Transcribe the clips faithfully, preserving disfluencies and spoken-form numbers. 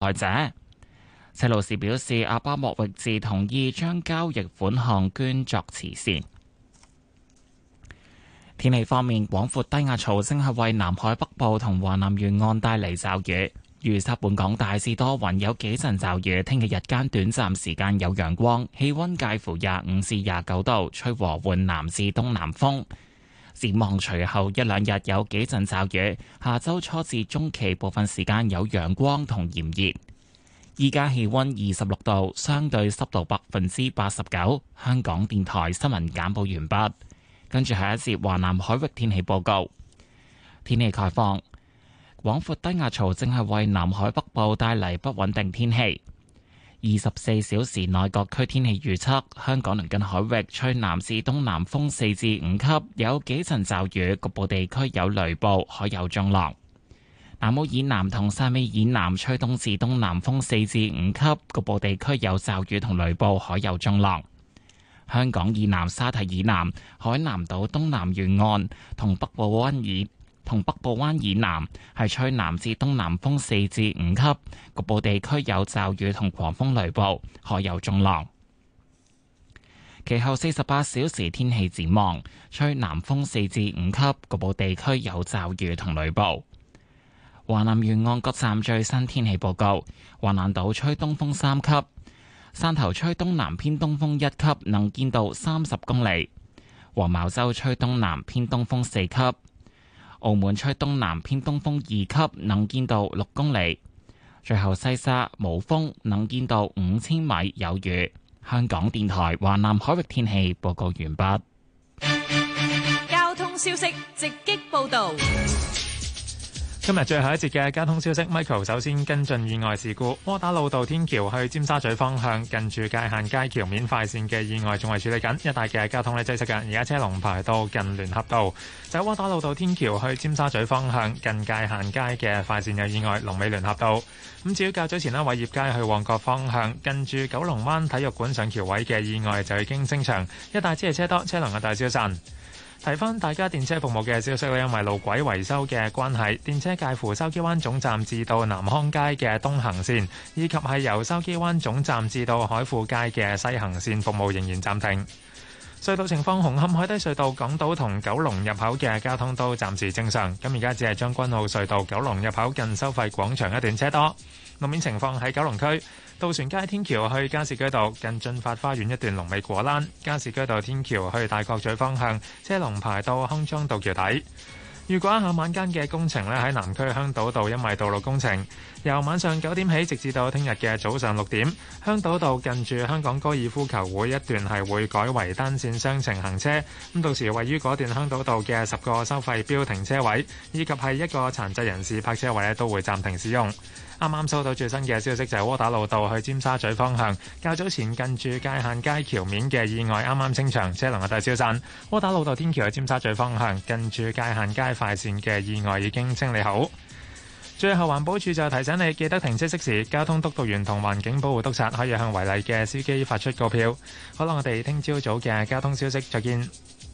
害者。車路士表示，阿巴莫域治同意將交易款項捐作慈善。天氣方面，廣闊低壓槽正係為南海北部同華南沿岸帶嚟驟雨。預測本港大致多雲，有幾陣驟雨。聽日日間短暫時間有陽光，氣溫介乎廿五至廿九度，吹和緩南至東南風。展望隨後一兩日有幾陣驟雨，下周初至中期部分時間有陽光同炎熱。依家氣溫二十六度，相對濕度百分之八十九。香港電台新聞簡報完畢。跟住下一節華南海域天氣報告。天氣概況。廣闊低壓槽正係為南海北部帶嚟不穩定天氣。二十四小時內各區天氣預測：香港鄰近海域吹南至東南風四至五級，有幾陣驟雨，局部地區有雷暴，海有中浪。南澳以南同汕尾以南吹東至東南風四至五級，局部地區有驟雨同雷暴，海有中浪。香港以南沙堤以南、海南島東南沿岸同北部灣以同北部灣以南係吹南至東南風四至五級，局部地區有驟雨同狂風雷暴，海有中浪。其後四十八小時天氣展望，吹南風四至五級，局部地區有驟雨同雷暴。華南沿岸各站最新天氣報告：華南島吹東風三級，汕頭吹東南偏東風一級，能見度三十公里；黃茅洲吹東南偏東風四級。澳門吹東南偏東風二級，能見度六公里。最後西沙冇風，能見度五千米，有雨。香港電台華南海域天氣報告完畢。 交通消息直擊報道。 今日最後一節嘅交通消息 ，Michael 首先跟進意外事故。窩打老道天橋去尖沙咀方向，近住界限街橋面快線嘅意外仲係處理緊，一帶嘅交通呢擠塞緊，而家車龍排到近聯合道。就喺窩打老道天橋去尖沙咀方向，近界限街嘅快線有意外，龍尾聯合道。咁至於較早前呢，偉業街去旺角方向，近住九龍灣體育館上橋位嘅意外就已經清場，一帶只係車多，車龍嘅大消散。提翻大家電車服務嘅消息，因為路軌維修嘅關係，電車介乎筲箕灣總站至到南康街嘅東行線，以及係由筲箕灣總站至到海富街嘅西行線服務仍然暫停。隧道情況：紅磡海底隧道港島同九龍入口嘅交通都暫時正常。咁而家只係將軍澳隧道九龍入口近收費廣場一段車多。路面情況喺九龍區渡船街天橋去加士居道近駿發花園一段龍尾果欄，加士居道天橋去大角咀方向車龍排到康莊道橋底。如果下晚間嘅工程呢，喺南區香島道，因為道路工程，由晚上九點起直至到聽日嘅早上六點，香島道近住香港高爾夫球會一段係會改為單線雙程行車。咁到時位於嗰段香島道嘅十個收費標停車位，以及係一個殘疾人士泊車位咧，都會暫停使用。啱啱收到最新嘅消息，就係窩打老道去尖沙咀方向，較早前近住界限街橋面嘅意外啱啱清場，車龍嘅大消散。窩打老道天橋去尖沙咀方向，近住界限街快線嘅意外已經清理好。最後環保署就提醒你記得停車熄匙，交通督導員同環境保護督察可以向違例嘅司機發出告票。好啦，我哋聽朝早嘅交通消息再見。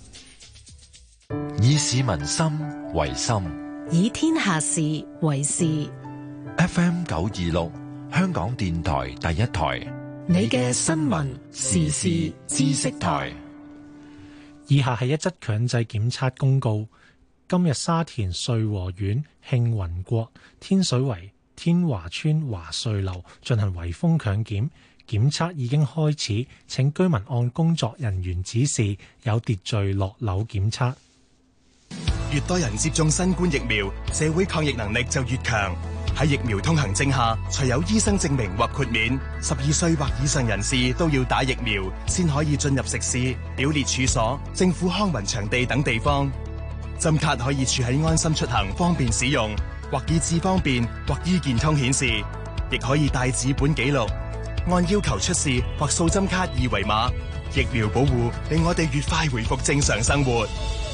以市民心為心， 以天下事為事。 F M 九二六，香港電台第一台， 你嘅新聞時事知識台。 以下係一則強制檢測公告。今日沙田瑞和苑慶雲國天水圍天華村華瑞樓進行圍封強檢，檢測已經開始，請居民按工作人員指示有秩序落樓檢測。 越多人接種新冠疫苗，社會抗疫能力就越強。喺疫苗通行證下，除有醫生證明或豁免，十二歲或以上人士都要打疫苗，先可以進入食肆、表列處所、政府康文場地等地方。針卡可以儲喺安心出行，方便使用，或以智方便，或醫健通顯示，亦可以帶紙本記錄，按要求出示或掃針卡二維碼。疫苗保護令我哋越快回復正常生活。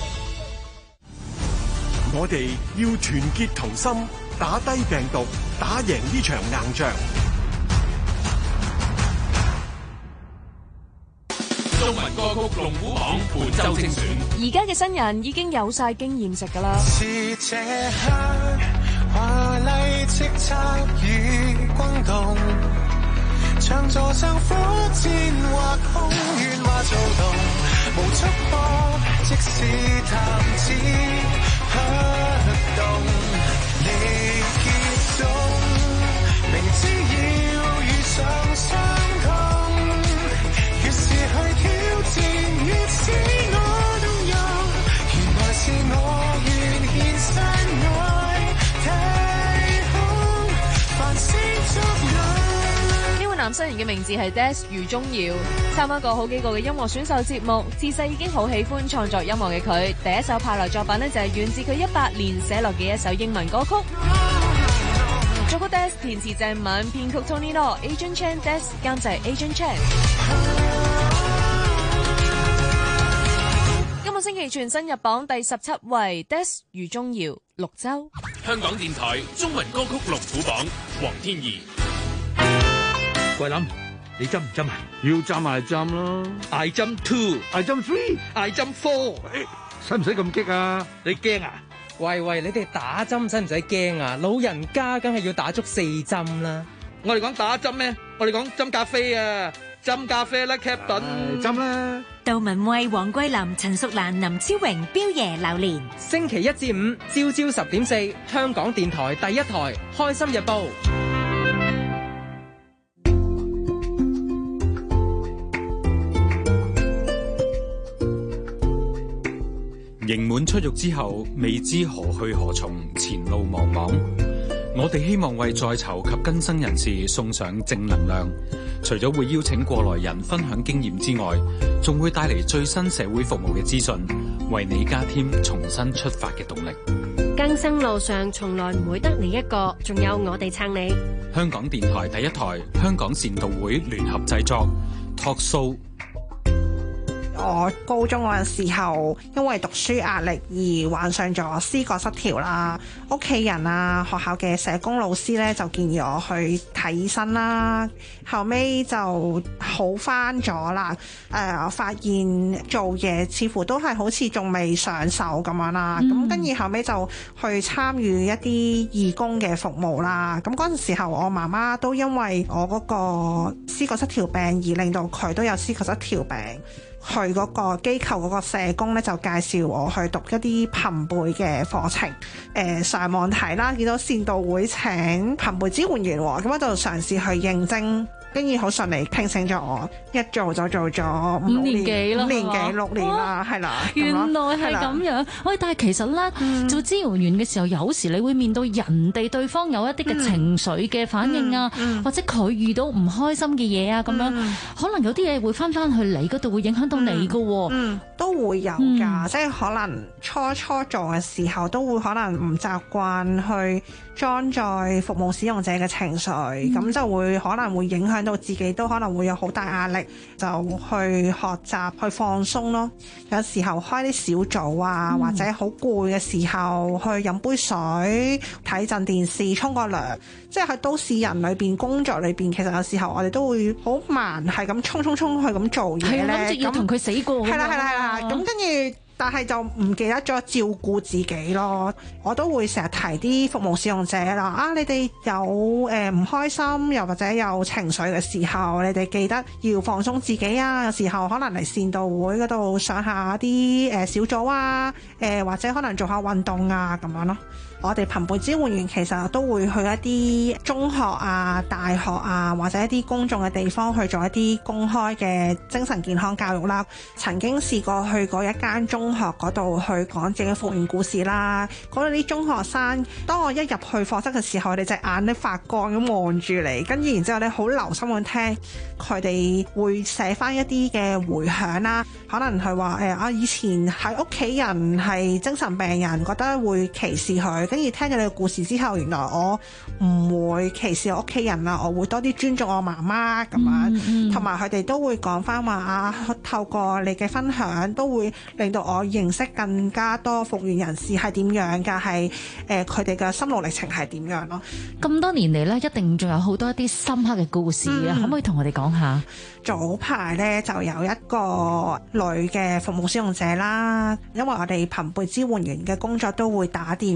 我哋要團結同心，打低病毒，打贏呢場硬仗。 中文歌曲龍虎榜本周精選， 而家嘅新人已經有晒經驗食㗎啦。 華麗叱咤與轟動，長座上火箭劃空，喧嘩躁動，無觸摸，即使探知不動，你結中，明知要遇上傷痛，越是去挑戰，越是我動容，原來是我願獻身愛太空，繁星作用。 呢位男新人嘅名字係 Des 余宗堯，參加過好幾個嘅音樂選秀節目，自細已經好喜歡創作音樂嘅佢，第一首派來作品呢，就係源自佢一八年寫落嘅一首英文歌曲。作曲 Des， 填詞鄭敏，編曲 Tony Law，Agent Chan Des， 監製 Agent Chan。今個星期全新入榜第十七位 Des 余宗堯綠洲。 香港電台中文歌曲龍虎榜，黃天怡。 桂林，你針唔針啊？ 要針咪針咯。 I jump two, I jump three, I jump four。 使唔使咁激啊？ 你驚啊？ 喂喂，你哋打針使唔使驚啊？老人家梗係要打足四針啦。 我哋講打針咩？我哋講針咖啡啊，針咖啡啦 ，Captain。 針啦。 杜文蔚、黃桂林、陳淑蘭、林超榮、彪爺、榴蓮。 星期一至五朝朝十點四，香港電台第一台《開心日報》。 刑滿出獄之後，未知何去何從，前路茫茫。我哋希望為在囚及更生人士送上正能量，除咗會邀請過來人分享經驗之外，仲會帶嚟最新社會服務嘅資訊，為你加添重新出發嘅動力。 更生路上從來唔會得你一個，仲有我哋撐你。 香港電台第一台，香港善導會聯合製作 Talk Show。 我高中嗰陣時候，因為讀書壓力而患上咗思覺失調啦。屋企人啊，學校嘅社工老師咧就建議我去睇醫生啦。後尾就好返咗啦。誒、呃，我發現做嘢似乎都係好似仲未上手咁樣啦。咁跟住後尾就去參與一啲義工嘅服務啦。咁嗰陣時候，我媽媽都因為我嗰個思覺失調病而令到佢都有思覺失調病。去嗰個機構嗰個社工咧就介紹我去讀一啲朋輩嘅課程，誒、呃、上網睇啦，見到善導會請朋輩支援員喎，咁我就嘗試去應徵，跟住好順利聘請咗我，一做就做咗五年幾啦， 五年幾六年啦，係啦。 原來係咁樣。喂，但係其實咧、嗯、做支援員嘅時候，有時你會面對人哋對方有一啲嘅情緒嘅反應啊，嗯嗯、或者佢遇到唔開心嘅嘢啊，咁樣、嗯、可能有啲嘢會翻翻去你嗰度，會影響到你噶、啊嗯。嗯，都會有㗎，嗯、即係可能初初做嘅時候都會可能唔習慣去裝載服務使用者嘅情緒，咁、嗯、就會可能會影響到自己，都可能會有好大壓力，就去學習去放鬆咯。有時候開啲小組啊，嗯、或者好攰嘅時候去飲杯水、睇陣電視、沖個涼，即係喺都市人裏邊工作裏邊，其實有時候我哋都會好慢，係咁衝衝衝去咁做嘢咧。 係啊，諗住要同佢死過。 係啦係啦係啦，咁跟住。但係就唔記得咗照顧自己咯，我都會成日提啲服務使用者啦。啊，你哋有誒唔、呃、開心，又或者有情緒嘅時候，你哋記得要放鬆自己啊。有時候可能嚟善導會嗰度上下啲誒、呃、小組啊，誒、呃、或者可能做下運動啊咁樣咯。我哋朋輩支援員其實都會去一啲中學啊、大學啊，或者一啲公眾嘅地方去做一啲公開嘅精神健康教育啦。曾經試過去過一間中學嗰度去講自己復原故事啦。嗰度啲中學生，當我一入去課室嘅時候，佢哋隻眼咧發光咁望住你，跟住然之後咧好留心咁聽，佢哋會寫翻一啲嘅迴響啦。可能係話誒啊，以前係屋企人係精神病人，覺得會歧視佢。跟住聽咗你嘅故事之後，原來我唔會歧視我屋企人啦，我會多啲尊重我媽媽咁樣，同埋佢哋都會講翻話啊，透過你嘅分享，都會令到我認識更加多復原人士係點樣㗎，係誒佢哋嘅心路歷程係點樣咯。 咁多年嚟呢，一定仲有好多一啲深刻嘅故事啊，嗯、可唔可以同我哋講下？ 早排呢，就有一個女嘅服務使用者啦，因為我哋朋輩支援員嘅工作都會打電話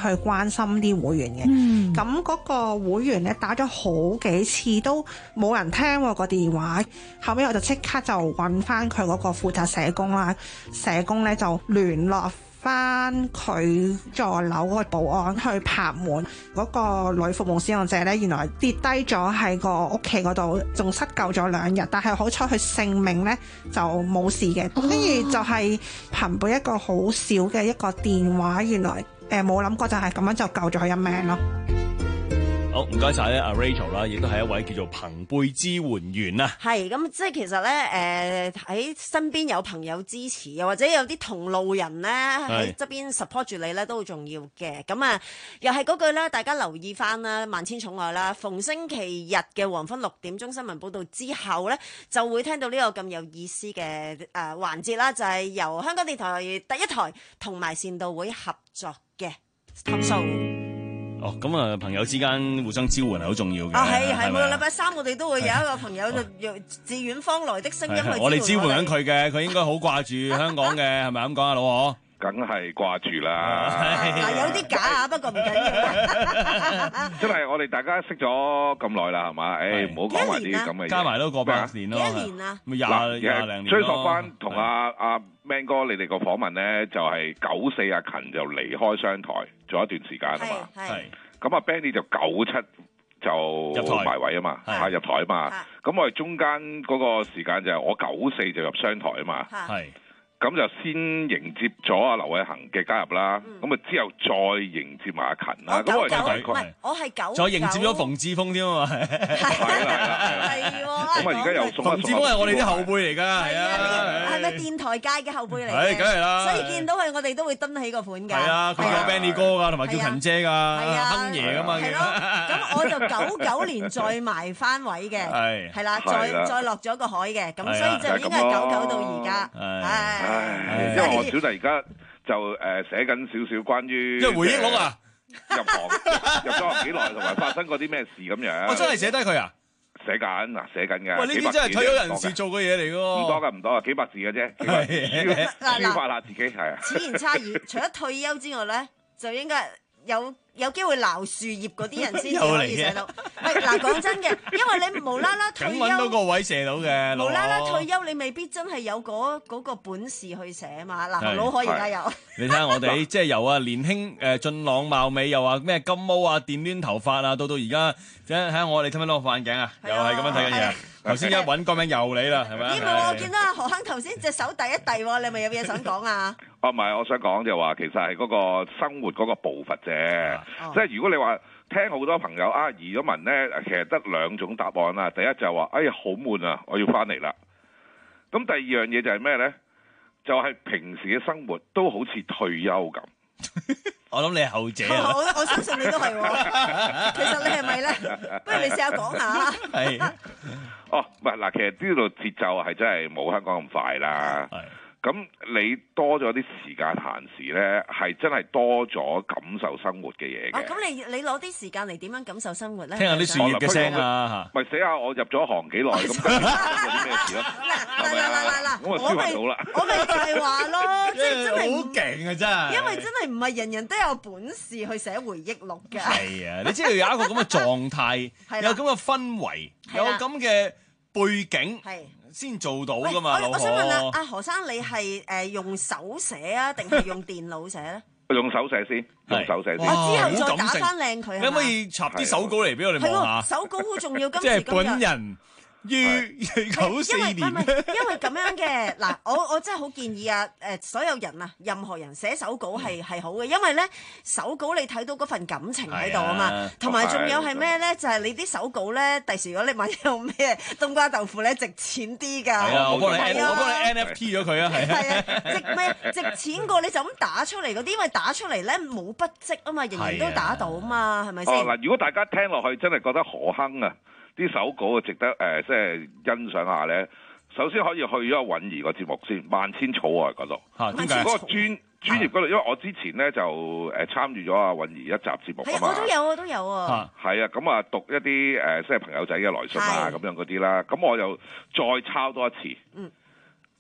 去關心啲會員嘅。咁嗰、嗯、個會員咧打咗好幾次都冇人聽喎個電話，後尾我就即刻就揾翻佢嗰個負責社工啦，社工咧就聯絡翻佢座樓嗰個保安去拍門，嗰個女服務使用者咧原來跌低咗喺個屋企嗰度，仲失救咗兩日，但係好彩佢性命咧就冇事嘅。跟住就係憑背一個好少嘅一個電話，原來誒冇諗過就係咁樣就救咗佢一命咯。 好，唔該晒咧，阿 Rachel 啦，亦都係一位叫做朋輩支援員啊。 係咁，即係其實咧，誒、呃、喺身邊有朋友支持，又或者有啲同路人咧喺側邊 support 住你咧，都好重要嘅。咁啊，又係嗰句咧，大家留意翻啦，萬千寵愛啦，逢星期日嘅黃昏六點鐘新聞報導之後咧，就會聽到呢個咁有意思嘅誒、呃、環節啦，就係、是、由香港電台第一台同埋善導會合作嘅 Talk Show。 哦，咁啊，朋友之間互相支援係好重要嘅。 啊，係係，每個禮拜三我哋都會有一個朋友就自遠方來的聲音去支援我哋。 我哋支援緊佢嘅，佢應該好掛住香港嘅，係咪咁講啊，老何？ 梗係掛住啦。 嗱，有啲假啊，不過唔緊要。 真係我哋大家識咗咁耐啦，係嘛？誒，唔好講埋啲咁嘅嘢。 加埋都過百年咯。 幾年啊？ 廿廿零年。追溯翻同阿阿 Man 哥你哋個訪問咧，就係九四阿勤就離開商台做一段時間啊嘛。係。咁阿 Benny 就九七就埋位啊嘛，嚇入台啊嘛。咁我哋中間嗰個時間就係我九四就入商台啊嘛。係。咁就先迎接咗阿劉偉恒嘅加入啦，咁啊之後再迎接埋阿勤啦。咁我係九，唔係我係九， 再迎接咗馮志峰添啊嘛。 係啦，係喎。 咁啊而家又送馮志峰係我哋啲後輩嚟㗎，係啊。 係咪電台界嘅後輩嚟？ 係，梗係啦。 所以見到佢，我哋都會蹲起個款㗎。 係啊，佢叫 Benny 哥㗎，同埋叫勤姐㗎，亨爺㗎嘛。 係咯。咁我就九九年再埋翻位嘅，係係啦，再再落咗個海嘅，咁所以就應該係九九到而家。係。 唉，因為我小弟而家就誒寫緊少少關於即係回憶錄啊， 入行入咗行幾耐，同埋發生過啲咩事咁樣。 我真係寫低佢啊， 寫緊嗱，寫緊嘅。 喂，呢啲真係退休人士做嘅嘢嚟㗎喎。 唔多㗎，唔多啊，幾百字嘅啫，幾百字抒發下自己係啊。 此言差矣，除咗退休之外咧，就應該有。有機會撈樹葉嗰啲人先至可以寫到。喂，嗱講真嘅，因為你無啦啦退休， 揾到個位射到嘅。 無啦啦退休，你未必真係有嗰嗰個本事去寫嘛。嗱，老可而家有。 你睇下我哋，即係由啊年輕誒俊朗貌美，又話咩金毛啊、電攣頭髮啊，到到而家，睇下我哋睇唔睇到個眼鏡啊？又係咁樣睇緊嘢。頭先一揾個名又你啦，係咪？咦， 冇，我見到阿何亨頭先隻手遞一遞喎，你係咪有嘢想講啊？ 哦，唔係，我想講就話其實係嗰個生活嗰個步伐啫。即係如果你話聽好多朋友啊移咗民咧，其實得兩種答案啦。第一就係話，哎呀好悶啊，我要翻嚟啦。咁第二樣嘢就係咩咧？就係、是、平時嘅生活都好似退休咁。 我諗你係後者我我相信你都係喎。其實你係咪咧？不如你試下講下。係。 哦，唔係嗱，其實呢度節奏係真係冇香港咁快啦。係。咁你多咗啲時間閒時咧，係真係多咗感受生活嘅嘢嘅。 哦，咁你你攞啲時間嚟點樣感受生活咧？ 聽下啲樹葉嘅聲啊嚇！ 咪寫下我入咗行幾耐咁，跟住做啲咩事咯？ 嗱嗱嗱嗱嗱！ 咁啊，抒發到啦！ 我咪就係話咯，即係真係好勁啊！真係， 因為真係唔係人人都有本事去寫回憶錄嘅。 係啊，你知道有一個咁嘅狀態，有咁嘅氛圍，有咁嘅背景。係。先做到噶嘛，老何。 我想問啊，阿何生，你係誒用手寫啊，定係用電腦寫咧？ 用手寫先，用手寫先。 我之後再打翻靚佢。 你可唔可以插啲手稿嚟俾我哋望下？ 手稿好重要，今即係本人。於九四年， 因為因為咁樣嘅嗱，我我真係好建議啊！誒，所有人啊，任何人寫手稿係係好嘅，因為咧手稿你睇到嗰份感情喺度啊嘛，同埋仲有係咩咧？就係你啲手稿咧，第時如果你買有咩冬瓜豆腐咧，值錢啲㗎。 係啊，我幫你，我幫你 N F T 咗佢啊，係啊。 係啊，值咩？值錢過你就咁打出嚟嗰啲，因為打出嚟咧冇筆跡啊嘛，人人都打到啊嘛，係咪先？ 哦嗱，如果大家聽落去真係覺得何亨啊！啲手稿啊，值得誒，即、呃、係欣賞下咧。首先可以去咗允兒個節目先，萬千寵愛嗰度。嚇，點解？嗰個專專業嗰度，因為我之前咧就誒、呃、參與咗阿允兒一集節目啊嘛。 我都有，我都有啊。 係啊，咁啊讀一啲誒，即、呃、係朋友仔嘅來信啊，咁樣嗰啲啦。咁我又再抄多一次。嗯。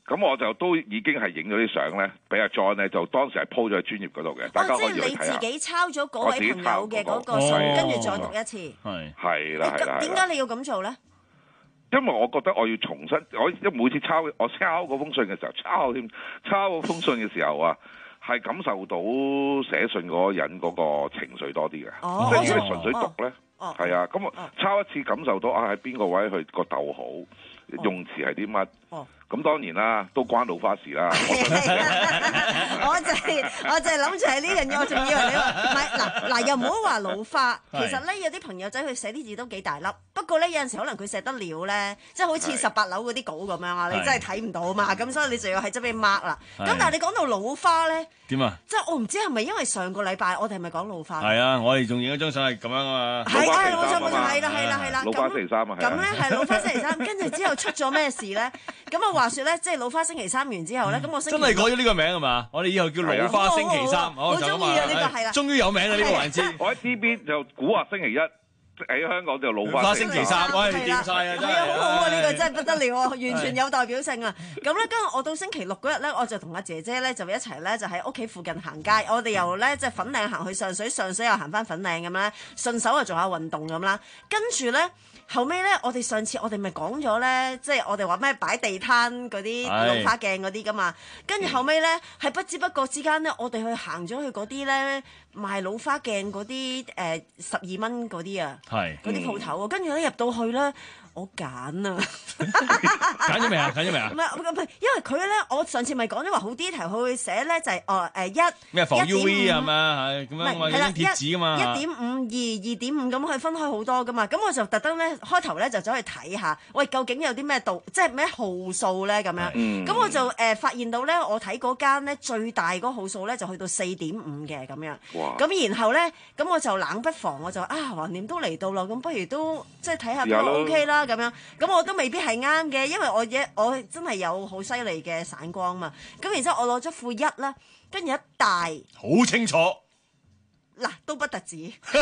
咁我就都已經係影咗啲相咧，俾阿 John 咧，就當時係 po 咗喺專頁嗰度嘅，大家可以去睇下。 哦，即係你自己抄咗嗰位朋友嘅嗰個信，跟住再讀一次。 係係啦係啦。 點解你要咁做咧？ 因為我覺得我要重新，我一每次抄我抄嗰封信嘅時候，抄添抄嗰封信嘅時候啊，係感受到寫信嗰個人嗰個情緒多啲嘅。 哦， 即係如果你純粹讀咧，係、 哦、 啊，咁啊抄一次感受到啊喺邊個位去個逗號，哦、用詞係啲乜。哦咁當然啦，都關老花事啦。 我就係、是、我就係諗住係呢樣嘢，我仲以為你話唔係嗱嗱，又唔好話老花。其實咧有啲朋友仔佢寫啲字都幾大粒，不過咧有陣時可能佢寫得了咧，即係好似十八樓嗰啲稿咁樣啊，你真係睇唔到嘛。咁所以你就要喺側邊 mark 啦。咁但係你講到老花咧， 點啊？ 即係我唔知係咪因為上個禮拜我哋係咪講老花？ 係啊，我哋仲影一張相係咁樣啊嘛。 係啊，冇錯冇錯，係啦係啦係啦。 老花星期三啊， 咁咧係老花星期三，跟住之後出咗咩事咧？咁啊話説咧，即係老花星期三完之後咧，咁我星期真係改咗呢個名係嘛？我哋以後叫老花星期三， 好中意啊呢個係啦， 終於有名啦呢個環節。 我喺 T V 就估話星期一喺香港就老花星期三，喂掂晒啊！真係好好啊！呢個真係不得了啊，完全有代表性啊！咁咧，跟住我到星期六嗰日咧，我就同阿姐姐咧就一齊咧就喺屋企附近行街。我哋由咧即係粉嶺行去上水，上水又行翻粉嶺咁啦，順手又做下運動咁啦。跟住咧。後尾咧，我哋上次我哋咪講咗咧，即係我哋話咩擺地攤嗰啲老花鏡嗰啲噶嘛，跟住後尾咧係不知不覺之間咧，我哋去行咗去嗰啲咧賣老花鏡嗰啲誒十二蚊嗰啲啊，嗰啲鋪頭啊，跟住咧入到去咧。我揀啊！ 揀咗未啊？揀咗未啊？ 唔係唔係，因為佢咧，我上次咪講咗話好 detail，佢會寫咧就係哦誒一咩防 U V 係嘛係咁樣，我有張貼紙噶嘛。 一點五二二點五咁，佢分開好多噶嘛。咁我就特登咧開頭咧就走去睇下，喂究竟有啲咩度，即係咩號數咧咁樣。咁、嗯、我就誒、呃、發現到咧，我睇嗰間咧最大嗰號數咧就去到四點五嘅咁樣。咁然後咧，咁我就冷不防我就啊橫掂都嚟到啦，咁不如都即係睇下都 OK 啦。咁樣，咁我都未必係啱嘅，因為我一我真係有好犀利嘅散光嘛。咁然之後我攞咗副一啦，跟住一戴， 好清楚。 嗱，都不特止， 靚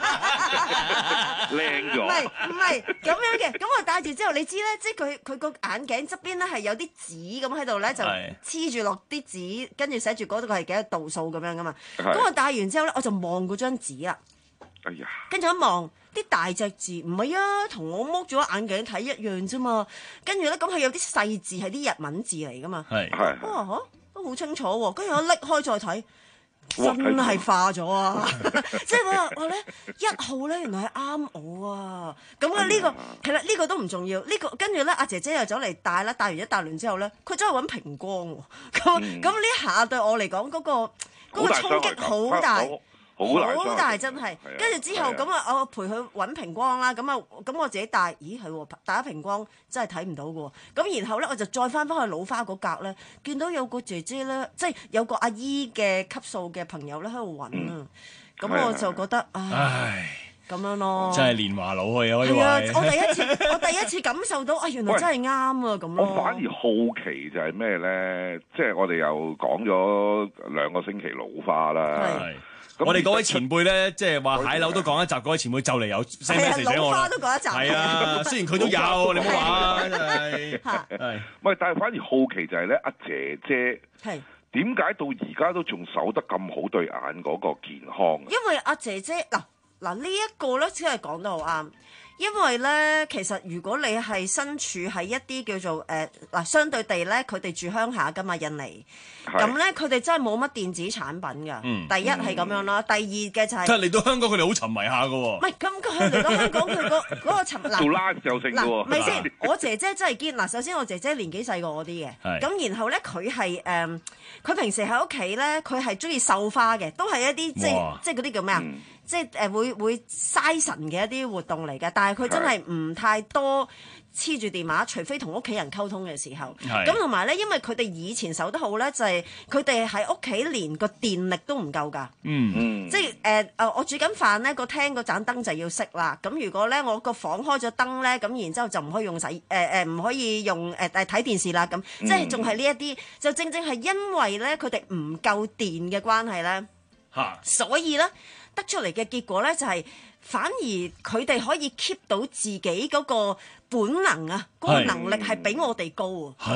咗。 唔係唔係咁樣嘅，咁我戴住之後，你知咧，即係佢佢個眼鏡側邊咧係有啲紙咁喺度咧，就黐住落啲紙，跟住寫住嗰度係幾多度數咁樣噶嘛。咁我戴完之後咧，我就望嗰張紙啦。 哎呀！跟住一望。啲大隻字唔係啊，同我剝咗眼鏡睇一樣啫嘛。跟住咧，咁佢有啲細字係啲日文字嚟噶嘛。 係係哇都好清楚喎。跟住我拎開再睇，真係化咗啊！即係我話我咧一號咧，原來係啱我啊。咁啊呢個係啦，呢、呢個都唔重要。呢、呢個跟住咧，阿姐姐又走嚟戴啦，戴完一戴完之後咧，佢走去揾平光喎。咁咁呢下對我嚟講嗰個嗰、嗰個衝擊好大。好大真係，跟住之後咁啊，我陪佢揾平光啦，咁啊，咁我自己戴，咦係喎，戴咗平光真係睇唔到嘅喎，咁然後咧我就再翻返去老花嗰格咧，見到有個姐姐咧，即係有個阿姨嘅級數嘅朋友咧喺度揾啊，咁、嗯、我就覺得唉，咁樣咯， 真係年華老去啊！ 係啊，我第一次我第一次感受到啊，原來真係啱啊咁咯。 我反而好奇就係咩咧？即係我哋又講咗兩個星期老花啦。 我哋嗰位前輩咧，即係話蟹樓都講一集，嗰位前輩就嚟有 send message 俾我啦。老花都講一集。係啊，雖然佢都有，你唔好話真係。係。喂， 但係反而好奇就係咧，阿姐姐係點解到而家都仲守得咁好對眼嗰個健康？ 因為阿姐姐嗱嗱呢一個咧，真係講得好啱。因為咧，其實如果你係身處喺一啲叫做誒嗱、呃，相對地咧，佢哋住鄉下噶嘛，印尼，咁咧佢哋真係冇乜電子產品㗎。嗯、第一係咁樣啦，嗯、第二嘅就係、是。 即係嚟到香港，佢哋好沉迷下㗎喎。 唔係，咁佢嚟到香港，佢嗰嗰個沉嗱。 做拉就成㗎喎。 咪先，我姐姐真係堅嗱。首先我姐姐年紀細過我啲嘅，咁然後咧佢係誒，佢、呃、平時喺屋企咧，佢係中意繡花嘅，都係一啲即係即係嗰啲叫咩啊？嗯即係誒會會嘥神嘅一啲活動嚟嘅，但係佢真係唔太多黐住電話，除非同屋企人溝通嘅時候。咁同埋咧，因為佢哋以前守得好咧，就係佢哋喺屋企連個電力都唔夠㗎。嗯嗯。即係誒誒，我煮緊飯咧，個廳個盞燈就要熄啦。咁如果咧我個房開咗燈咧，咁然之後就唔可以用洗誒誒，唔、呃、可以用誒誒睇電視啦。咁即係仲係呢一啲，就正正係因為咧佢哋唔夠電嘅關係咧，嚇，所以咧。得出嚟嘅結果咧，就係反而佢哋可以 keep 到自己嗰個本能啊，嗰、嗰個能力係比我哋高啊。 係，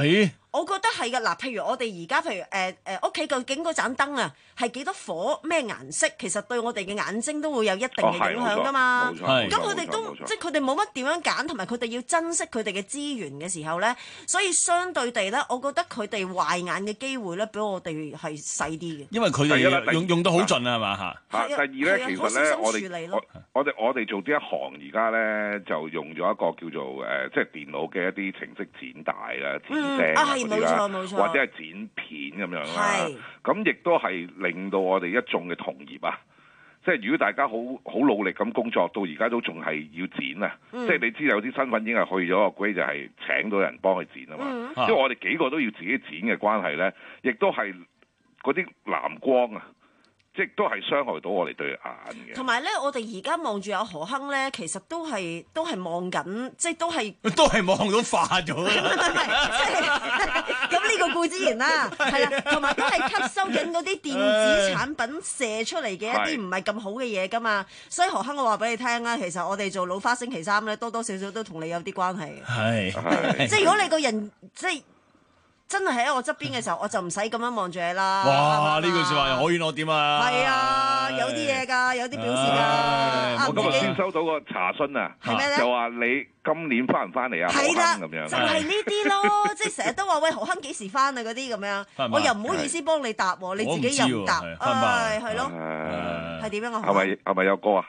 我覺得係㗎，嗱，譬如我哋而家，譬如誒誒屋企究竟嗰盞燈啊，係幾多火咩顏色，其實對我哋嘅眼睛都會有一定嘅影響㗎嘛。咁佢哋都即係佢哋冇乜點樣揀，同埋佢哋要珍惜佢哋嘅資源嘅時候咧，所以相對地咧，我覺得佢哋壞眼嘅機會咧，比我哋係細啲嘅。 因為佢哋用用到好盡啊，係嘛嚇？ 嚇，第二咧，其實咧，我哋我我哋我哋做呢一行而家咧，就用咗一個叫做誒，即係電腦嘅一啲程式剪帶啦、剪聲嗰啲啦，或者係剪片咁樣啦。咁亦都係令到我哋一眾嘅同業啊，即係如果大家好好努力咁工作，到而家都仲係要剪啊。即係你知有啲身份已經係去咗個 grade，就係請到人幫佢剪啊嘛。因為我哋幾個都要自己剪嘅關係咧，亦都係嗰啲藍光啊。即都係傷害到我哋對眼嘅。同埋咧，我哋而家望住阿何鏗咧，其實都係都係望緊，即係都係都係望到化咗啦。 咁呢個固之然啦，係啦，同埋都係吸收緊嗰啲電子產品射出嚟嘅一啲唔係咁好嘅嘢噶嘛。所以何鏗，我話俾你聽啦，其實我哋做老花星期三咧，多多少少都同你有啲關係。係，即係如果你個人即係。真係喺我側邊嘅時候，我就唔使咁樣望住你啦。 哇！呢句説話又可以攞點啊？ 係啊，有啲嘢㗎，有啲表示㗎。 我今日先收到個查詢啊，就話你今年翻唔翻嚟啊？何鏗咁樣。就係呢啲咯，即係成日都話喂何鏗幾時翻啊嗰啲咁樣，我又唔好意思幫你答喎，你自己又唔答，唉係咯，係點樣啊？ 係咪係咪有歌啊？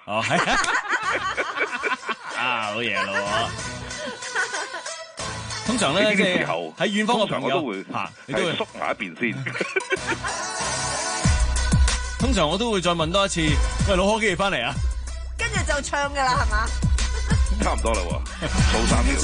啊好嘢咯！通常咧，即係喺遠方嘅朋友， 我都會嚇，你都會縮埋一邊先。 通常我都會再問多一次，喂，老何幾時翻嚟啊？ 跟住就唱㗎啦，係嘛？ 差唔多啦喎，數三秒。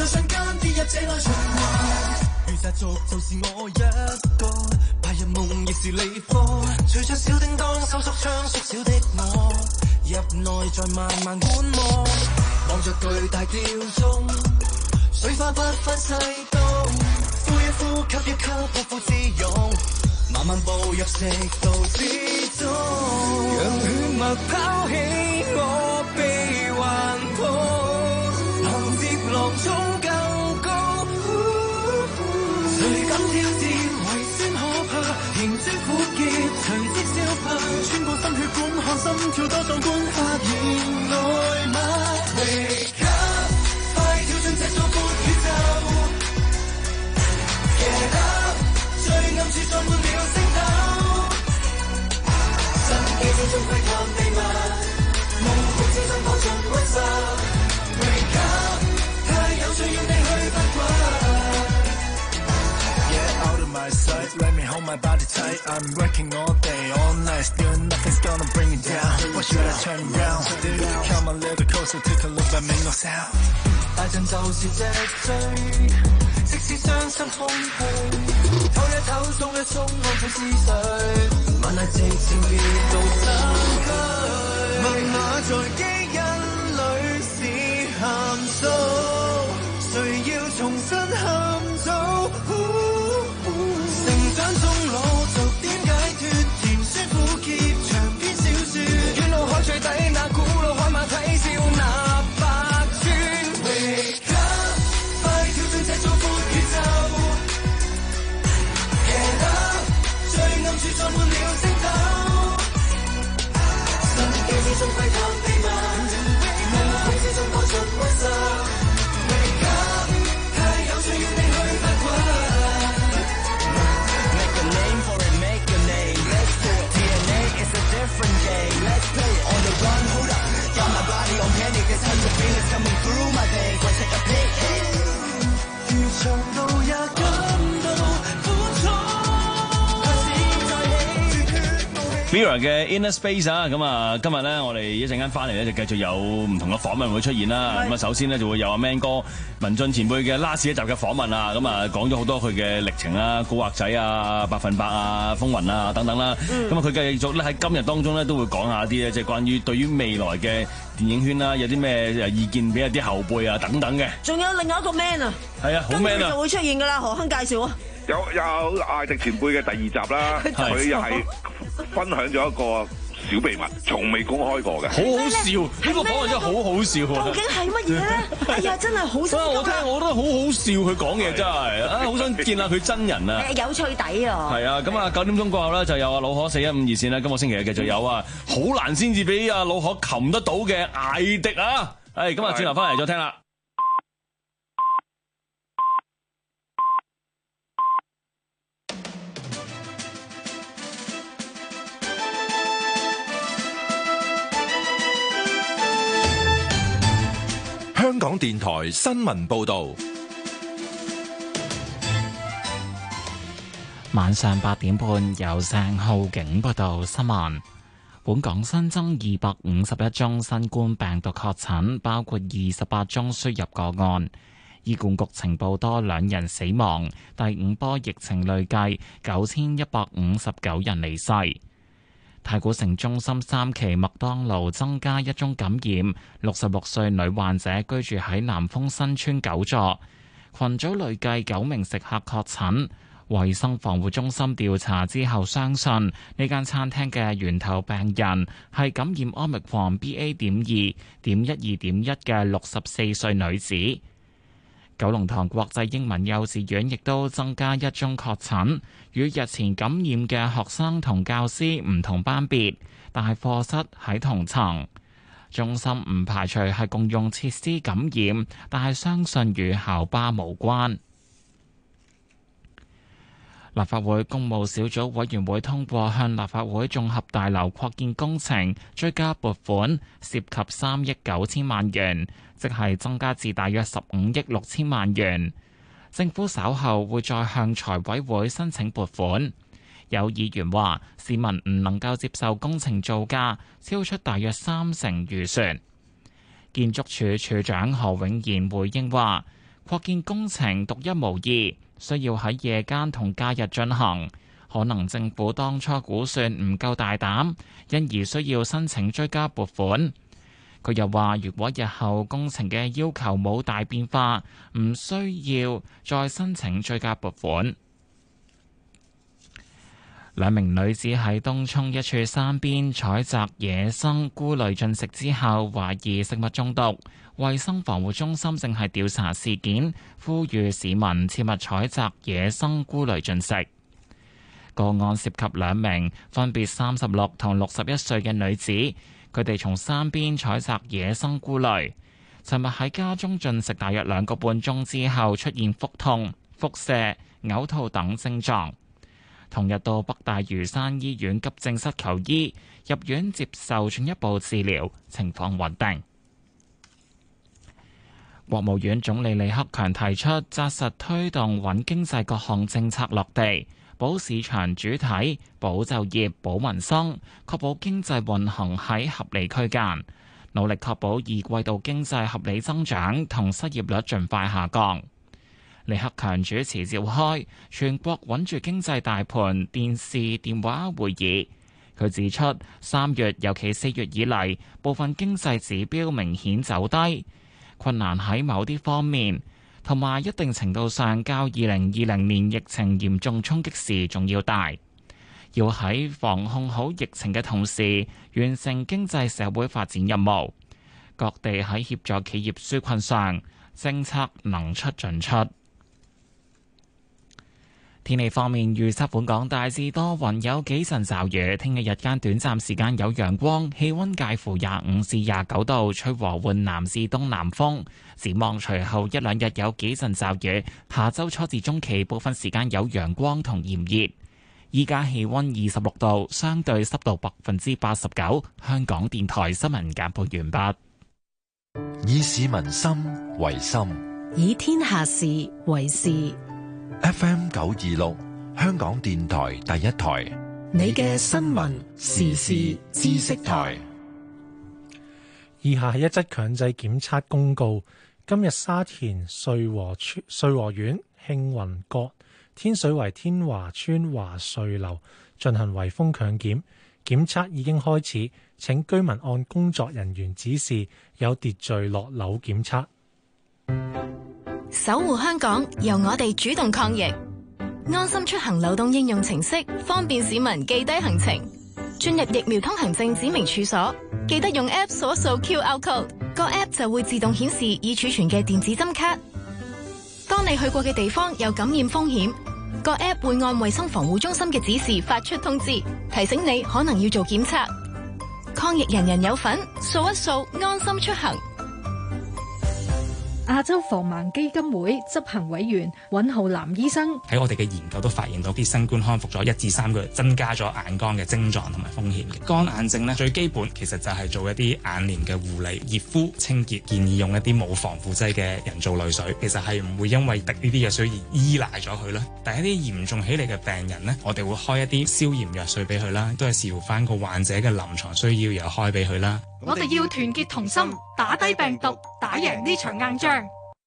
水花不分世道，呼一呼吸一吸，不負自用，慢慢步入食道之中。讓血脈拋起我臂環抱，浪接浪中更高。誰敢挑戰為先可怕？甜椒苦澀隨即消化，穿過心血管看心跳多壯觀，發現愛嗎？這座闊宇宙 ，Get up， 最暗處裝滿了星斗，心機之中窺探秘密，夢境之中放盡溫習 ，Wake up， 太有趣要你去發掘。Yeah, out of my sight, let me hold my body tight. I'm working all day, all night, still nothing's gonna bring it down. Why should I turn around? Still come a little closer, take a look, but make no sound. 大陣就是脊椎，即使傷心空虛，唞一唞，鬆一鬆，安撫思緒，晚籟直情跌到身軀。密碼在基因裏是函數，誰要重新嵌造？成長終老，就點解脫？甜酸苦澀，長篇小説，遠路海最底那古老海馬睇笑那。住裝滿了星斗，心機之中窺探秘密，夢境之中放盡溫習。Wake up， 太有趣要你去發掘。Make a name for it, make a name. Let's do it. D N A is a different game. Let's play it on the run. Hold up, got my body on panic. There's tons of feelings coming through my veins. Let's take a peek. 如長路也感到苦楚。 Mirror 嘅 Inner Space 啊，咁啊，今日咧我哋一陣間翻嚟咧就繼續有唔同嘅訪問會出現啦。咁啊，首先咧就會有阿 Man 哥文進前輩嘅 last 一集嘅訪問啊，咁啊講咗好多佢嘅歷程啦，古惑仔啊、百分百啊、風雲啊等等啦。咁啊，佢繼續咧喺今日當中咧都會講下啲咧，即係關於對於未來嘅電影圈啦，有啲咩意見俾一啲後輩啊等等嘅。仲有另外一個 Man 啊，係啊，好 Man 啊，就會出現㗎啦。何鏗介紹啊，有有艾迪前輩嘅第二集啦，佢又係分享咗一個小秘密，從未公開過嘅。 好好笑，呢個訪問真係好好笑啊！ 究竟係乜嘢咧？哎呀，真係好想我聽，我覺得好好笑，佢講嘢真係啊，好想見下佢真人啊！ 誒，有趣底啊！ 係啊，咁啊九點鐘過後咧，就有啊老可四一五二線啦。今個星期繼續有啊，好難先至俾啊老可擒得到嘅艾迪啊！誒，咁啊轉頭翻嚟再聽啦。 香港電台新聞報道， 晚上八點半由鄭浩景報道新聞。本港新增二百五十一宗新冠病毒確診，包括二十八宗輸入個案。醫管局呈報多兩人死亡，第五波疫情累計九千一百五十九人離世。太古城中心三期麥當勞增加一宗感染，六十六歲女患者居住喺南豐新村九座，群組累計九名食客確診。衛生防護中心調查之後相信呢間餐廳嘅源頭病人係感染 Omicron B A 點二點一二點一嘅六十四歲女子。九龍塘國際英文幼稚園亦都增加一宗確診，與日前感染嘅學生同教師唔同班別，但係課室喺同層。中心唔排除係共用設施感染，但係相信與校巴無關。立法會公務小組委員會通過向立法會綜合大樓擴建工程追加撥款，涉及三億九千萬元，即係增加至大約十五億六千萬元。政府稍後會再向財委會申請撥款。有議員話，市民唔能夠接受工程造價超出大約三成預算。建築署署長何永賢回應話，擴建工程獨一無二，需要喺夜間同假日進行，可能政府當初估算唔夠大膽，因而需要申請追加撥款。佢又話，如果日後工程嘅要求冇大變化，唔需要再申請追加撥款。兩名女子喺東涌一處山邊採摘野生菇類進食之後，懷疑食物中毒。衛生防護中心正係調查事件，呼籲市民切勿採摘野生菇類進食。個案涉及兩名分別三十六同六十一歲嘅女子，佢哋從山邊採摘野生菇類，尋日喺家中進食大約兩個半鐘之後出現腹痛、腹瀉、嘔吐等症狀。同日到北大嶼山醫院急症室求醫，入院接受進一步治療，情況穩定。國務院總理李克強提出紮實推動穩經濟各項政策落地，保市場主體、保就業、保民生，確保經濟運行喺合理區間，努力確保二季度經濟合理增長同失業率盡快下降。李克強主持召開全國穩住經濟大盤電視電話會議，佢指出，三月尤其四月以嚟，部分經濟指標明顯走低，困難喺某啲方面，同埋一定程度上較二零二零年疫情嚴重衝擊時仲要大。要喺防控好疫情嘅同時，完成經濟社會發展任務。各地喺協助企業紓困上，政策能出盡出。天氣方面，預測本港大致多雲，有幾陣驟雨。聽日日間短暫時間有陽光，氣溫介乎廿五至廿九度，吹和緩南至東南風。展望隨後一兩日有幾陣驟雨，下周初至中期部分時間有陽光同炎熱。依家氣溫二十六度，相對濕度百分之八十九。香港電台新聞簡報完畢。 以市民心為心， 以天下事為事。 F M 九二六，香港電台第一台， 你嘅新聞時事知識台。 以下係一則強制檢測公告。今日沙田瑞和村瑞和苑慶雲閣天水圍天華村華瑞樓進行圍封強檢，檢測已經開始，請居民按工作人員指示有秩序落樓檢測。 守護香港，由我哋主動抗疫。安心出行流動應用程式方便市民記低行程， 進入疫苗通行證指明處所，記得用 App 掃一掃 Q R code， 個 App 就會自動顯示已儲存嘅電子針卡。當你去過嘅地方有感染風險，個 App 會按衛生防護中心嘅指示發出通知，提醒你可能要做檢測。抗疫人人有份，掃一掃安心出行。 亞洲防盲基金會執行委員尹浩南醫生喺我哋嘅研究都發現到啲新冠康復咗一至三個月，增加咗眼乾嘅症狀同埋風險嘅。乾眼症咧最基本其實就係做一啲眼簾嘅護理、熱敷、清潔，建議用一啲冇防腐劑嘅人造淚水，其實係唔會因為滴呢啲藥水而依賴咗佢啦。但係一啲嚴重起嚟嘅病人呢，我哋會開一啲消炎藥水俾佢啦，都係視乎翻個患者嘅臨床需要又開俾佢啦。 我哋要團結同心，打低病毒，打贏呢場硬仗。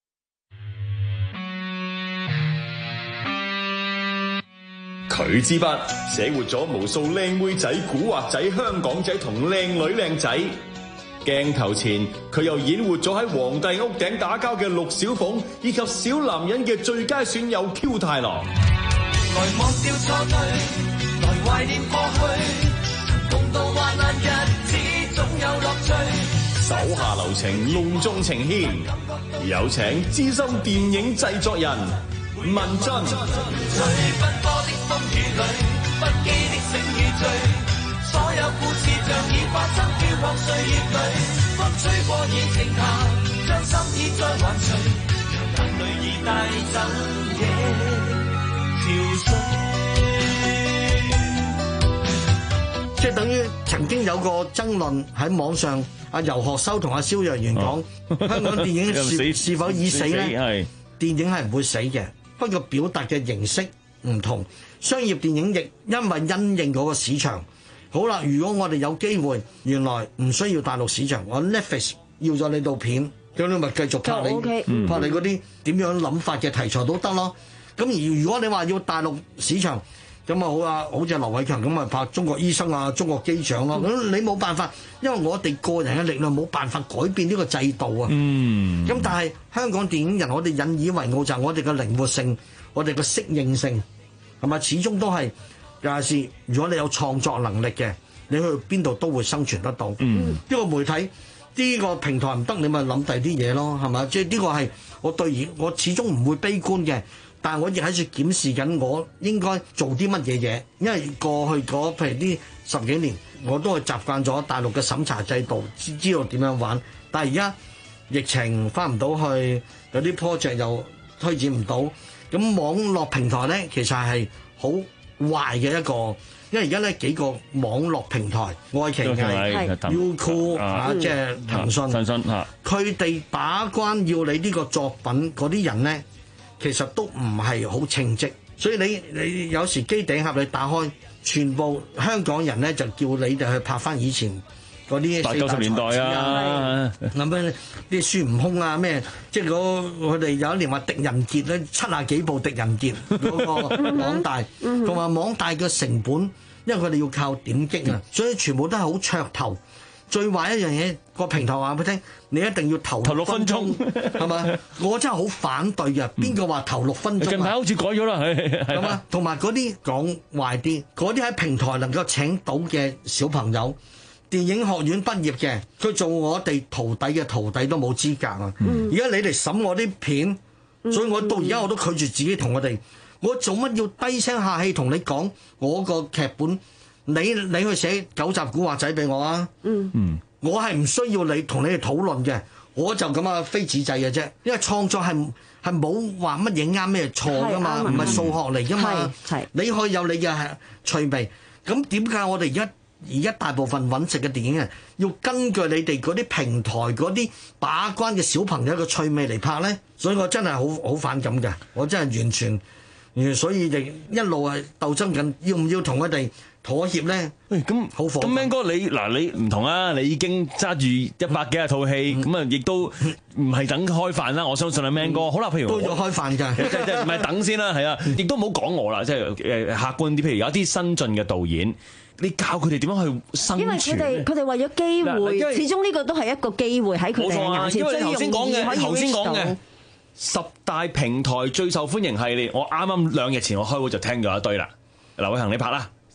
佢之筆寫活咗無數靚妹仔、古惑仔、香港仔同靚女靚仔。鏡頭前佢又演活咗喺皇帝屋頂打交嘅陸小鳳，以及小男人嘅最佳損友 Q 太郎。 來忘掉錯對，來懷念過去，共度患難日子總有樂趣。 手下留情，隆重呈獻，有請資深電影製作人文俊。 最奔波的風雨裏，不羈的醒與醉，所有故事像已發生，飄泊歲月裏，風吹過已靜下，將心意再還誰，讓眼淚已帶走夜憔悴。 即係等於曾經有個爭論喺網上，阿游學修同阿蕭若元講、哦、香港電影是是否已死咧？電影係唔會死嘅，不過表達嘅形式唔同。商業電影亦因為因應嗰個市場。好啦，如果我哋有機會，原來唔需要大陸市場，我 Netflix 要咗你套片，咁你咪繼續拍你、OK 嗯、拍你嗰啲點樣諗法嘅題材都得咯。咁而如果你話要大陸市場，咁啊好啊，好似劉偉強咁啊拍中國醫生啊、中國機長咯。咁、嗯、你冇辦法，因為我哋個人嘅力量冇辦法改變呢個制度啊。嗯。咁但係香港電影人，我哋引以為傲就係我哋嘅靈活性，我哋嘅適應性，係咪？始終都係。尤其是如果你有創作能力嘅，你去邊度都會生存得到。嗯，呢個媒體呢、呢個平台唔得，你咪諗第啲嘢咯，係嘛？即係呢個係我對而我始終唔會悲觀嘅，但係我亦喺度檢視緊我應該做啲乜嘢嘢，因為過去嗰譬如呢十幾年我都係習慣咗大陸嘅審查制度，知知道點樣玩。但係而家疫情翻唔到去，有啲 project 又推展唔到，咁網絡平台咧其實係好壞嘅一個，因為而家咧幾個網絡平台，愛奇藝、優酷啊，即係騰訊，騰訊嚇，佢哋把關要你呢個作品嗰啲人咧，其實都唔係好稱職，所以你你有時機頂盒你打開，全部香港人咧就叫你哋去拍翻以前嗰啲八九十年代啊，咁樣啲孫悟空啊咩，即係嗰佢哋有一年話狄仁傑咧七啊幾部狄仁傑嗰個網大，同埋網大嘅成本，因為佢哋要靠點擊啊，所以全部都係好噱頭。最壞一樣嘢，個平台話俾你聽，你一定要投投六分鐘，係嘛？我真係好反對嘅。邊個話投六分鐘啊？近排好似改咗啦，係係嘛？同埋嗰啲講壞啲，嗰啲喺平台能夠請到嘅小朋友。電影學院畢業嘅，佢做我哋徒弟嘅徒弟都冇資格啊！而家、嗯、你嚟審我啲片，所以我到而家我都拒絕自己同我哋，我做乜要低聲下氣同你講我個劇本？你你去寫九集古惑仔俾我啊！嗯，我係唔需要你同你哋討論嘅，我就咁啊非紙製嘅啫。因為創作係係冇話乜嘢啱咩錯噶嘛，唔係數學嚟噶嘛。係你可以有你嘅趣味，咁點解我哋而家？而家大部分揾食嘅電影人要根據你哋嗰啲平台嗰啲把關嘅小朋友嘅趣味嚟拍咧，所以我真係好好反感嘅，我真係完全，完全所以亦一路係鬥爭緊，要唔要同佢哋妥協咧？喂，咁好火。咁 Man 哥你嗱你唔同啊，你已經揸住一百幾廿套戲，咁啊亦都唔係等開飯啦。我相信啊 Man 哥，好啦，譬如都要開飯㗎，即即唔係等先啦，係啊，亦都唔好講我啦，即係誒客觀啲，譬如有一啲新進嘅導演。你教佢哋點樣去生存？因為佢哋佢哋為咗機會，始終呢個都係一個機會喺佢哋眼前。因為你頭先講嘅，頭先講嘅十大平台最受歡迎系列，我啱啱兩日前我開會就聽咗一堆啦。劉偉恒你拍啦，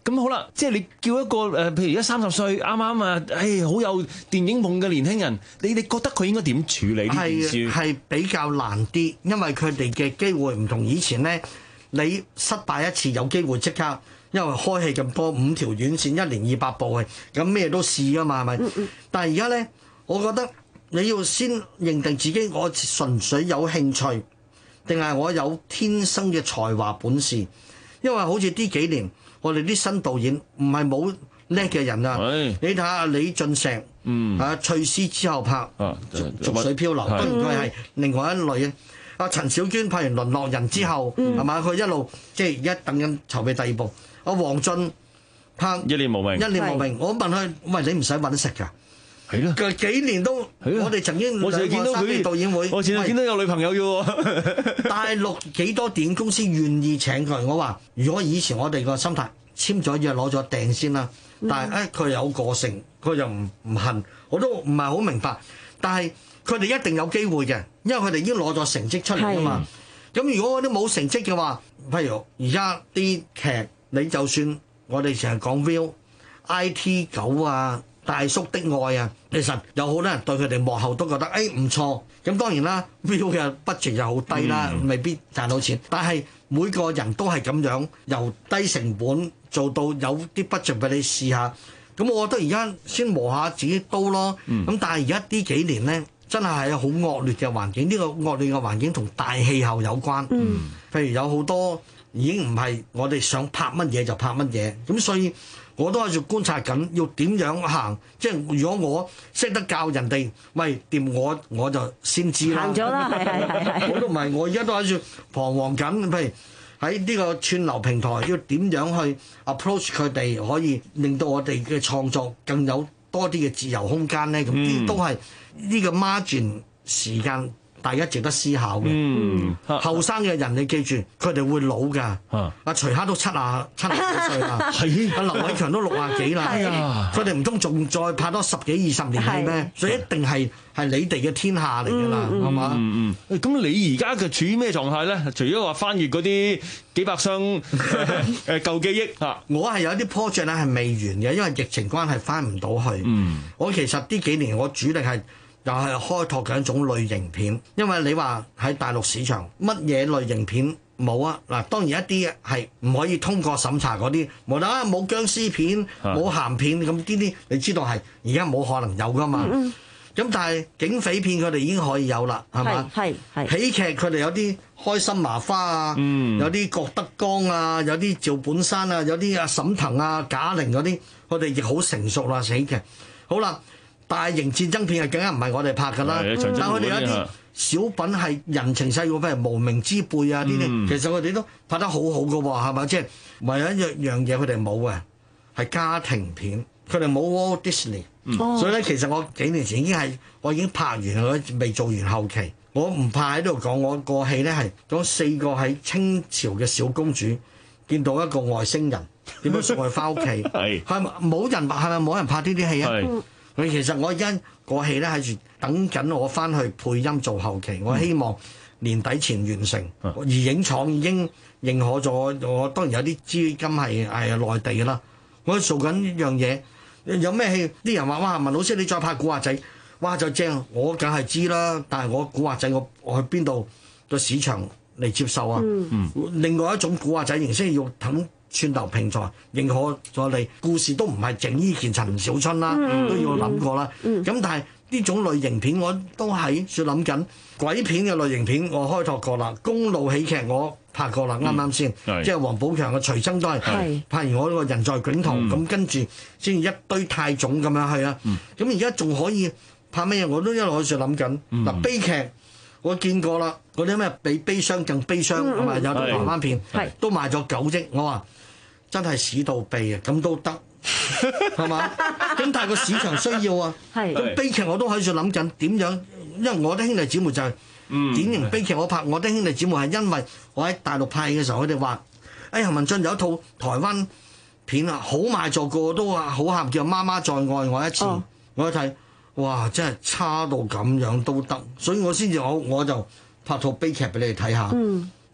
咁好啦，即係你叫一個誒，譬如而家三十歲啱啱啊，誒好有電影夢嘅年輕人，你你覺得佢應該點處理呢件事？ 係係比較難啲，因為佢哋嘅機會唔同以前咧。你失敗一次有機會即刻，因為開戲咁多五條院線，一年二百部嘅，咁咩都試啊嘛，係咪？嗯嗯，但係而家咧，我覺得你要先認定自己，我純粹有興趣，定係我有天生嘅才華本事？因為好似呢幾年，我哋啲新導演唔係冇叻嘅人啊！你睇下李俊石，嗯啊，翠絲之後拍《逐水漂流》，當然佢係另外一類嘅。阿陳小娟拍完《淪落人》之後，係嘛？佢一路即係而家等緊籌備第二部。阿黃俊拍《 一念無明》，一念無明。我問佢：喂，你唔使揾食㗎？ 係咯。 佢幾年都，我哋曾經我成日見到佢導演會， 我成日見到有女朋友嘅喎。 大陸幾多電影公司願意請佢？我話：如果以前我哋個心態簽咗約攞咗訂先啦，但係誒佢有個性，佢又唔唔恨，我都唔係好明白。但係佢哋一定有機會嘅，因為佢哋已經攞咗成績出嚟啊嘛。咁如果我啲冇成績嘅話，譬如而家啲劇，你就算我哋成日講 Viu、I T 九啊、大叔的愛啊，其實有好多人對佢哋幕後都覺得誒唔錯。咁當然啦 ，Viu 嘅 budget 又好低啦，嗯、未必賺到錢。但係每個人都係咁樣，由低成本做到有啲 budget 俾你試下。咁我覺得而家先磨下自己刀咯。咁、嗯、但係而家呢幾年咧，真係係好惡劣嘅環境。呢、呢個惡劣嘅環境同大氣候有關。嗯、譬如有好多已經唔係我哋想拍乜嘢就拍乜嘢。咁所以我都喺度觀察緊，要點樣行。即係如果我識得教人哋，喂掂我我就先知啦。 行咗啦，係係係。 我都唔係，我而家都喺度彷徨緊。譬如喺呢個串流平台要點樣去 approach 佢哋，可以令到我哋嘅創作更有多啲嘅自由空間咧。咁呢啲都係呢個 margin 時間，大家值得思考嘅。後生嘅人你記住，佢哋會老㗎。阿徐克都七啊七啊幾歲啦，阿劉偉強都六啊幾啦。佢哋唔通仲再拍多十幾二十年戲咩？所以一定係係你哋嘅天下嚟㗎啦，係嘛？ 嗯嗯。咁你而家嘅處於咩狀態咧？除咗話翻閱嗰啲幾百箱誒舊記憶嚇， 我係有啲 project 咧係未完嘅，因為疫情關係翻唔到去。嗯。我其實呢幾年我主力係。又係開拓緊一種類型片，因為你話喺大陸市場乜嘢類型片冇啊？嗱，當然一啲係唔可以通過審查嗰啲，冇得啊冇殭屍片、冇鹹片咁呢啲，你知道係而家冇可能有噶嘛？咁、嗯嗯、但係警匪片佢哋已經可以有啦，係嘛？係係喜劇佢哋有啲開心麻花啊，嗯、有啲郭德綱啊，有啲趙本山啊，有啲阿沈騰啊、賈玲嗰啲，佢哋亦好成熟啦喜劇。好啦。大型戰爭片係更加唔係我哋拍㗎啦，嗯、但係佢哋有啲小品係人情世故，譬如無名之輩啊呢啲，嗯、其實佢哋都拍得好好㗎喎，係咪？即係唯有一樣嘢佢哋冇嘅係家庭片，佢哋冇 Walt Disney，嗯、所以咧其實我幾年前已經係我已經拍完，我未做完後期，我唔怕喺度講，我個戲咧係講四個喺清朝嘅小公主見到一個外星人點樣送佢翻屋企，係咪冇人係咪冇人拍呢啲戲啊？佢其實我而家個戲咧喺住等緊我翻去配音做後期，我希望年底前完成。嗯、而影廠已經認可咗，我當然有啲資金係係內地㗎啦。我做緊一樣嘢，有咩戲？啲人話哇，文老師你再拍古惑仔，哇就正，我梗係知啦。但係我古惑仔我我去邊度個市場嚟接受啊？嗯、另外一種古惑仔形式要等。串流平台認可咗你，故事都唔係鄭伊健、陳小春啦，嗯、都要諗過啦。咁、嗯、但係呢種類型片我都係在諗緊，鬼片嘅類型片我開拓過啦，公路喜劇我拍過啦，啱啱先？即係王寶強嘅徐崢都係拍完我呢個人在囧途，咁、嗯、跟住先一堆泰種咁樣去啊。咁而家仲可以拍乜嘢？我都一路喺度諗緊。嗱、嗯、悲劇我見過啦，嗰啲咩比悲傷更悲傷係咪？有台灣片都賣咗九億，我話。真係屎到痹啊！咁都得係嘛？咁但係個市場需要啊。咁悲劇我都喺度諗緊點樣，因為我啲兄弟姊妹就係典型悲劇。我拍我啲兄弟姊妹係因為我喺大陸拍嘅時候，佢哋話：哎呀，文進有一套台灣片啊，好賣座，個個都話好喊，叫《媽媽再愛我一次》。哦、我一睇，哇！真係差到咁樣都得，所以我先至我我就拍套悲劇俾你哋睇下。嗯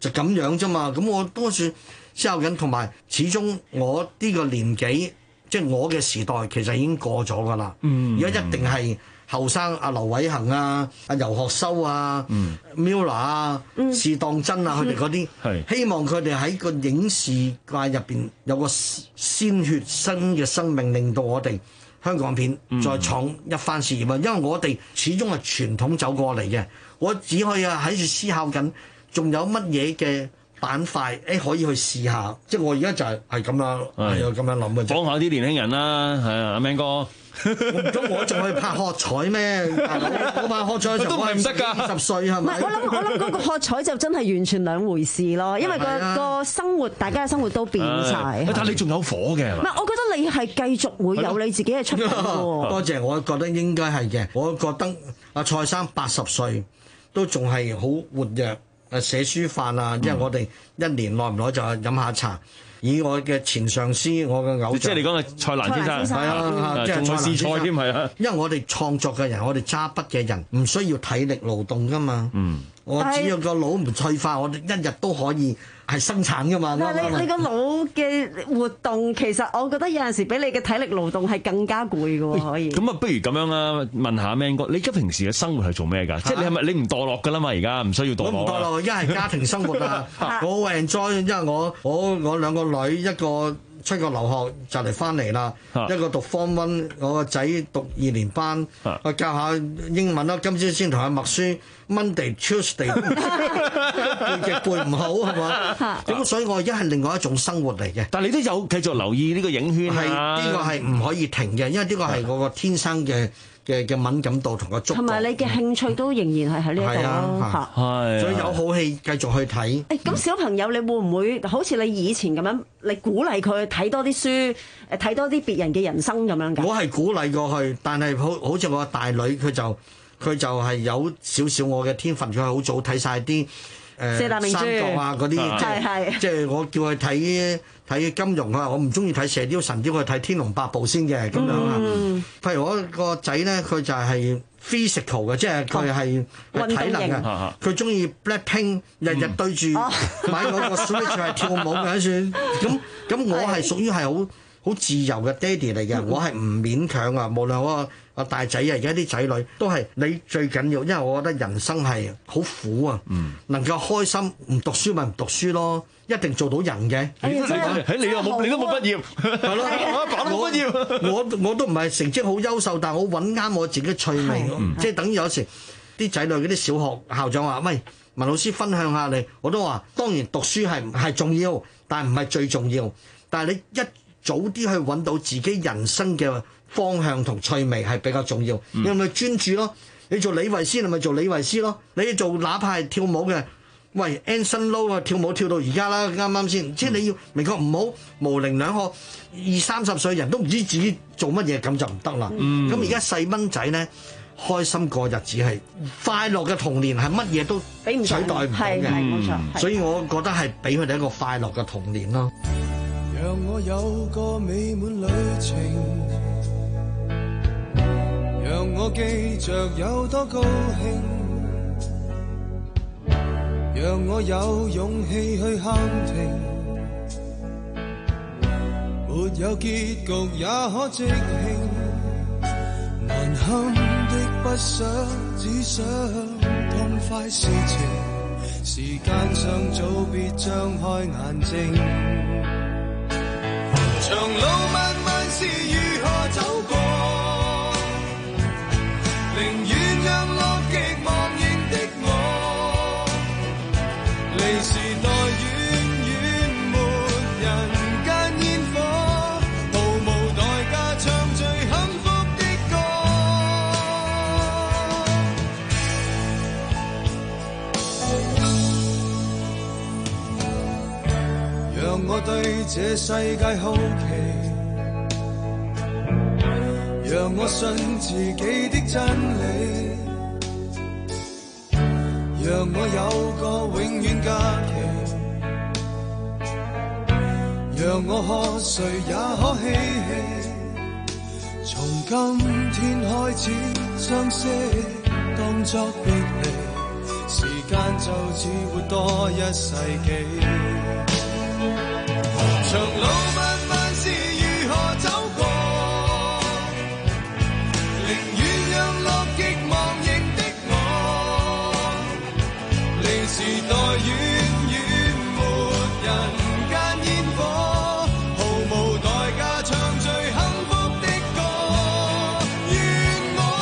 就咁樣啫嘛。咁我多數思考緊，同埋始終我呢個年紀，即係我嘅時代其實已經過咗噶啦。嗯，而家一定係後生阿劉偉恒啊、阿游學修啊、嗯、Mila 啊、試當真啊，佢哋嗰啲，希望佢哋喺個影視界入邊有個鮮血新嘅生命，令到我哋香港片再創一番事業啊！因為我哋始終係傳統走過嚟嘅，我只可以喺度思考緊，仲有乜嘢嘅板塊誒可以去試下。即係我而家就係係咁啦，係咁樣諗嘅。 幫下啲年輕人啦，係啊，阿 Man 哥。 咁我仲去拍喝彩咩？我拍喝彩嘅時候，我唔得㗎， 二十歲係咪？ 我諗我諗嗰個喝彩就真係完全兩回事咯，因為個個生活，大家嘅生活都變晒。 但係你仲有火嘅， 唔係，我覺得你係繼續會有你自己嘅出路喎。 多謝，我覺得應該係嘅。我覺得阿蔡生八十歲都仲係好活躍，誒寫書飯啊，因為我哋一年耐唔耐就飲下茶。以我嘅前上司，我嘅偶像， 即係你講嘅蔡瀾先生，係啊，即係仲試菜添，係啊。 因為我哋創作嘅人，我哋揸筆嘅人，唔需要體力勞動噶嘛。嗯，我只要個腦唔退化，我哋一日都可以係生產噶嘛。 但係你你個腦嘅活動，其實我覺得有陣時比你嘅體力勞動係更加攰嘅喎，可以。 咁啊，不如咁樣啦，問下 Man 哥，你而家平時嘅生活係做咩㗎？即係你係咪你唔墮落㗎啦嘛？而家唔需要墮落。 我唔墮落，一係家庭生活啊，我好 enjoy，因為我我我兩個女，一個出國留學就嚟翻嚟啦，一個讀 Form One，我個仔讀二年班，我教下英文啦。今朝先同佢默書 Monday Tuesday 背極背唔好係嘛？咁所以我而家係另外一種生活嚟嘅。 但係你都有繼續留意呢個影圈係呢個係唔可以停嘅，因為呢個係我個天生嘅嘅嘅敏感度同個觸覺， 同埋你嘅興趣都仍然係喺呢一度咯， 係，所以有好戲繼續去睇。 誒，咁小朋友你會唔會好似你以前咁樣，你鼓勵佢睇多啲書，誒睇多啲別人嘅人生咁樣㗎？ 我係鼓勵過去，但係好好似我個大女佢就佢就係有少少我嘅天分，佢係好早睇晒啲誒四大名著三國啊嗰啲，即係即係我叫佢睇睇金庸啊，我唔中意睇射雕神雕，佢睇天龍八部先嘅咁樣啊。嗯、譬如我個仔咧，佢就係 physical 嘅，即係佢係體能嘅，佢中意 Blackpink，日日對住買嗰個 Switch 係跳舞嘅算。咁咁我係屬於係好好自由嘅爹哋嚟嘅，嗯、我係唔勉強啊。無論我個大仔啊，而家啲仔女都係你最緊要，因為我覺得人生係好苦啊。嗯、能夠開心，唔讀書咪唔讀書咯。一定做到人嘅， 你都喺你又冇，你都冇畢業，係咯，我阿爸都冇畢業， 我我都唔係成績好優秀，但係我揾啱我自己趣味，即係等於有時啲仔女嗰啲小學校長話：喂，文老師分享下你，我都話當然讀書係係重要，但係唔係最重要。但係你一早啲去揾到自己人生嘅方向同趣味係比較重要，你咪專注咯。你做李維斯，你咪做李維斯咯。你做哪怕係跳舞嘅。喂 Anson Lo 啊，跳舞跳到而家啦，啱啱先，即係你要明確唔好模棱兩可，二三十歲人都唔知自己做乜嘢，咁就唔得啦。咁而家細蚊仔咧，開心過日子係快樂嘅童年，係乜嘢都取代唔到嘅，冇錯。所以我覺得係俾佢哋一個快樂嘅童年咯。 讓我有個美滿旅程，讓我記着有多高興。讓我有勇氣去喊停，沒有結局也可即興，難堪的不想，只想痛快事情，時間尚早，別張開眼睛，長路漫漫是如何走過，寧願讓樂極忘形的我，離時代遠遠沒人間煙火，毫無代價唱最幸福的歌，讓我對這世界好奇，讓我信自己的真理，讓我有個永遠假期，讓我喝誰也可嬉戲，從今天開始相識當作別離，時間就只活多一世紀，長路漫漫是如何走過，寧願讓樂極忘形的我，離時代遠遠沒人間煙火，毫無代價唱最幸福的歌，願我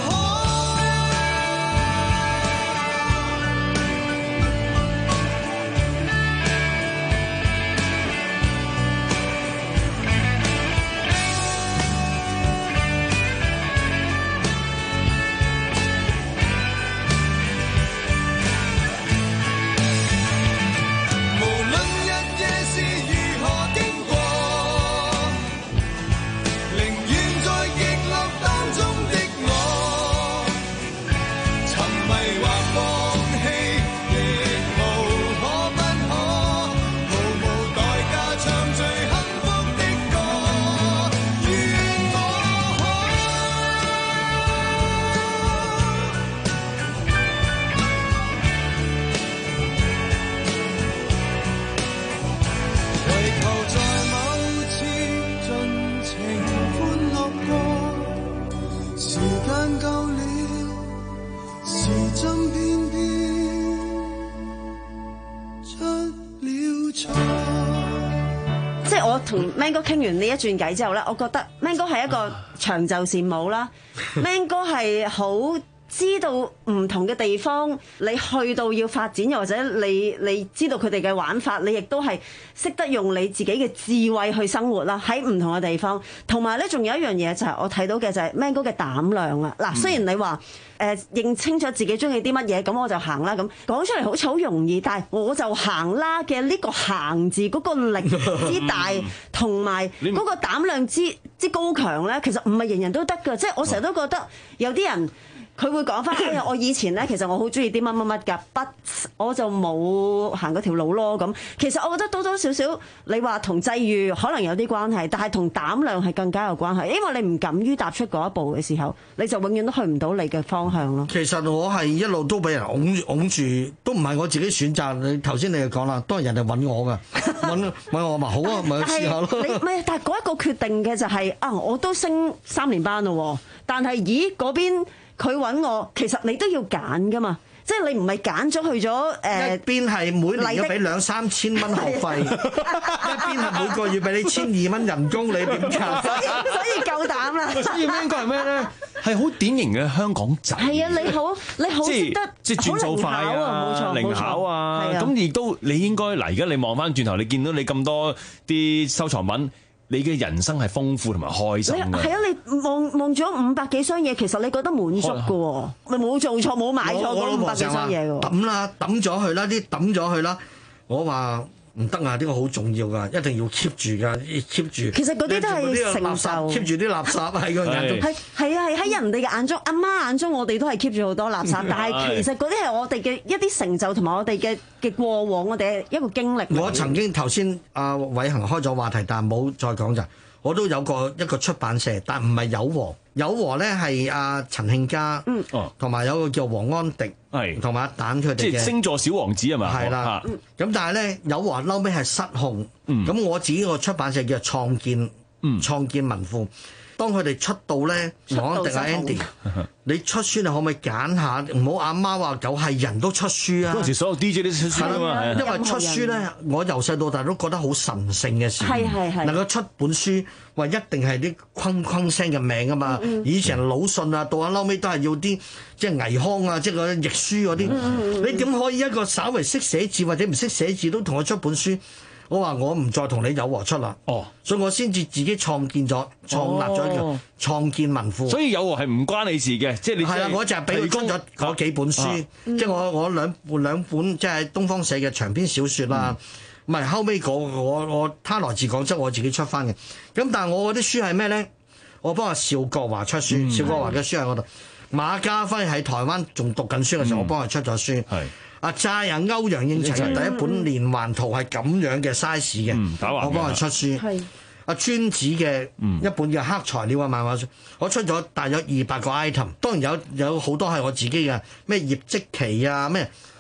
同 Man 哥傾完呢一轉偈之後咧，我覺得 Man 哥係一個長袖善舞啦，Man 哥係好知道唔同嘅地方，你去到要發展，又或者你你知道佢哋嘅玩法，你亦都係識得用你自己嘅智慧去生活啦，喺唔同嘅地方。同埋咧，仲有一樣嘢就係我睇到嘅就係 Man 哥嘅膽量啊！嗱，雖然你話誒、呃、認清楚自己中意啲乜嘢，咁我就行啦，咁講出嚟好似好容易，但係我就行啦嘅呢個行字嗰個力之大，同埋嗰個膽量之之高強咧，其實唔係人人都得㗎。即係我成日都覺得有啲人。佢會講翻，哎呀，我以前咧，其實我好中意啲乜乜乜㗎，but 我就冇行嗰條路咯。咁其實我覺得多多少少，你話同際遇可能有啲關係，但係同膽量係更加有關係，因為你唔敢於踏出嗰一步嘅時候，你就永遠都去唔到你嘅方向咯。 其實我係一路都俾人擁擁住，都唔係我自己選擇。你頭先你就講啦，都係人哋揾我㗎，揾揾我咪好啊，咪去試下咯。 你唔係，但係嗰一個決定嘅就係、是、啊，我都升三年班咯，但係咦嗰邊。佢揾我，其實你都要揀噶嘛，即係你唔係揀咗去咗誒、呃、 一邊係每年要俾兩三千蚊學費，一邊係每個月俾你千二蚊人工，你點揀？ 所以所以夠膽啦。 所以應該係咩咧？係好典型嘅香港仔。 係啊，你好你好識得即係轉數快啊，靈巧啊，咁亦都你應該嗱，而家你望翻轉頭，你見到你咁多啲收藏品。你嘅人生係豐富同埋開心嘅。 係啊，你望望咗五百幾箱嘢，其實你覺得滿足嘅喎，咪冇做錯冇買錯嗰五百幾箱嘢嘅喎。 抌啦，抌咗佢啦，啲抌咗佢啦。我話唔得啊，呢個好重要㗎，一定要 keep 住㗎，keep 住。 其實嗰啲都係成就 ，keep 住啲垃圾喺個眼中。 係係啊，係喺人哋嘅眼中，阿媽眼中我哋都係 keep 住好多垃圾，但係其實嗰啲係我哋嘅一啲成就同埋我哋嘅嘅過往，我哋一個經歷。 我曾經頭先阿偉恒開咗話題，但係冇再講就，我都有個一個出版社，但唔係友和。友和咧係阿陳慶嘉，嗯，同埋有個叫黃安迪，係同埋阿蛋佢哋嘅。 即係星座小王子係嘛？ 係啦，咁但係咧友和嬲尾係失控，咁、嗯、我自己個出版社叫創建，嗯、創建文庫。當佢哋出到咧，黃安迪阿 Andy， 你出書你可唔可以揀下？唔好阿媽話狗係人都出書啊！ 嗰陣時所有 D J 都出書啊嘛， 因為出書咧，我由細到大都覺得好神聖嘅事， 係係係能夠出本書，話一定係啲框框聲嘅名啊嘛。嗯嗯以前魯迅啊，到下嬲尾都係要啲即係倪匡啊，即係嗰啲譯書嗰啲。嗯嗯你點可以一個稍為識寫字或者唔識寫字都同我出本書？我話我唔再同你友和出啦，哦，所以我先至自己創建咗、創立咗一個創建文庫。 所以友和係唔關你事嘅，即係你係啊，我就係俾佢出咗嗰幾本書，啊、即係我我兩兩本即係東方社嘅長篇小説啦。唔係、嗯、後尾嗰我我他來自廣州，我自己出翻嘅。咁但係我嗰啲書係咩咧？我幫阿邵國華出書，邵、嗯、國華嘅書喺嗰度。馬家輝喺台灣仲讀緊書嘅時候，嗯、我幫佢出咗書。係。阿齋啊，歐陽應晴嘅第一本連環圖係咁樣嘅 size 嘅，嗯、我幫佢出書。阿尊子嘅一本嘅黑材料嘅漫畫書，我出咗大約二百個 item，當然有有好多係我自己嘅，咩葉積奇啊咩，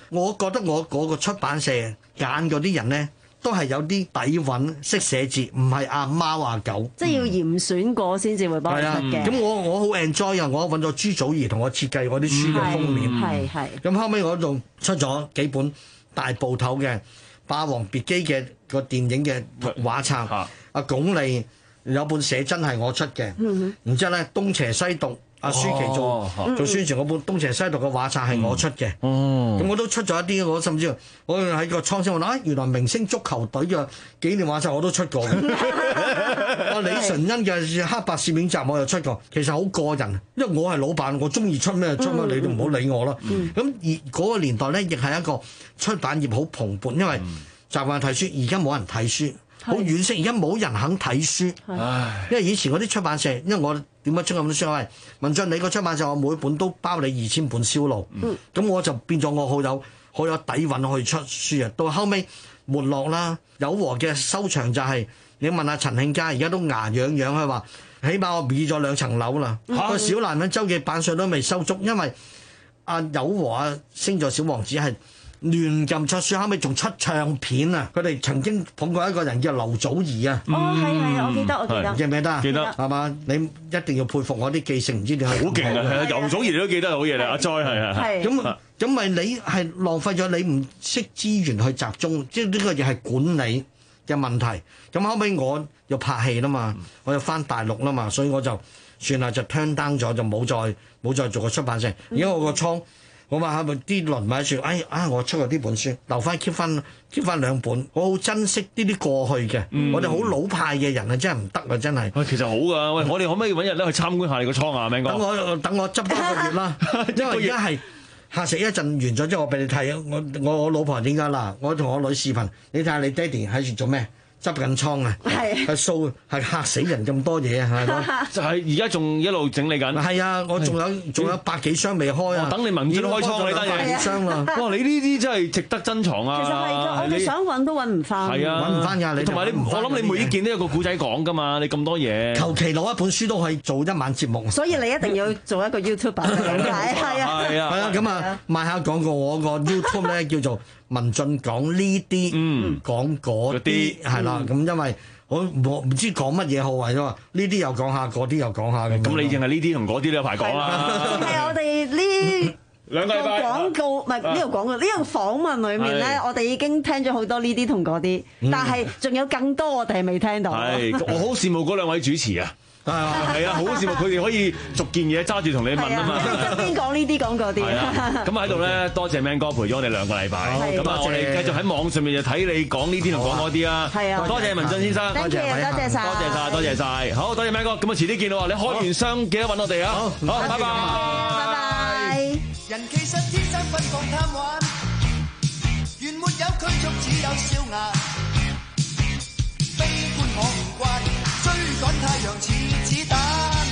我覺得我嗰個出版社揀嗰啲人咧，都係有啲底蘊，識寫字，唔係阿貓阿狗。 即係要嚴選過先至會幫你出嘅。 咁我我好 enjoy 啊！我揾咗朱祖兒同我設計我啲書嘅封面。 係係。 咁後尾我仲出咗幾本大部頭嘅《霸王別姬》嘅個電影嘅畫冊。阿鞏俐有本寫真係我出嘅。然之後咧，東邪西毒。阿舒淇做做宣傳嗰本《東邪西毒》嘅畫冊係我出嘅，咁、嗯、我都出咗一啲，我甚至我喺個倉先我諗，啊原來明星足球隊嘅紀念畫冊我都出過嘅，阿李純恩嘅黑白攝影集我又出過，其實好個人，因為我係老闆，我中意出咩出乜，嗯、你都唔好理我啦。咁、嗯、而嗰個年代咧，亦係一個出版業好蓬勃，因為習慣睇書，而家冇人睇書。好惋惜，而家冇人肯睇書，因為以前嗰啲出版社，因為我點解出咁多書？係文進你個出版社，我每本都包你二千本銷路，咁、嗯、我就變咗我好有好有底蘊去出書啊！到後尾沒落啦，有和嘅收場就係、是、你問下陳慶佳，而家都牙癢癢，佢話起碼我變咗兩層樓啦。個、嗯、小男人周記版稅都未收足，因為阿有和啊星座小王子係。亂咁出書，後尾仲出唱片啊！佢哋曾經捧過一個人叫劉祖兒啊。 哦，係係，我記得，我記得。 記唔記得啊？ 記得係嘛？你一定要佩服我啲記性，唔知點解好勁啊！係啊，劉祖兒你都記得好嘢啦，阿 Joy 係啊。 係咁咁咪你係浪費咗你唔識資源去集中，即係呢個嘢係管理嘅問題。咁後尾我又拍戲啦嘛，我又翻大陸啦嘛，所以我就算啦，就 turn down 咗，就冇再冇再做個出版社。而家我個倉。我話係咪啲輪買書？哎啊！我出過呢本書，留翻 keep 翻 keep 翻兩本。我好珍惜呢啲過去嘅。嗯、我哋好老派嘅人啊，真係唔得啊！真係。 喂，其實好㗎。喂，我哋可唔可以揾日咧去參觀下你個倉啊，明哥？ 等我等我執多一個月啦，因為而家係下食一陣完咗之後，我俾你睇。我我我老婆點解嗱？我同我女視頻，你睇下你爹哋喺度做咩？執緊倉啊！係係掃係嚇死人咁多嘢啊！係咯， 就係而家仲一路整理緊。 係啊，我仲有仲有百幾箱未開啊！ 等你文進開倉你得嘢。百幾箱啦！哇！你呢啲真係值得珍藏啊！ 其實係㗎，我哋想揾都揾唔翻。 係啊， 揾唔翻㗎你。 同埋你，我諗你每一件都有個古仔講㗎嘛！你咁多嘢， 求其攞一本書都可以做一晚節目。 所以你一定要做一個 YouTuber 咁解係啊！ 係啊！係啊！咁啊，賣下廣告，我個 YouTube 咧叫做文進講呢啲，嗯，講嗰啲係啦。咁因為我我唔知講乜嘢好為啫嘛，呢啲又講下，嗰啲又講下嘅。 咁你淨係呢啲同嗰啲都有排講啦。 係我哋呢兩個禮拜廣告，唔係呢個廣告，呢個訪問裏面咧，我哋已經聽咗好多呢啲同嗰啲，但係仲有更多我哋係未聽到。 係，我好羨慕嗰兩位主持啊！係啊，係啊，好羨慕佢哋可以逐件嘢揸住同你問啊嘛。 側邊講呢啲講嗰啲。 咁喺度咧，多謝 Man 哥陪咗我哋兩個禮拜。咁啊，我哋繼續喺網上面就睇你講呢啲同講嗰啲啊。係啊，多謝文進先生， 多謝多謝晒， 多謝晒，多謝晒。好多謝 Man 哥，咁啊遲啲見到你開完箱記得揾我哋啊。好，好，拜拜， 拜拜。 人其實天生奔放貪玩，原沒有拘束，只有笑顏。悲觀我唔慣，追趕太陽似子彈。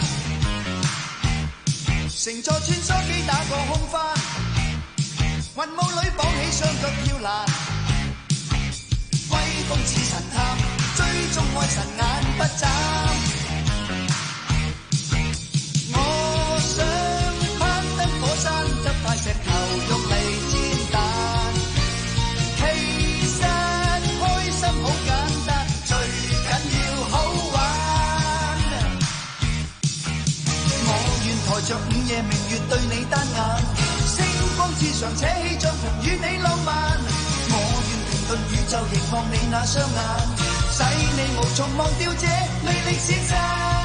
乘坐穿梭機打個空翻，雲霧裏綁起雙腳跳欄。威風似神探，追蹤愛神眼不眨。我想攀登火山，執塊石頭用嚟煎蛋。其實開心好簡單，最緊要好玩。我願抬着午夜明月對你單眼，星光之上扯起帳篷與你浪漫。我願停頓宇宙凝望你那雙眼，使你無從忘掉這魅力先生。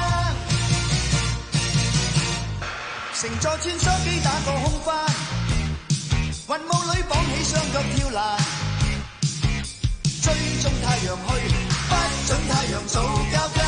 乘坐穿梭機打個空翻，雲霧裏綁起雙腳跳欄，追蹤太陽去，不准太陽做交更。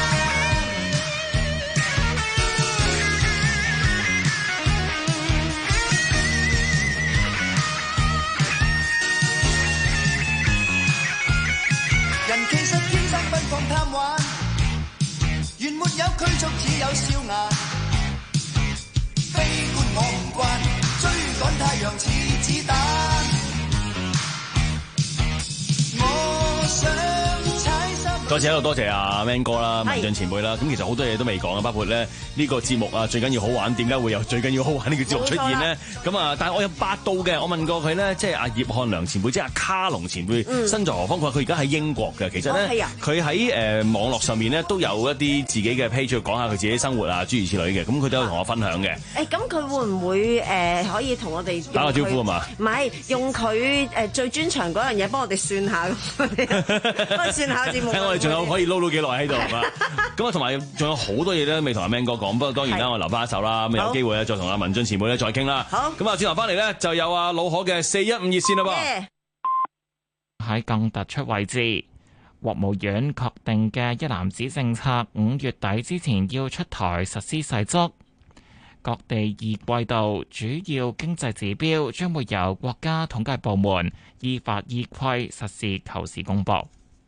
人其實天生奔放貪玩，原沒有拘束，只有笑顏。悲觀我唔慣，追趕太陽似子彈。我想踩再次喺度多謝阿 Man 哥啦、文進前輩啦。咁其實好多嘢都未講啊，包括咧呢個節目啊，最緊要好玩，點解會有最緊要好玩呢個節目出現呢？咁啊，但係我有八到嘅，我問過佢咧，即係阿葉漢良前輩，即係阿卡龍前輩，嗯、身在何方？佢話佢而家喺英國嘅。其實咧，佢喺誒網絡上面咧都有一啲自己嘅 page 講下佢自己生活啊，諸如此類嘅。咁佢都有同我分享嘅。誒， 咁佢會唔會誒、呃、可以同我哋打個招呼啊嘛？ 唔係用佢誒最專長嗰樣嘢幫我哋算下，幫我算下節目。 睇我哋仲有可以撈到幾耐喺度係嘛？咁啊，同埋仲有好多嘢咧未同阿 Man 哥講，不過當然啦，我留翻一手啦。咁有機會咧再同阿文進前輩咧再傾啦。好，咁啊，轉頭翻嚟咧就有阿老可嘅四一五熱線啦噃。 喺更突出位置，國務院確定嘅一攬子政策五月底之前要出台實施細則。各地二季度主要經濟指標將會由國家統計部門依法依規實時求時公佈。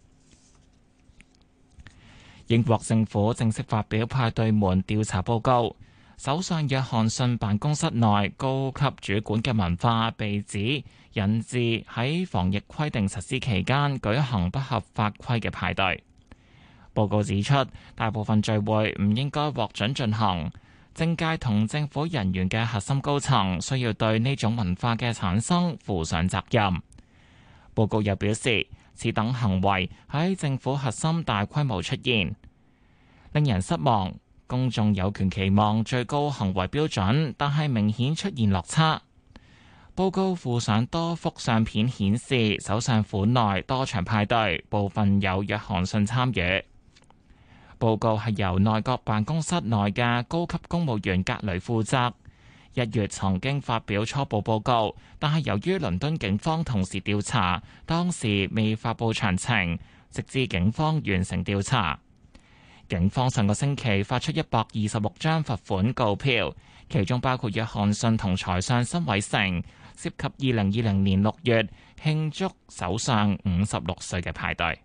英國政府正式發表派對門調查報告，首相約翰遜辦公室內高級主管嘅文化被指引致喺防疫規定實施期間舉行不合法規嘅派對。報告指出，大部分聚會唔應該獲准進行。政界同政府人員嘅核心高層需要對呢種文化嘅產生負上責任。報告又表示，此等行為喺政府核心大規模出現，令人失望。公眾有權期望最高行為標準，但係明顯出現落差。報告附上多幅相片顯示，首相府內多場派對，部分有約翰遜參與。報告係由內閣辦公室內嘅高級公務員格雷負責。一月曾經發表初步報告，但係由於倫敦警方同時調查，當時未發布詳情，直至警方完成調查。警方上個星期發出一百二十六張罰款告票，其中包括約翰遜同財相辛偉誠，涉及二零二零年六月慶祝首相五十六歲嘅派對。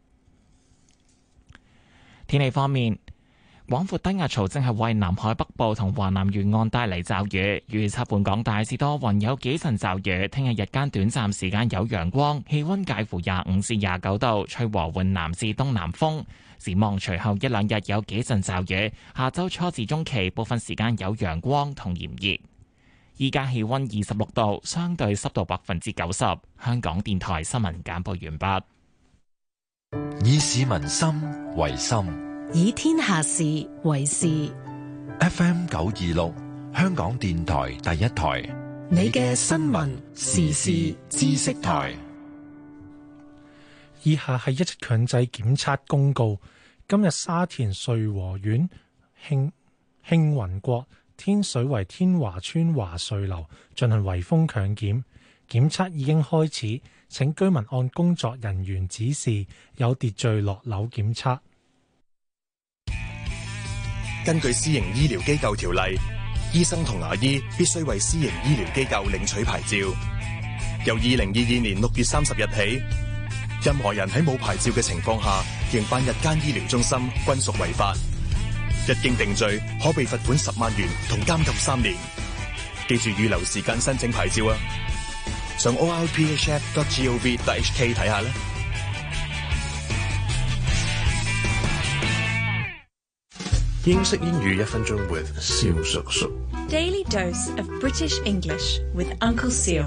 天氣方面，廣闊低壓槽正係為南海北部同華南沿岸帶嚟驟雨，預測本港大致多雲，有幾陣驟雨。聽日日間短暫時間有陽光，氣溫介乎廿五至廿九度，吹和緩南至東南風。展望隨後一兩日有幾陣驟雨，下周初至中期部分時間有陽光同炎熱。依家氣溫二十六度，相對濕度百分之九十。香港電台新聞簡報完畢。 以市民心為心， 以天下事為事。 F M 九二六，香港電台第一台， 你嘅新聞時事知識台。 以下係一則強制檢測公告。今日沙田瑞和苑興興雲國天水圍天華村華瑞樓進行圍封強檢，檢測已經開始，請居民按工作人員指示有秩序落樓檢測。 根據私營醫療機構條例，醫生同牙醫必須為私營醫療機構領取牌照。由二零二二年六月三十日起，任何人喺冇牌照嘅情況下營辦日間醫療中心均屬違法，一經定罪可被罰款十萬元同監禁三年。記住預留時間申請牌照啊！上 o r p h f dot gov dot h k 睇下啦。英式英語一分鐘 with 蕭叔叔。 Daily dose of British English with Uncle Seal。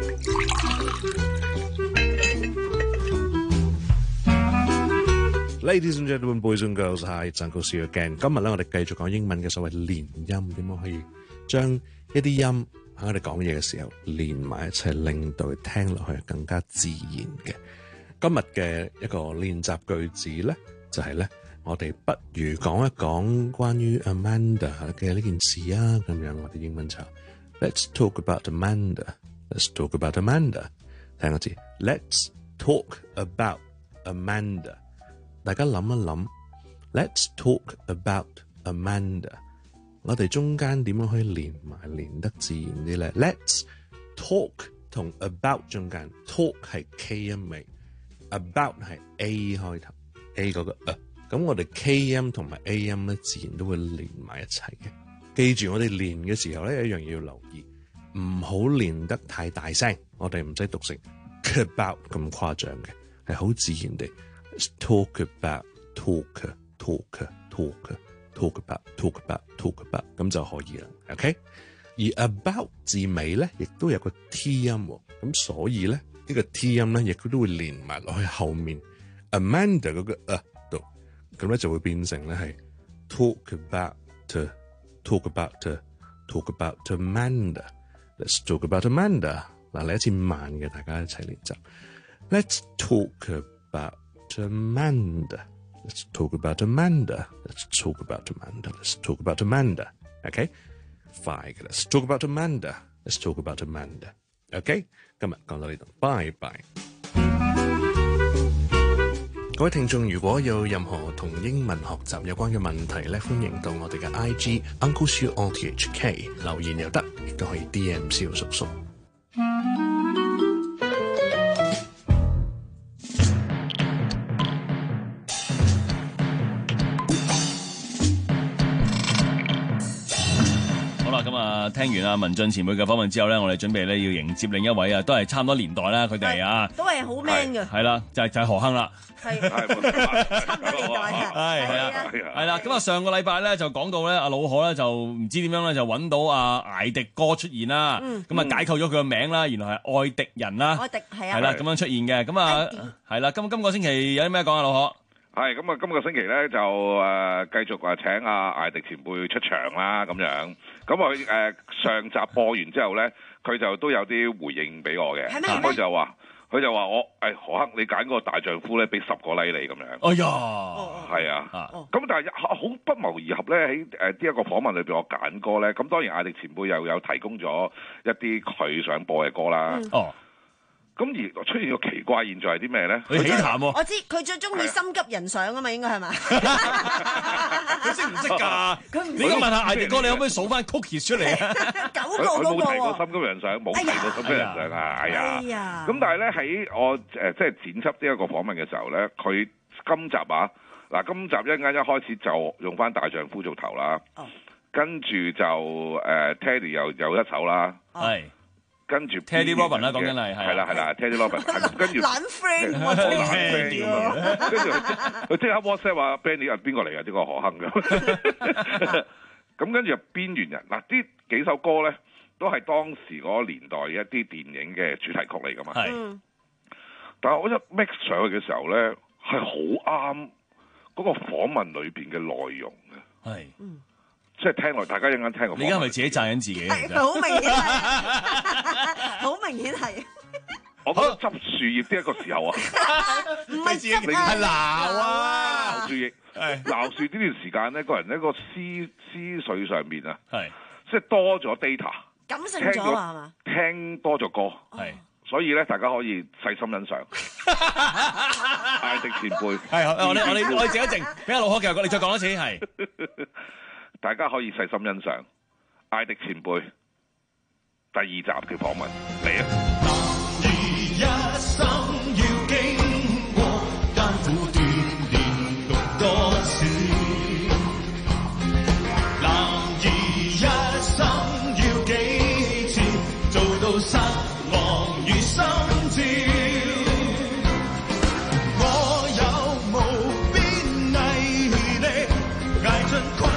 Ladies and gentlemen, boys and girls, hi, it's Uncle Seal again。今日咧，我哋繼續講英文嘅所謂連音，點樣可以將一啲音喺我哋講嘢嘅時候連埋一齊，令到佢聽落去更加自然嘅。今日嘅一個練習句子咧，就係咧，我哋不如講一講關於 Amanda 嘅呢件事啊。咁樣我哋英文就 Let's talk about Amanda. Let's talk about Amanda。聽個字 Let's talk about Amanda。大家諗一諗 ，Let's talk about Amanda。我哋中間點樣可以連埋連得自然啲咧 ？Let's talk 同 about 中間 talk 係 K 音尾 ，about 係 A 開頭 ，A 嗰個啊。咁我哋 K 音同埋 A 音咧，自然都會連埋一齊嘅。記住我哋連嘅時候咧，一樣要留意，唔好連得太大聲。我哋唔使讀成 about 咁誇張嘅，係好自然地。Let's talk about talk talk talk talk about talk about talk about 咁就可以啦。OK， 而 about 字尾咧，亦都有個 T 音喎，咁所以咧呢、呢個 T 音咧，亦都會連埋落去後面 Amanda 嗰個啊度，咁咧就會變成咧係 talk about talk about talk about Amanda。Let's talk about Amanda。嗱，嚟一次慢嘅，大家一齊練習。Let's talk about Amanda。Let's talk about Amanda。Let's talk about Amanda。Let's talk about Amanda。OK， 快嘅。Let's talk about Amanda。Let's talk about Amanda。OK， 今日講到呢度，拜拜。各位聽眾，如果有任何同英文學習有關嘅問題咧，歡迎到我哋嘅 I G Uncle Siu O T H K 留言又得，亦都可以 D M 蕭叔叔。 咁啊，聽完阿文進前輩嘅訪問之後咧，我哋準備咧要迎接另一位啊，都係差唔多年代啦，佢哋啊， 都係好 man 嘅， 係啦，就係就係何亨啦， 係差唔多年代嘅， 係係啊，係啦。咁啊，上個禮拜咧就講到咧，阿老何咧就唔知點樣咧就揾到阿艾迪哥出現啦，咁啊解構咗佢嘅名啦，原來係愛迪人啦， 愛迪係啊， 係啦，咁樣出現嘅，咁啊係啦，今今個星期有啲咩講啊，老何？ 係咁啊！今個星期咧就誒、呃、繼續話請阿艾迪前輩出場啦，咁樣咁佢誒上集播完之後咧，佢就都有啲回應俾我嘅。咁佢就話佢就話我誒、哎、何克，你揀嗰個大丈夫咧，俾十個 like 你咁樣。 哎呀， 係啊，咁但係好不謀而合咧，喺誒呢一個訪問裏邊，我揀歌咧，咁當然艾迪前輩又有提供咗一啲佢想播嘅歌啦。哦。咁而出現個奇怪現象係啲咩咧？ 佢起痰喎！ 我知佢最中意心急人上啊嘛，應該係嘛？ 佢識唔識㗎？佢唔識。你問下艾迪哥，你可唔可以數翻 cookies 出嚟啊？ 九個嗰個喎。 佢冇提過心急人上，冇提過心急人上啊！哎呀！咁但係咧喺我誒即係剪輯呢一個訪問嘅時候咧，佢今集啊嗱，今集一陣間一開始就用翻大丈夫做頭啦，跟住就誒 Teddy 又有一首啦，係。跟住 Teddy Robin 啦，講緊係係啦係啦 ，Teddy Robin， 跟住懶 friend， 我真係跟住佢即刻 WhatsApp 話 Benny 係邊個嚟㗎？呢個何亨咁。咁跟住邊緣人嗱，呢幾首歌咧都係當時嗰個年代一啲電影嘅主題曲嚟㗎嘛。係。但係我一 mix 上去嘅時候咧，係好啱嗰個訪問裏邊嘅內容嘅。係。即係聽落，大家一陣間聽過。 你而家係咪自己讚緊自己？ 係，好明顯係，好明顯係。 我覺得執樹葉呢一個時候啊， 唔係執係鬧啊！ 鬧樹葉，鬧樹呢段時間咧，個人一個思思緒上面啊，係即係多咗 data， 感性咗係嘛？ 聽多咗歌，係，所以咧大家可以細心欣賞。艾迪前輩， 係我哋我哋我哋靜一靜，俾阿老何繼續講，你再講多次係。 大家可以細心欣賞艾迪前輩第二集嘅訪問嚟啊！男兒一生要經過艱苦鍛鍊讀多少，男兒一生要幾次做到失望與心照，我有無邊毅力捱盡困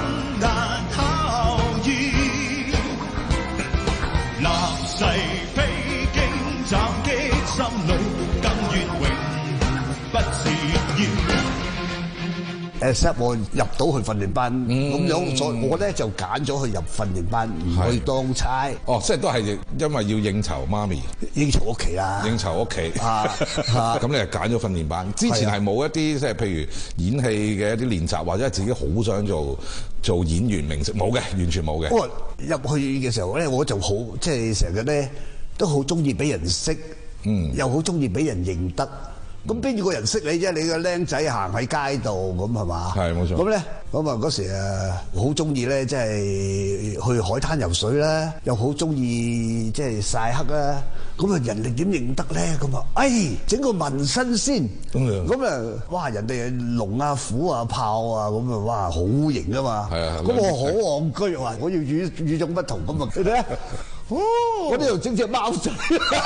except 我入到去訓練班咁、嗯、樣，所以我咧就揀咗去入訓練班，唔去當差。 哦，即係都係因為要應酬媽咪， 應酬屋企啦， 應酬屋企啊，咁你係揀咗訓練班。之前係冇一啲即係譬如演戲嘅一啲練習，或者係自己好想做做演員明星，冇嘅，完全冇嘅。不過入去嘅時候咧，我就好即係成日咧都好中意俾人識，嗯，又好中意俾人認得。咁邊個人識你啫？你個僆仔行喺街度咁係嘛？係冇錯。咁咧，咁啊嗰時誒好中意咧，即係去海灘游水啦，又好中意即係曬黑啦。咁啊人哋點認得咧？咁啊，哎整個紋身先。咁樣。咁啊，哇！人哋龍啊、虎啊、豹啊，咁啊，哇！好型啊嘛。係啊。咁我好戇居，話我要與與眾不同咁啊！你睇哦，我呢度整隻貓仔，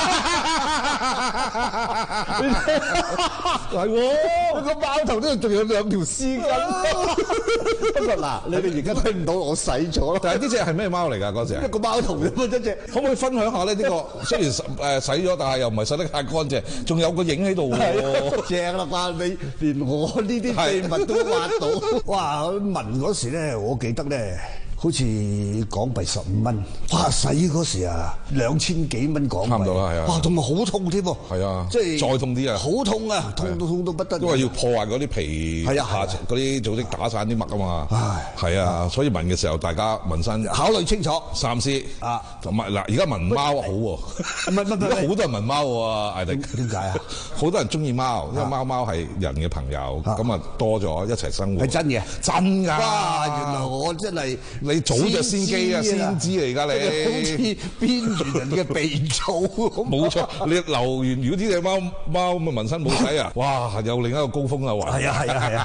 係喎，個貓頭呢度仲有兩條絲巾。不過嗱，你哋而家睇唔到我洗咗啦。 但係呢隻係咩貓嚟㗎？嗰隻一個貓頭咁啊，一隻。 可唔可以分享下咧？呢個雖然誒洗咗，但係又唔係洗得太乾淨，仲有個影喺度喎。 正啦啩，你連我呢啲秘密都挖到。哇！聞嗰時咧，我記得咧。好似港幣十五蚊，哇！洗嗰時啊，兩千幾蚊港幣， 差唔多啦，係啊！ 哇，仲係好痛添喎， 係啊， 即係再痛啲啊， 好痛啊，痛到痛到不得了， 因為要破壞嗰啲皮下嗰啲組織，打散啲脈啊嘛，唉，係啊，所以聞嘅時候，大家聞身考慮清楚， 三思啊， 同埋嗱，而家聞貓好喎， 唔係唔係， 而家好多人聞貓喎，艾迪， 點解啊？ 好多人中意貓，因為貓貓係人嘅朋友，咁啊多咗一齊生活， 係真嘅， 真㗎， 哇！原來我真係你早就先。機啊，先知嚟㗎你， 好似邊緣人嘅鼻祖咁。 冇錯，你留完如果呢隻貓貓咁嘅紋身冇睇啊，哇！有另一個高峰啦，話。 係啊係啊係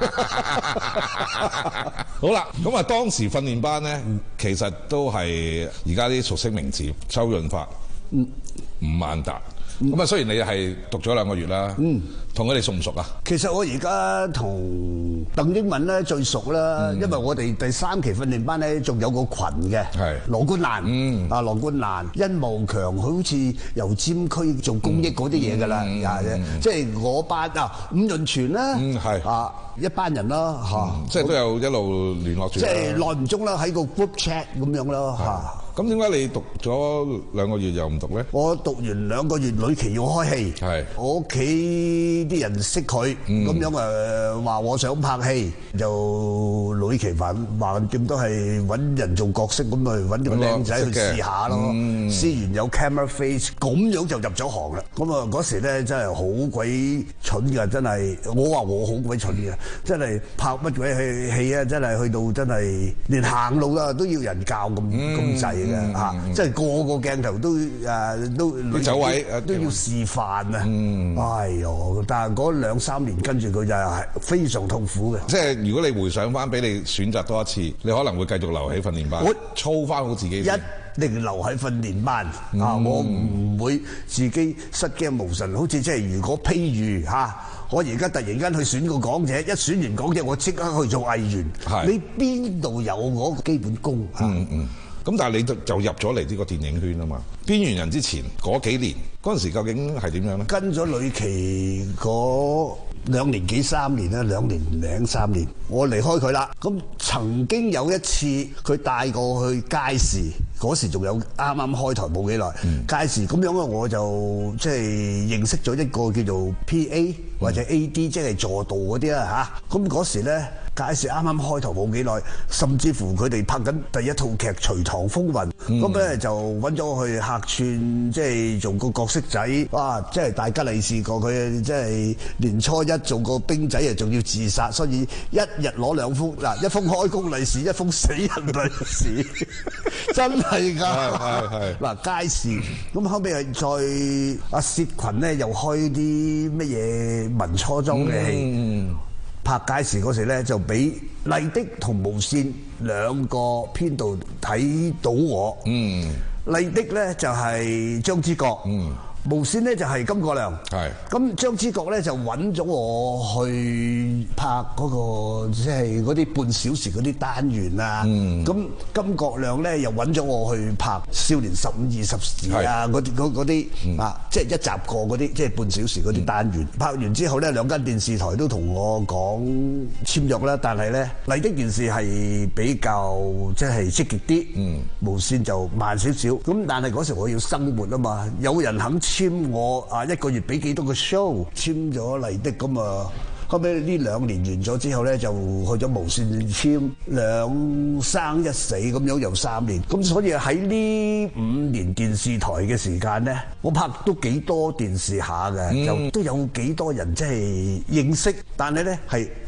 啊。好啦，咁啊當時訓練班咧，其實都係而家啲熟悉名字，周潤發、 嗯、 吳萬達。咁啊，雖然你係讀咗兩個月啦，嗯，同佢哋熟唔熟啊？ 其實我而家同鄧英文咧最熟啦，因為我哋第三期訓練班咧仲有個群嘅，係羅冠蘭，嗯，啊羅冠蘭、殷望強，佢好似油尖區做公益嗰啲嘢㗎啦，啊，即係我班啊，伍潤泉啦，嗯係啊，一班人啦嚇， 即係都有一路聯絡住， 即係耐唔中啦，喺個 group chat 咁樣咯嚇。 咁點解你讀咗兩個月又唔讀咧？ 我讀完兩個月，呂奇要開戲，係我屋企啲人識佢，咁、嗯、樣誒話我想拍戲，就呂奇話橫掂都係揾人做角色，咁咪揾個靚仔去試下咯。試完有 camera face，咁樣就入咗行啦。咁啊嗰時咧真係好鬼蠢㗎，真係我話我好鬼蠢嘅，真係拍乜鬼戲戲啊！真係去到真係連行路啦都要人教咁咁滯。嗯嚇，即係個個鏡頭都誒都走位都要示範啊！嗯、哎呦，但係嗰兩三年跟住佢就係非常痛苦嘅。 即係如果你回想翻，俾你選擇多一次，你可能會繼續留喺訓練班，我操翻好自己。 一定留喺訓練班、嗯、啊！我唔會自己失驚無神，好似即係如果譬如嚇。啊我而家突然間去選個港姐，一選完港姐，我即刻去做藝員。你邊度有嗰個基本功？ 嗯嗯。咁但係你就就入咗嚟呢個電影圈啊嘛。邊緣人之前嗰幾年嗰陣時究竟係點樣咧？ 跟咗呂奇嗰兩年幾三年啦，兩年零三年，我離開佢啦。咁曾經有一次佢帶我去街市，嗰時仲有啱啱開台冇幾耐，嗯、街市咁樣啊，我就即係認識咗一個叫做 P A 或者 A D，、嗯、即係助導嗰啲啦嚇。咁嗰時咧。街市啱啱開頭冇幾耐，甚至乎佢哋拍緊第一套劇《隋唐風雲》，咁咧、嗯、就揾咗我去客串，即係做個角色仔。哇！即係大吉利是過佢，即係年初一做個兵仔啊，仲要自殺，所以一日攞兩封嗱，一封開工利是，一封死人利是，真係㗎。係係嗱街市，咁後尾係再阿薛群咧又開啲乜嘢民初裝嘅戲。嗯拍街市嗰時咧，就俾麗的同無線兩個編導睇到我。嗯，麗的咧就係張之覺。嗯。無線咧就係金國良，係咁張之國咧就揾咗我去拍嗰個即係嗰啲半小時嗰啲單元啊，咁金國良咧又揾咗我去拍少年十五二十時啊嗰啲嗰啲啊，即係一集過嗰啲即係半小時嗰啲單元。拍完之後咧，兩間電視台都同我講簽約啦，但係咧麗的電視係比較即係積極啲，無線就慢少少。咁但係嗰時我要生活啊嘛，有人肯簽我啊，一個月俾幾多個 show， 簽咗麗的咁啊，後尾呢兩年完咗之後咧，就去咗無線簽兩生一死咁樣又三年，咁所以喺呢五年電視台嘅時間咧，我拍都幾多電視下嘅，就、嗯、都有幾多人即係認識，但係咧係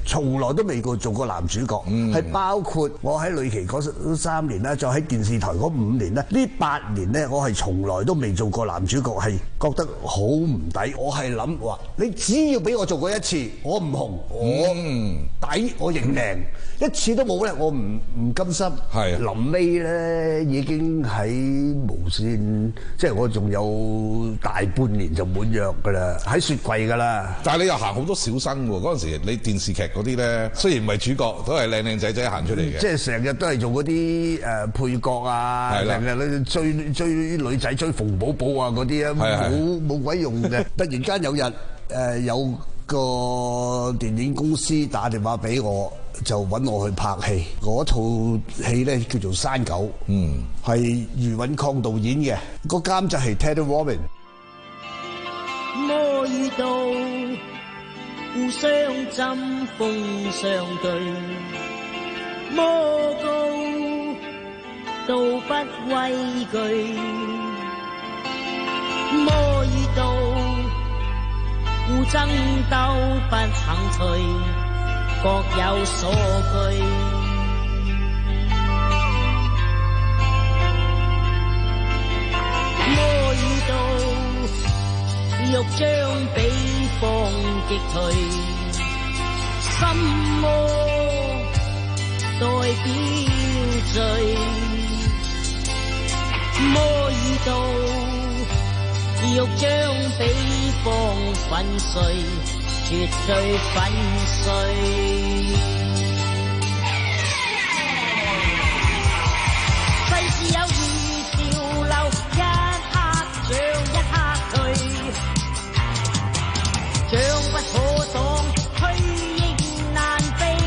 從來都未過做過男主角，係、嗯、包括我喺旅期嗰三年啦，再喺電視台嗰五年咧，呢八年咧，我係從來都未做過男主角，係覺得好唔抵。我係諗話，你只要俾我做過一次，我唔紅，我抵，我認命，一次都冇咧，我唔唔甘心。係臨尾咧，已經喺無線，即係我仲有大半年就滿約㗎啦，喺雪櫃㗎啦。 但係你又行好多小生喎，嗰陣時你電視劇嗰啲咧，雖然唔係主角，都係靚靚仔仔行出嚟嘅。即係成日都係做嗰啲誒配角啊，成日追追女仔追馮寶寶啊嗰啲啊，冇冇鬼用嘅。突然間有日誒、呃、有個電影公司打電話俾我，就揾我去拍戲。嗰套戲咧叫做《山狗》，嗯，係余允抗導演嘅，個監製係 Teddy Robin。 魔與道互相針鋒相對，魔高道不畏懼，魔與道互爭鬥不肯退，各有所據。魔與道欲將彼方擊退，心魔代表罪，魔與道欲將彼方粉碎，絕對粉碎。世事有如潮流，一刻漲一刻退，將不可擋，虛應難避。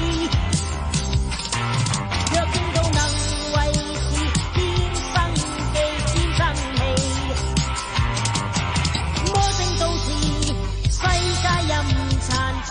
若見到能維持天生記，天生氣，魔性到時世界任殘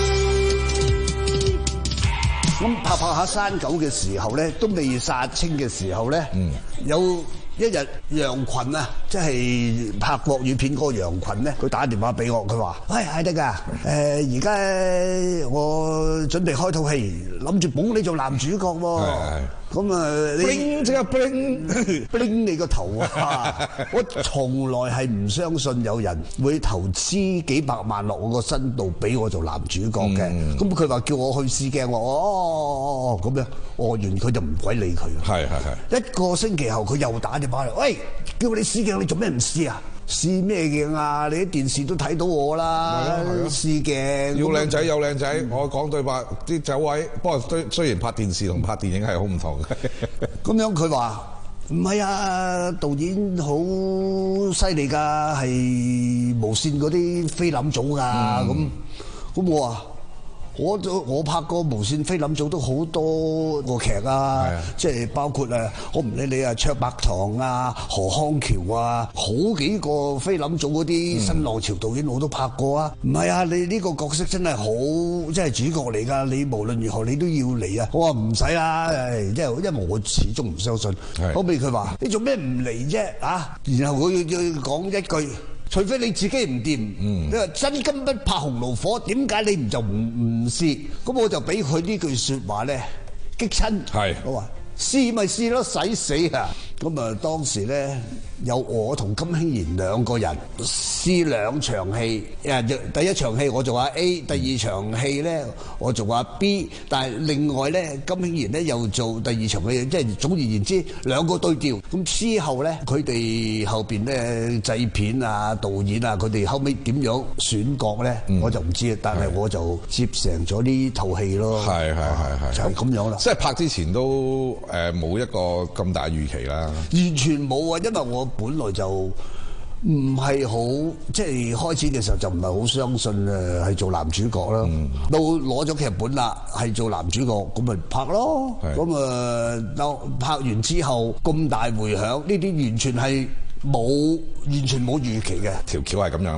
摧。 咁拍拍下山狗嘅時候咧，都未殺青嘅時候咧，嗯、有。一日楊群啊，即係拍國語片嗰個楊群咧，佢打電話俾我，佢話：喂，艾迪啊，誒而家我準備開套戲，諗住捧你做男主角喎。咁啊，你即刻 bling bling 你個頭啊！我從來係唔相信有人會投資幾百萬落我個身度俾我做男主角嘅。咁佢話叫我去試鏡，我哦咁樣，哦完佢就唔鬼理佢。係係係。一個星期後佢又打電話嚟，喂，叫你試鏡，你做咩唔試啊？試咩鏡啊？你啲電視都睇到我啦，試鏡要靚仔有靚仔，我講對白啲走位。不過雖雖然拍電視同拍電影係好唔同嘅。咁樣佢話唔係啊，導演好犀利㗎，係無線嗰啲菲林組㗎。咁咁我話。我我拍過無線菲林組都好多個劇啊，即係包括誒，我唔理你啊，卓伯棠啊、何康橋啊，好幾個菲林組嗰啲新浪潮導演我都拍過啊。唔係啊，你呢個角色真係好，即係主角嚟㗎。你無論如何你都要嚟啊。我話唔使啦，誒，即係因為我始終唔相信。後尾佢話：你做咩唔嚟啫？啊！然後佢要講一句。除非你自己唔掂，嗯、你話真金不怕紅爐火，點解你唔就唔唔試？咁我就俾佢呢句説話咧激親。係我話試咪試咯，使死啊！咁啊當時咧有我同金興賢兩個人試兩場戲，誒第一場戲我做下 A，第二場戲咧我做下 B， 但係另外咧金興賢咧又做第二場戲，即係總而言之兩個對調。咁之後咧佢哋後邊咧製片啊、導演啊，佢哋後尾點樣選角咧，嗯、我就唔知，但係我就接成咗呢套戲咯。係係係係，就係咁樣啦。即係拍之前都誒冇一個咁大預期啦。完全冇啊，因為我本來就唔係好，即係開始嘅時候就唔係好相信誒係做男主角啦。嗯、到攞咗劇本啦，係做男主角，咁咪拍咯。咁啊，當拍完之後咁大迴響，呢啲完全係冇，完全冇預期嘅。條橋係咁樣啦。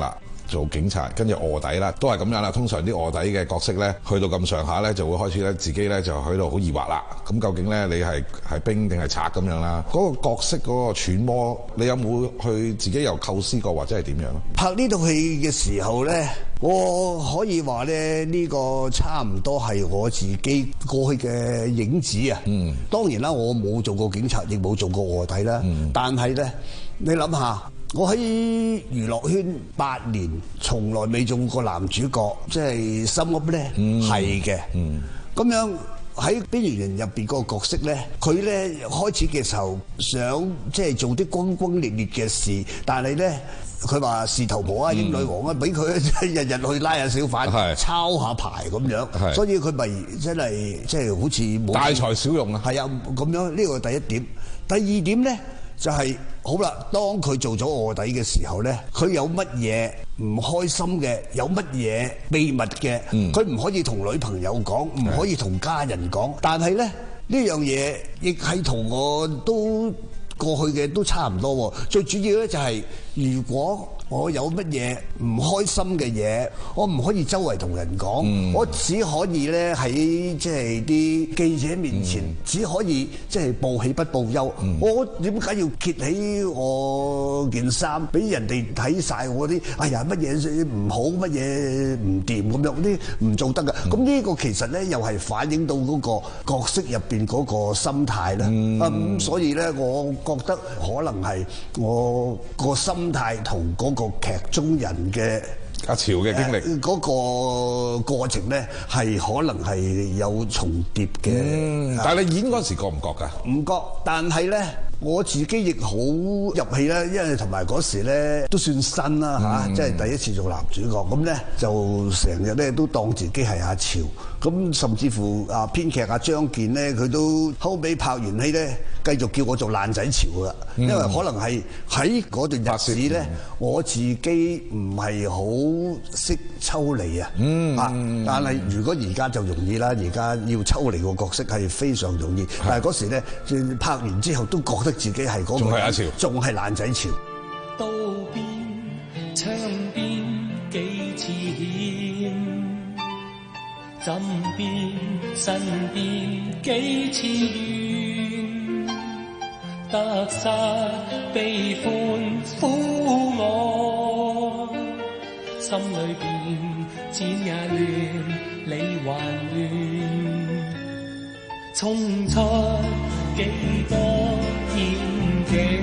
做警察，跟住臥底啦，都係咁樣啦。通常啲臥底嘅角色咧，去到咁上下咧，就會開始咧自己咧就喺度好疑惑啦。咁究竟咧你係係兵定係賊咁樣啦？嗰個角色嗰個揣摩，你有冇去自己又構思過或者係點樣咧？ 拍呢套戲嘅時候咧，我可以話咧呢個差唔多係我自己過去嘅影子啊。嗯，當然啦，我冇做過警察，亦冇做過臥底啦。嗯，但係咧，你諗下。我喺娛樂圈八年，從來未做過男主角，即係心屋咧，係嘅。咁樣喺邊緣人入邊嗰個角色咧，佢咧開始嘅時候想即係做啲轟轟烈烈嘅事，但係咧佢話事頭婆啊、英女王啊，俾佢日日去拉下小販、抄下牌咁樣，所以佢咪真係即係好似冇大材小用啊。 係啊，咁樣呢個第一點。第二點咧。就係、是、好啦，當佢做咗臥底嘅時候咧，佢有乜嘢唔開心嘅，有乜嘢秘密嘅，佢唔、嗯、可以同女朋友講，唔可以同家人講。但係咧呢樣嘢亦係同我都過去嘅都差唔多。最主要咧就係、是、如果我有乜嘢唔開心嘅嘢，我唔可以周圍同人講，嗯、我只可以咧喺即係啲記者面前，嗯、只可以即係報喜不報憂。嗯、我點解要揭起我件衫俾人哋睇晒我啲？哎呀，乜嘢唔好，乜嘢唔掂咁樣，啲唔做得㗎。咁呢、嗯、個其實咧又係反映到嗰個角色入邊嗰個心態啦。嗯、啊咁，所以咧，我覺得可能係我個心態同嗰個劇中人嘅阿潮嘅經歷嗰、呃那個過程咧，係可能係有重疊嘅、嗯。 但係你演嗰時覺唔覺㗎？ 唔覺，但係咧。我自己亦好入戲啦，因為同埋嗰時咧都算新啦嚇，即係、嗯、第一次做男主角，咁咧就成日咧都當自己係阿潮，咁甚至乎啊編劇阿張健咧，佢都後尾拍完戲咧，繼續叫我做爛仔潮噶，因為可能係喺嗰段日子咧，嗯、我自己唔係好識抽離啊，嗯、啊，但係如果而家就容易啦，而家要抽離個角色係非常容易，但係嗰時咧拍完之後都覺得自己係嗰個，仲係阿潮，仲係爛仔潮。 刀邊槍邊幾次險，枕邊身邊幾次怨，得失悲歡苦我，心裏邊剪也亂，理還亂，衝出幾多險境，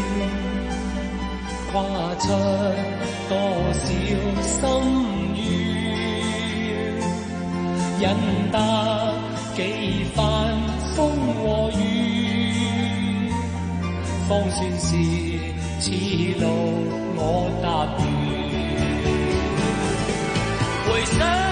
跨出多少心願，忍得幾番風和雨，方算是此路我踏完。回想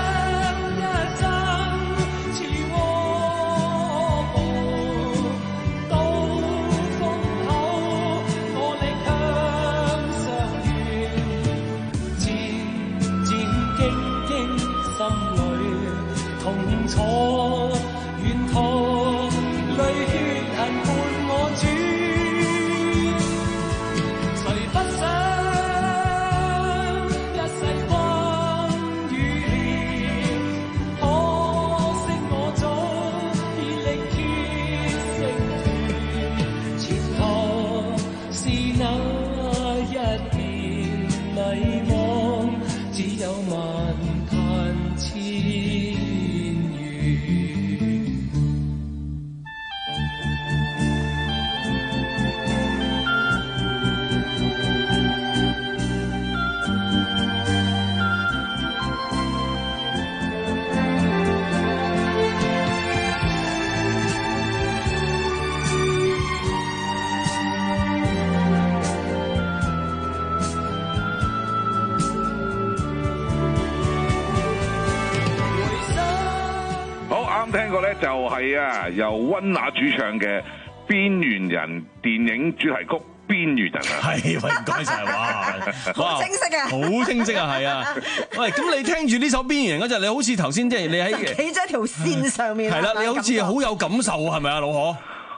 聽過咧就係啊，由溫拿主唱嘅《邊緣人》電影主題曲《邊緣人》啊， 係喂，唔該晒，哇， 好清晰啊， 好清晰啊，係啊，喂，咁你聽住呢首《邊緣人》嗰陣，你好似頭先即係你喺企咗條線上面， 係啦，你好似好有感受係咪啊，老何？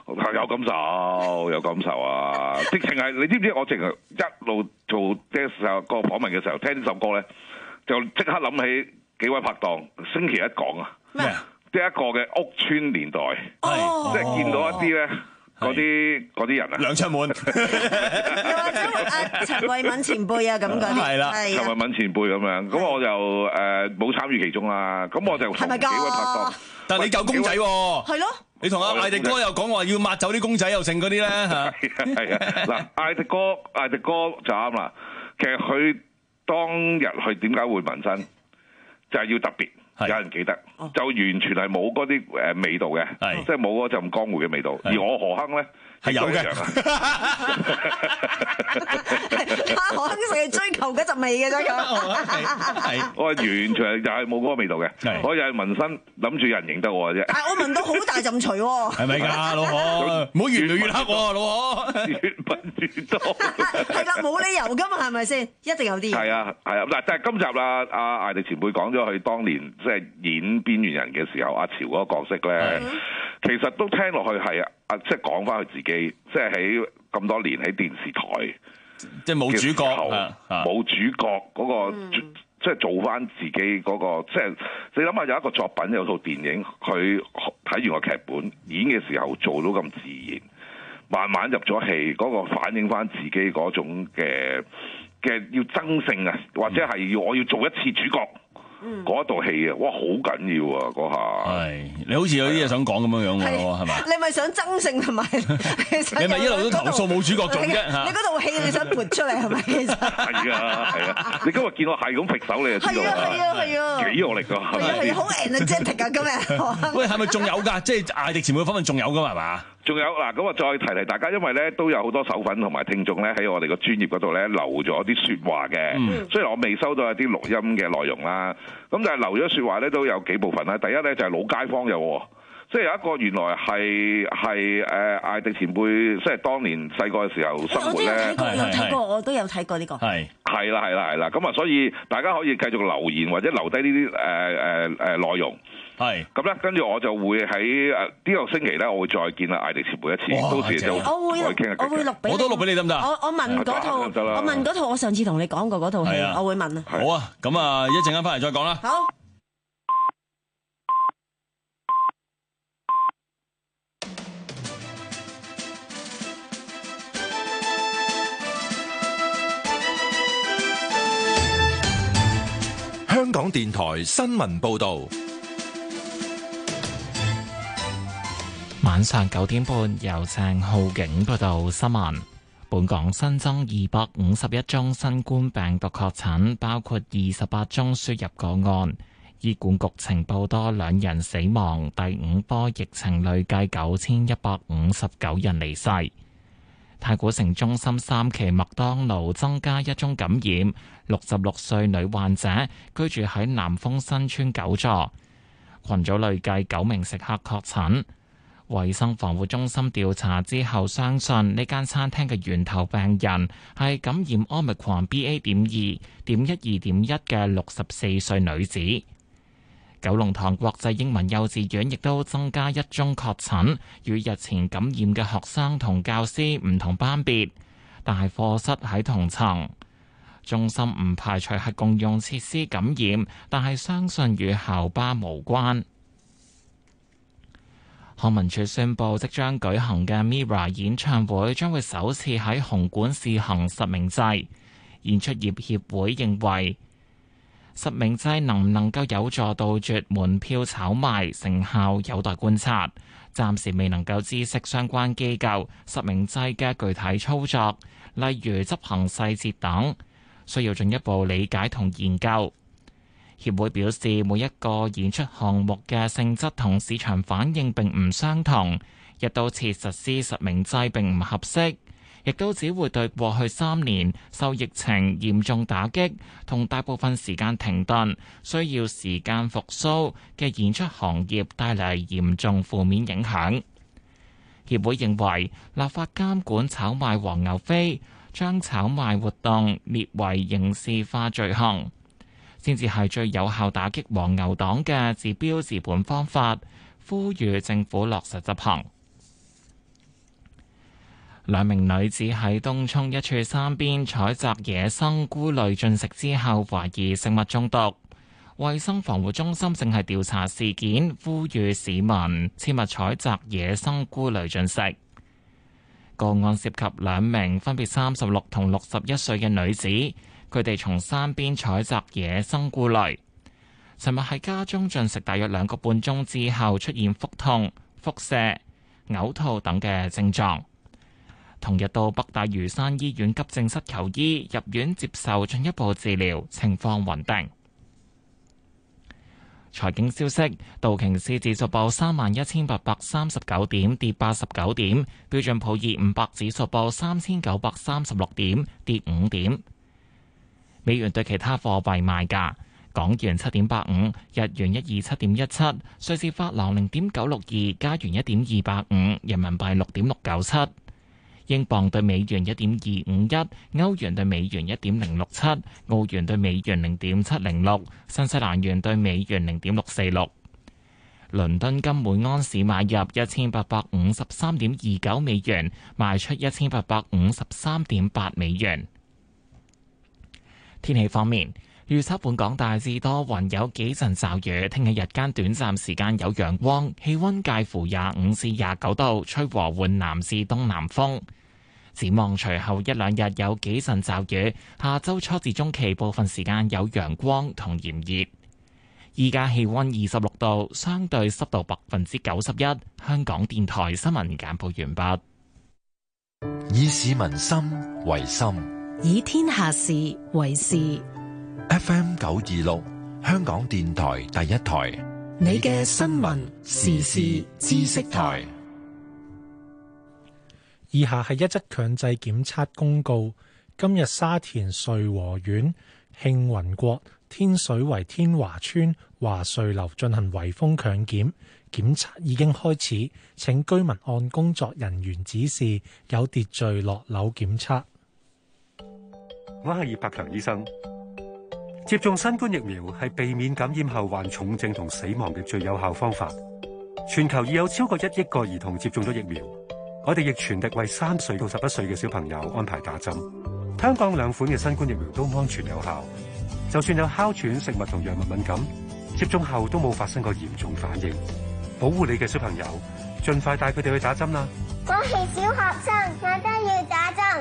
有感受，有感受啊！直情係你知唔知？我淨係一路做即係個訪問嘅時候，聽呢首歌咧，就即刻諗起幾位拍檔星期一講啊，咩啊？即係一個嘅屋村年代， 哦、 即係見到一啲咧。嗰啲嗰啲人啊， 梁卓滿， 又或者阿陳慧敏前輩啊咁嗰啲， 係啦，陳慧敏前輩咁樣，咁我就誒冇參與其中啦。咁我就同幾位拍檔， 但係你夠公仔喎， 係咯， 你同阿艾迪哥又講話要抹走啲公仔又剩嗰啲咧嚇， 係啊，嗱，艾迪哥艾迪哥就啱啦。其實佢當日佢點解會紋身，就係要特別。有人記得，就完全係冇嗰啲誒味道嘅，即係冇嗰陣江湖嘅味道。而我何亨咧係有嘅， 何亨成日追求嗰陣味嘅啫咁。 我係完全又係冇嗰個味道嘅，我又係紋身諗住有人認得我嘅啫。 但係我聞到好大陣除喎， 係咪㗎，老何？唔好越嚟越黑喎，老何。 越聞越多。 係啦，冇理由㗎嘛，係咪先？一定有啲。 係啊，係啊，嗱，但係今集啦，阿艾迪前輩講咗佢當年。即係演邊緣人嘅時候，阿潮嗰個角色咧，其實都聽落去係啊，即係講翻佢自己，即係喺咁多年喺電視台， 即係冇主角， 冇主角嗰個，即係做翻自己嗰個，即係你諗下有一個作品有套電影，佢睇完個劇本演嘅時候做到咁自然，慢慢入咗戲，嗰個反映翻自己嗰種嘅嘅要爭勝啊，或者係要我要做一次主角。嗰一道戲啊，哇，好緊要啊！嗰下係你好似有啲嘢想講咁樣樣喎，係嘛？ 你咪想爭勝同埋， 你咪一路都投訴冇主角做啫嚇。 你嗰套戲你想撥出嚟係咪？其實係啊係啊！你今日見我係咁揈手，你就知道啦。 係啊係啊， 幾用力㗎？係係好 energetic 啊！今日喂，係咪仲有㗎？即係艾迪前輩訪問仲有㗎嘛？係嘛？ 仲有嗱，咁啊再提提大家，因為咧都有好多手粉同埋聽眾咧喺我哋個專頁嗰度咧留咗啲説話嘅。嗯、雖然我未收到一啲錄音嘅內容啦，咁但係留咗説話咧都有幾部分啦。第一咧就係老街坊有，即係有一個原來係係誒艾迪前輩，即係當年細個嘅時候生活咧。 我都有睇過，我都有睇過呢個。係係啦係啦係啦，咁啊所以大家可以繼續留言或者留低呢啲誒誒誒內容。 係咁咧，跟住我就會喺誒呢個星期咧，我會再見阿艾迪前輩一次，到時就我會再傾一傾。 我會錄俾你， 我都錄俾你得唔得？ 我我問嗰套，我問嗰套，我上次同你講過嗰套戲，我會問啊。 好啊，咁啊，一陣間翻嚟再講啦。 好。 香港電台新聞報道， 晚上九點半由鄭浩景報道新聞。本港新增二百五十一宗新冠病毒確診，包括二十八宗輸入個案。醫管局呈報多兩人死亡，第五波疫情累計九千一百五十九人離世。太古城中心三期麥當勞增加一宗感染，六十六歲女患者居住喺南豐新村九座，群組累計九名食客確診。衛生防護中心調查之後，相信呢間餐廳嘅源頭病人係感染 Omicron B A 點二點一二點一嘅六十四歲女子。九龍塘國際英文幼稚園亦都增加一宗確診，與日前感染嘅學生同教師唔同班別，但係課室喺同層。中心唔排除係共用設施感染，但係相信與校巴無關。康文署宣布，即將舉行嘅 Mirror 演唱會將會首次喺紅館試行實名制。演出業協會認為，實名制能唔能夠有助杜絕門票炒賣，成效有待觀察。暫時未能夠知悉相關機構實名制嘅具體操作，例如執行細節等，需要進一步理解同研究。協會表示，每一個演出項目嘅性質同市場反應並唔相同，一刀切實施實名制並唔合適，亦都只會對過去三年受疫情嚴重打擊同大部分時間停頓、需要時間復甦嘅演出行業帶嚟嚴重負面影響。協會認為，立法監管炒賣黃牛飛，將炒賣活動列為刑事化罪行，先至係最有效打擊黃牛黨嘅治標治本方法，呼籲政府落實執行。 兩名女子喺東涌一處山邊採集野生菇類進食之後，懷疑食物中毒。衛生防護中心正係調查事件，呼籲市民切勿採集野生菇類進食。個案涉及兩名分別三十六同六十一歲嘅女子，佢哋從山邊採集野生菇類，尋日喺家中進食大約兩個半鐘之後，出現腹痛、腹瀉、嘔吐等嘅症狀。同日到北大嶼山醫院急症室求醫，入院接受進一步治療，情況穩定。財經消息，道瓊斯指數報三萬一千八百三十九點，跌八十九點；標準普爾五百指數報三千九百三十六點，跌五點。美元對其他貨幣賣價：港元七點八五，日元一二七點一七，瑞士法郎零點九六二，加元一點二八五，人民幣六點六九七。英鎊對美元一點二五一，歐元對美元一點零六七，澳元對美元零點七零六，新西蘭元對美元零點六四六。倫敦金每安士買入一千八百五十三點二九美元，賣出一千八百五十三點八美元。天氣方面，預測本港大致多雲，有幾陣驟雨。聽日日間短暫時間有陽光，氣溫介乎廿五至廿九度，吹和緩南至東南風。展望隨後一兩日有幾陣驟雨，下周初至中期部分時間有陽光同炎熱。依家氣溫二十六度，相對濕度百分之九十一。香港電台新聞簡報完畢。 以市民心為心， 以天下事為事。 F M 九二六，香港電台第一台， 你嘅新聞時事知識台。 以下係一則強制檢測公告。今日沙田瑞和苑慶雲國天水圍天華村華瑞樓進行圍封強檢，檢測已經開始，請居民按工作人員指示有秩序落樓檢測。 我係葉柏強醫生。接種新冠疫苗係避免感染後患重症同死亡嘅最有效方法。全球已有超過一億個兒童接種咗疫苗。我哋亦全力為三歲到十一歲嘅小朋友安排打針。香港兩款嘅新冠疫苗都安全有效，就算有哮喘、食物同藥物敏感，接種後都冇發生過嚴重反應。保護你嘅小朋友，盡快帶佢哋去打針啦！ 我係小學生，我都要打針。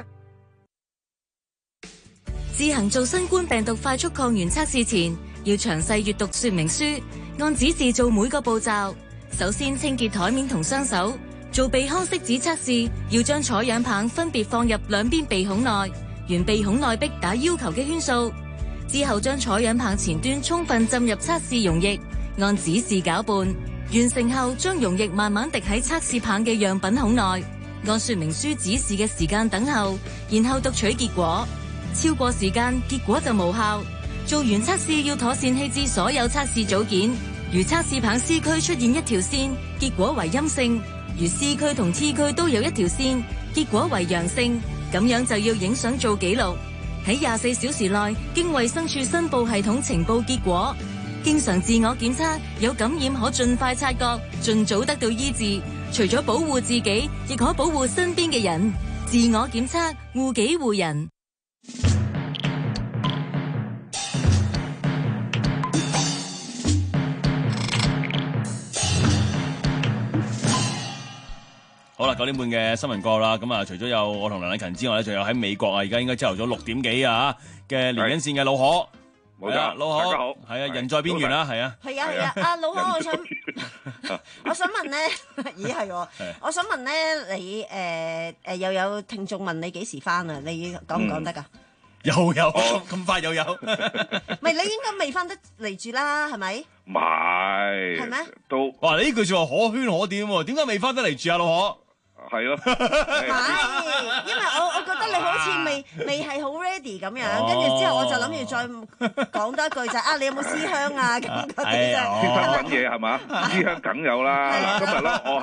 自行做新冠病毒快速抗原測試前，要詳細閱讀說明書，按指示做每個步驟。首先清潔台面同雙手。做鼻腔拭子測試，要將採樣棒分別放入兩邊鼻孔內，沿鼻孔內壁打要求嘅圈數。之後將採樣棒前端充分浸入測試溶液，按指示攪拌。完成後，將溶液慢慢滴喺測試棒嘅樣品孔內，按說明書指示嘅時間等候，然後讀取結果。超過時間，結果就無效。做完測試要妥善棄置所有測試組件。如測試棒 C 區出現一條線，結果為陰性。如 C 區同 T 區都有一條線，結果為陽性，咁樣就要影相做記錄。喺廿四小時內經衛生署申報系統呈報結果。經常自我檢測，有感染可盡快察覺，盡早得到醫治。除咗保護自己，亦可保護身邊嘅人。自我檢測，護己護人。 好啦，九點半嘅新聞過啦，咁啊，除咗有我同梁禮勤之外咧，仲有喺美國啊，而家應該朝頭早六點幾啊嘅連緊線嘅老何， 冇錯， 老何，係啊，人在邊緣啦，係啊， 係啊係啊，阿老何，我想我想問咧，咦係喎，我想問咧，你誒誒又有聽眾問你幾時翻啊？你講唔講得㗎？ 又有咁快又有，唔係你應該未翻得嚟住啦，係咪？ 唔係， 係咩？ 都哇！你呢句説話可圈可點喎？點解未翻得嚟住啊，老何？ 係咯， 係，因為我我覺得你好似未未係好 ready 咁樣，跟住之後我就諗住再講多一句就係啊，你有冇思鄉啊咁嗰啲啫？ 思鄉緊嘢係嘛？思鄉梗有啦。今日咧，我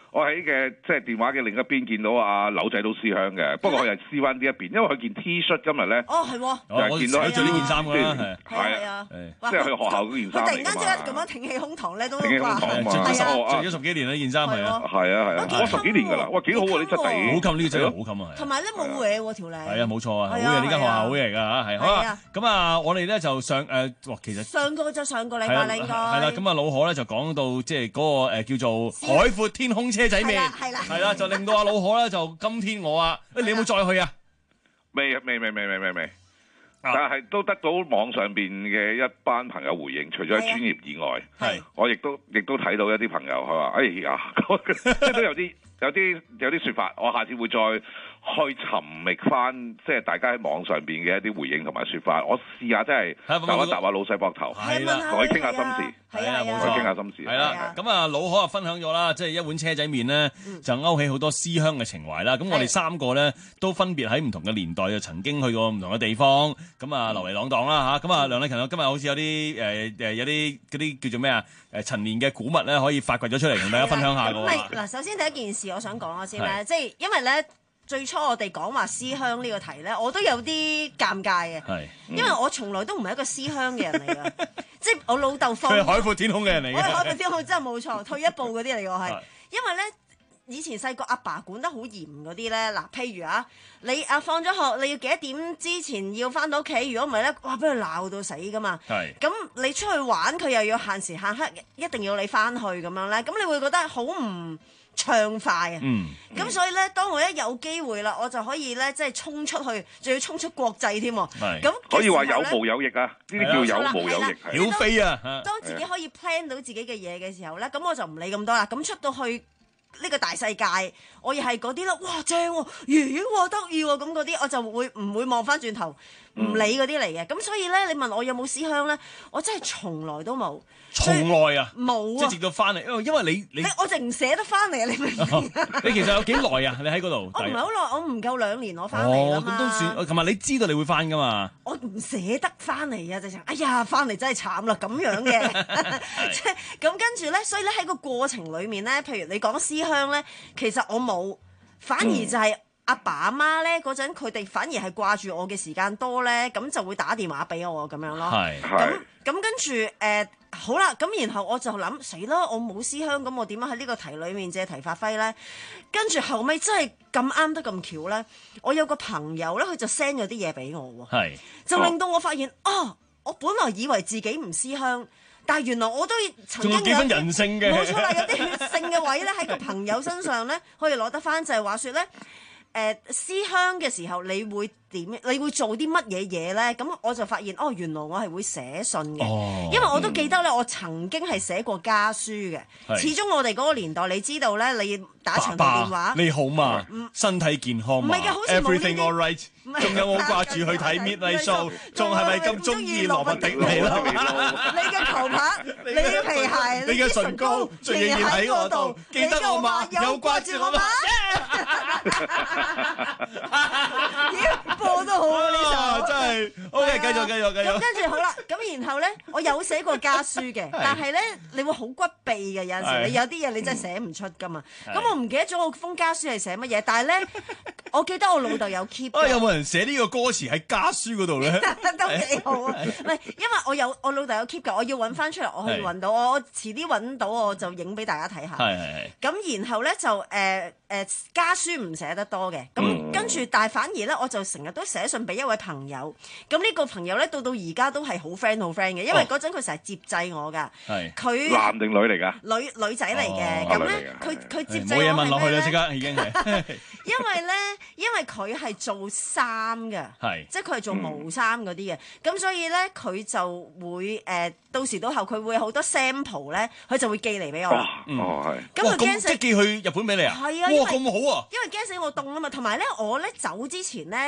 我喺嘅即係電話嘅另一邊見到阿柳仔都思鄉嘅，不過佢係思灣呢一邊，因為佢件 T 恤今日咧， 哦係喎， 就係見到佢着呢件衫㗎啦， 係啊，即係去學校嗰件衫嚟㗎嘛。 突然間即刻咁樣挺起胸膛咧，都挺起胸膛啊嘛， 着咗十幾年呢件衫係啊， 係啊係啊，我十幾年㗎啦，哇幾好喎呢質地， 好襟呢個真係好襟啊， 同埋咧冇嘢喎條領， 係啊冇錯啊，好嘢呢間學校好嘢嚟㗎嚇，係好啊，咁啊我哋咧就上誒，哇其實上個就上個禮拜啦應該，係啦，咁啊老可咧就講到即係嗰個誒叫做海闊天空車仔麵， 係啦， 係啦，就令到阿老可咧就今天我啊，誒你有冇再去啊？ 未未未未未未未，但係都得到網上邊嘅一班朋友回應，除咗喺專業以外，係我亦都亦都睇到一啲朋友佢話：哎呀，即係都有啲有啲有啲説法，我下次會再去尋覓翻，即係大家喺網上邊嘅一啲回應同埋説法，我試下真係搭一搭下老細膊頭， 係啦， 同佢傾下心事。 係啊，冇錯， 錯， 傾下心事。 係啦，咁啊，老可啊分享咗啦，即係一碗車仔麵咧，就勾起好多思鄉嘅情懷啦。咁我哋三個咧都分別喺唔同嘅年代就曾經去過唔同嘅地方，咁啊流離浪蕩啦嚇。咁啊梁禮勤啊，今日好似有啲誒誒有啲嗰啲叫做咩啊誒陳年嘅古物咧，可以發掘咗出嚟同大家分享下㗎喎。 嗱，首先第一件事我想講咗先咧，即係因為咧。最初我哋講話思鄉呢個題咧，我都有啲尷尬嘅， 嗯、 因為我從來都唔係一個思鄉嘅人嚟㗎，即係我老豆放。 佢係海闊天空嘅人嚟嘅。 我係海闊天空真係冇錯，退一步嗰啲嚟㗎我係，因為咧以前細個阿爸管得好嚴嗰啲咧，嗱譬如啊，你啊放咗學你要幾多點之前要翻到屋企，如果唔係咧，哇俾佢鬧到死㗎嘛。係。咁你出去玩佢又要限時限刻，一定要你翻去咁樣咧，咁你會覺得好唔暢快啊！ 嗯， 咁所以咧，當我一有機會啦，我就可以咧，即係衝出去，仲要衝出國際添。係，咁可以話有毛有翼啊！呢啲叫有毛有翼， 曉飛啊！ 當自己可以 plan 到自己嘅嘢嘅時候咧，咁我就唔理咁多啦。咁出到去呢個大世界，我又係嗰啲啦，哇正喎，咦喎得意喎，咁嗰啲我就會唔會望翻轉頭唔理嗰啲嚟嘅。咁所以咧，你問我有冇思鄉咧，我真係從來都冇。 從來啊， 冇啊， 即係直到翻嚟，因為因為你你我淨唔捨得翻嚟啊！你明唔明？ 你其實有幾耐啊？你喺嗰度？ 我唔係好耐，我唔夠兩年我翻嚟啦嘛。 咁都算。琴日你知道你會翻噶嘛？ 我唔捨得翻嚟啊！直情，哎呀，翻嚟真係慘啦，咁樣嘅。即係咁跟住咧，所以咧喺個過程裡面咧，譬如你講思鄉咧，其實我冇，反而就係、是。阿爸阿媽咧嗰陣，佢哋反而係掛住我嘅時間多咧，咁就會打電話俾我咁樣咯。係，咁咁跟住誒、呃、好啦，咁然後我就諗死啦，我冇思鄉，咁我點樣喺呢個題裡面借題發揮咧？跟住後尾真係咁啱得咁巧咧，我有個朋友咧，佢就 send 咗啲嘢俾我喎。係，就令到我發現啊、哦，我本來以為自己唔思鄉。但係原來我都曾經有幾分人性嘅， 冇錯啦，有啲血性嘅位咧喺個朋友身上咧可以攞得翻，就係、是、話説咧。誒、呃、思鄉嘅時候，你會點？你會做啲乜嘢嘢咧？咁我就發現，哦，原來我係會寫信嘅，哦、因為我都記得咧，我曾經係寫過家書嘅。始終我哋嗰個年代，你知道咧，你打長途電話， 爸爸你好嘛？嗯、身體健康嘛？ 唔係嘅，好似冇呢啲。 Everything all right？仲有冇掛住去睇 Midnight Show？仲係咪咁中意羅伯迪尼啦？ 你嘅球拍，你嘅皮鞋， 你嘅唇膏，仍然喺我度。記得我嘛？有掛住我嘛？ 咦，播得好啊！呢首真係，OK，繼續繼續繼續。 咁跟住好啦，咁然後咧，我有寫過家書嘅，但係咧，你會好骨痹嘅，有陣時你有啲嘢你真係寫唔出噶嘛。咁我唔記得咗我封家書係寫乜嘢，但係咧，我記得我老豆有 keep。 啊，有冇人寫呢個歌詞喺家書嗰度咧？ 都幾好啊！唔係，因為我有我老豆有 keep 㗎，我要揾翻出嚟，我可以揾到，我遲啲揾到我就影俾大家睇下。係係係。咁然後咧就誒誒家書唔寫得多嘅，咁跟住但係反而咧我就成日都寫信俾一位朋友。咁呢個朋友咧到到而家都係好 friend 好 friend 嘅，因為嗰陣佢成日接濟我㗎。係。佢男定女嚟㗎？ 女女仔嚟嘅。咁咧佢佢接濟我冇嘢問落去啦，即刻已經係。 因為咧，因為佢係做衫嘅，係即係佢係做毛衫嗰啲嘅，咁、嗯、所以咧佢就會誒、呃、到時到後佢會好多 sample 咧，佢就會寄嚟俾我。 哦，係。 咁佢驚死， 即係寄去日本俾你啊？ 係啊， 哇，咁好啊！ 因為驚死我凍啊嘛，同埋咧我咧走之前咧，咁因為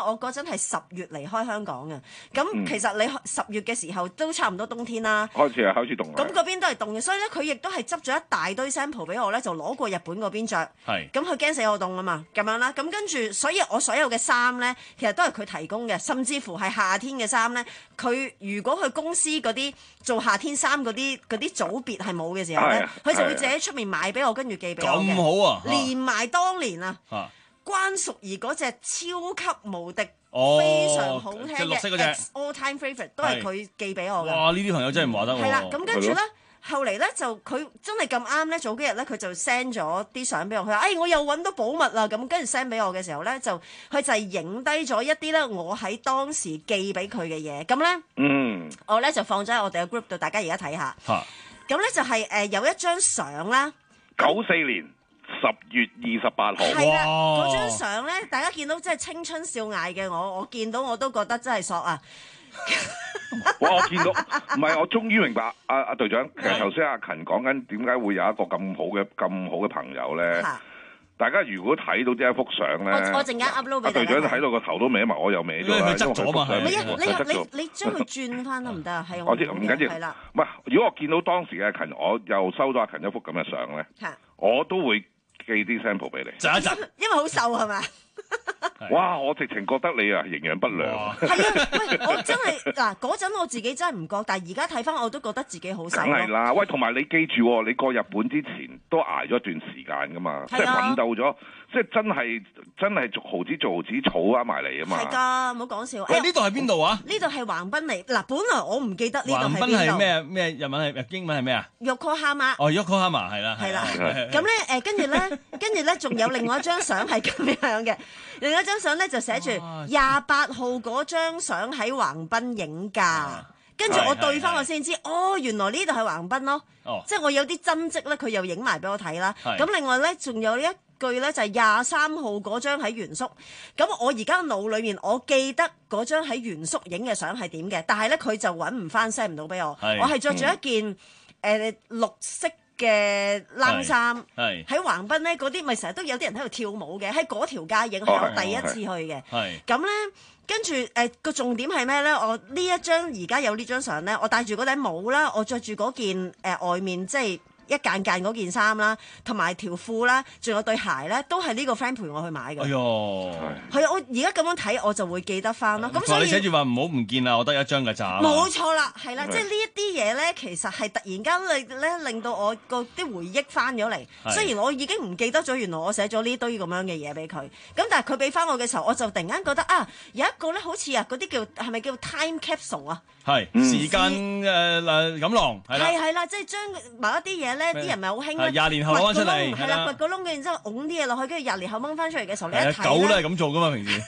我嗰陣係十月離開香港嘅，咁其實你十月嘅時候都差唔多冬天啦。 開始係開始凍。 咁嗰邊都係凍嘅，所以咧佢亦都係執咗一大堆 sample 俾我咧，就攞過日本嗰邊著。係。咁佢驚死我凍啊嘛，咁樣啦。咁跟住，所以我所有嘅衫咧，其實都係佢提供嘅，甚至乎係夏天嘅衫咧，佢如果佢公司嗰啲做夏天衫嗰啲嗰啲組別係冇嘅時候咧，佢就會自己出面買俾我，跟住寄俾我嘅。 咁好啊！ 連埋當年啊，關淑怡嗰隻超級無敵非常好聽嘅 all time favourite 都係佢寄俾我嘅。 哇！呢啲朋友真係唔話得喎。 係啦，咁跟住咧。後嚟咧就佢真係咁啱咧，早幾日咧佢就 send 咗啲相俾我，佢話：哎，我又揾到寶物啦！咁跟住 send 俾我嘅時候咧，就佢就係影低咗一啲咧，我喺當時寄俾佢嘅嘢。咁咧，嗯，我咧就放咗喺我哋嘅 group 度，大家而家睇下。嚇！咁咧就係、是、誒、呃、有一張相啦。 九四年十月二十八號。 係啦，嗰張相咧，大家見到真係青春少艾嘅我，我見到我都覺得真係索啊！ 哇！我見到，唔係我終於明白阿阿隊長，其實頭先阿勤講緊點解會有一個咁好嘅咁好嘅朋友咧？大家如果睇到呢一幅相咧， 我我陣間 upload 俾大家。 隊長睇到個頭都歪埋，我又歪咗啦。 佢側咗嘛？ 係你你你你將佢轉翻得唔得啊？係我知唔緊要。係啦，唔係如果我見到當時嘅勤，我又收到阿勤一幅咁嘅相咧，我都會寄啲 sample 俾你。 窒一窒， 因為好瘦係嘛？ 哇！我直情覺得你啊營養不良。 係啊，喂！我真係嗱嗰陣我自己真係唔覺，但係而家睇翻我都覺得自己好瘦。 梗係啦，喂！同埋你記住，你過日本之前都捱咗一段時間噶嘛，即係奮鬥咗，即係真係真係逐毫子逐毫子儲翻埋嚟啊嘛。係㗎，唔好講笑。 喂，呢度係邊度啊？ 呢度係橫濱嚟。嗱，本來我唔記得呢度係邊度。橫濱係咩咩日文係英文係咩啊 ？Yokohama。 哦 Yokohama 係啦。係啦。 咁咧誒，跟住咧，跟住咧，仲有另外一張相係咁樣嘅。另一張相咧就寫住廿八號嗰張相喺橫濱影㗎，跟住我對翻我先知，哦，原來呢度係橫濱咯，哦、即係我有啲真跡咧，佢又影埋俾我睇啦。咁另外咧，仲有一句咧就係廿三號嗰張喺原宿，咁我而家腦裏面我記得嗰張喺原宿影嘅相係點嘅，但係咧佢就揾唔翻 send 唔到俾我，我係着住一件誒、嗯呃、綠色嘅冷衫，喺橫濱咧嗰啲咪成日都有啲人喺度跳舞嘅，喺嗰條街影係我第一次去嘅。咁咧跟住誒個重點係咩咧？我呢一張而家有呢張相咧，我戴住嗰頂帽啦，我着住嗰件誒、呃、外面即係一間間嗰件衫啦，同埋條褲啦，仲有對鞋咧，都係呢個 friend 陪我去買嘅。哎喲，係啊！我而家咁樣睇，我就會記得翻咯。咁所以你寫住話唔好唔見啦，我得一張㗎咋。 冇錯啦，係啦，即係呢一啲嘢咧，其實係突然間令咧令到我個啲回憶翻咗嚟。雖然我已經唔記得咗，原來我寫咗呢堆咁樣嘅嘢俾佢。咁但係佢俾翻我嘅時候，我就突然間覺得啊，有一個咧好似啊嗰啲叫係咪叫 time capsule 啊？ 係時間誒誒錦囊係啦。 係係啦，即係將某一啲嘢咧，啲人咪好興咧， 廿年後攞出嚟， 係啦，掘個窿，然之後㧬啲嘢落去，跟住廿年後掹翻出嚟嘅時候，你一睇狗都係咁做噶嘛，平時。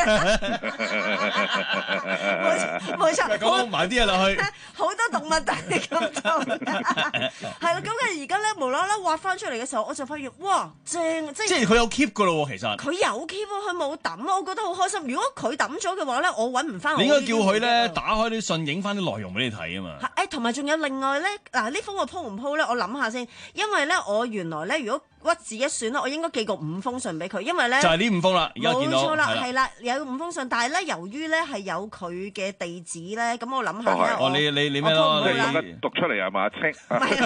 冇錯， 狗掹埋啲嘢落去。 好多動物都係咁做。係啦，咁佢而家咧無啦啦挖翻出嚟嘅時候，我就發現哇正，即係。 即係佢有 keep 噶咯喎，其實。 佢有 keep 喎，佢冇抌，我覺得好開心。如果佢抌咗嘅話咧，我揾唔翻。 你應該叫佢咧打開啲信，影翻啲內容俾你睇啊嘛。 誒，同埋仲有另外咧，嗱呢封我鋪唔鋪咧？我諗下先，因為咧我原來咧如果屈指一算咧，我應該寄過五封信俾佢，因為咧就係呢五封啦，而家見到冇錯啦，係啦，有五封信，但係咧由於咧係有佢嘅地址咧，咁我諗下咧， 哦，你你你咩咯？ 你讀出嚟係嘛？清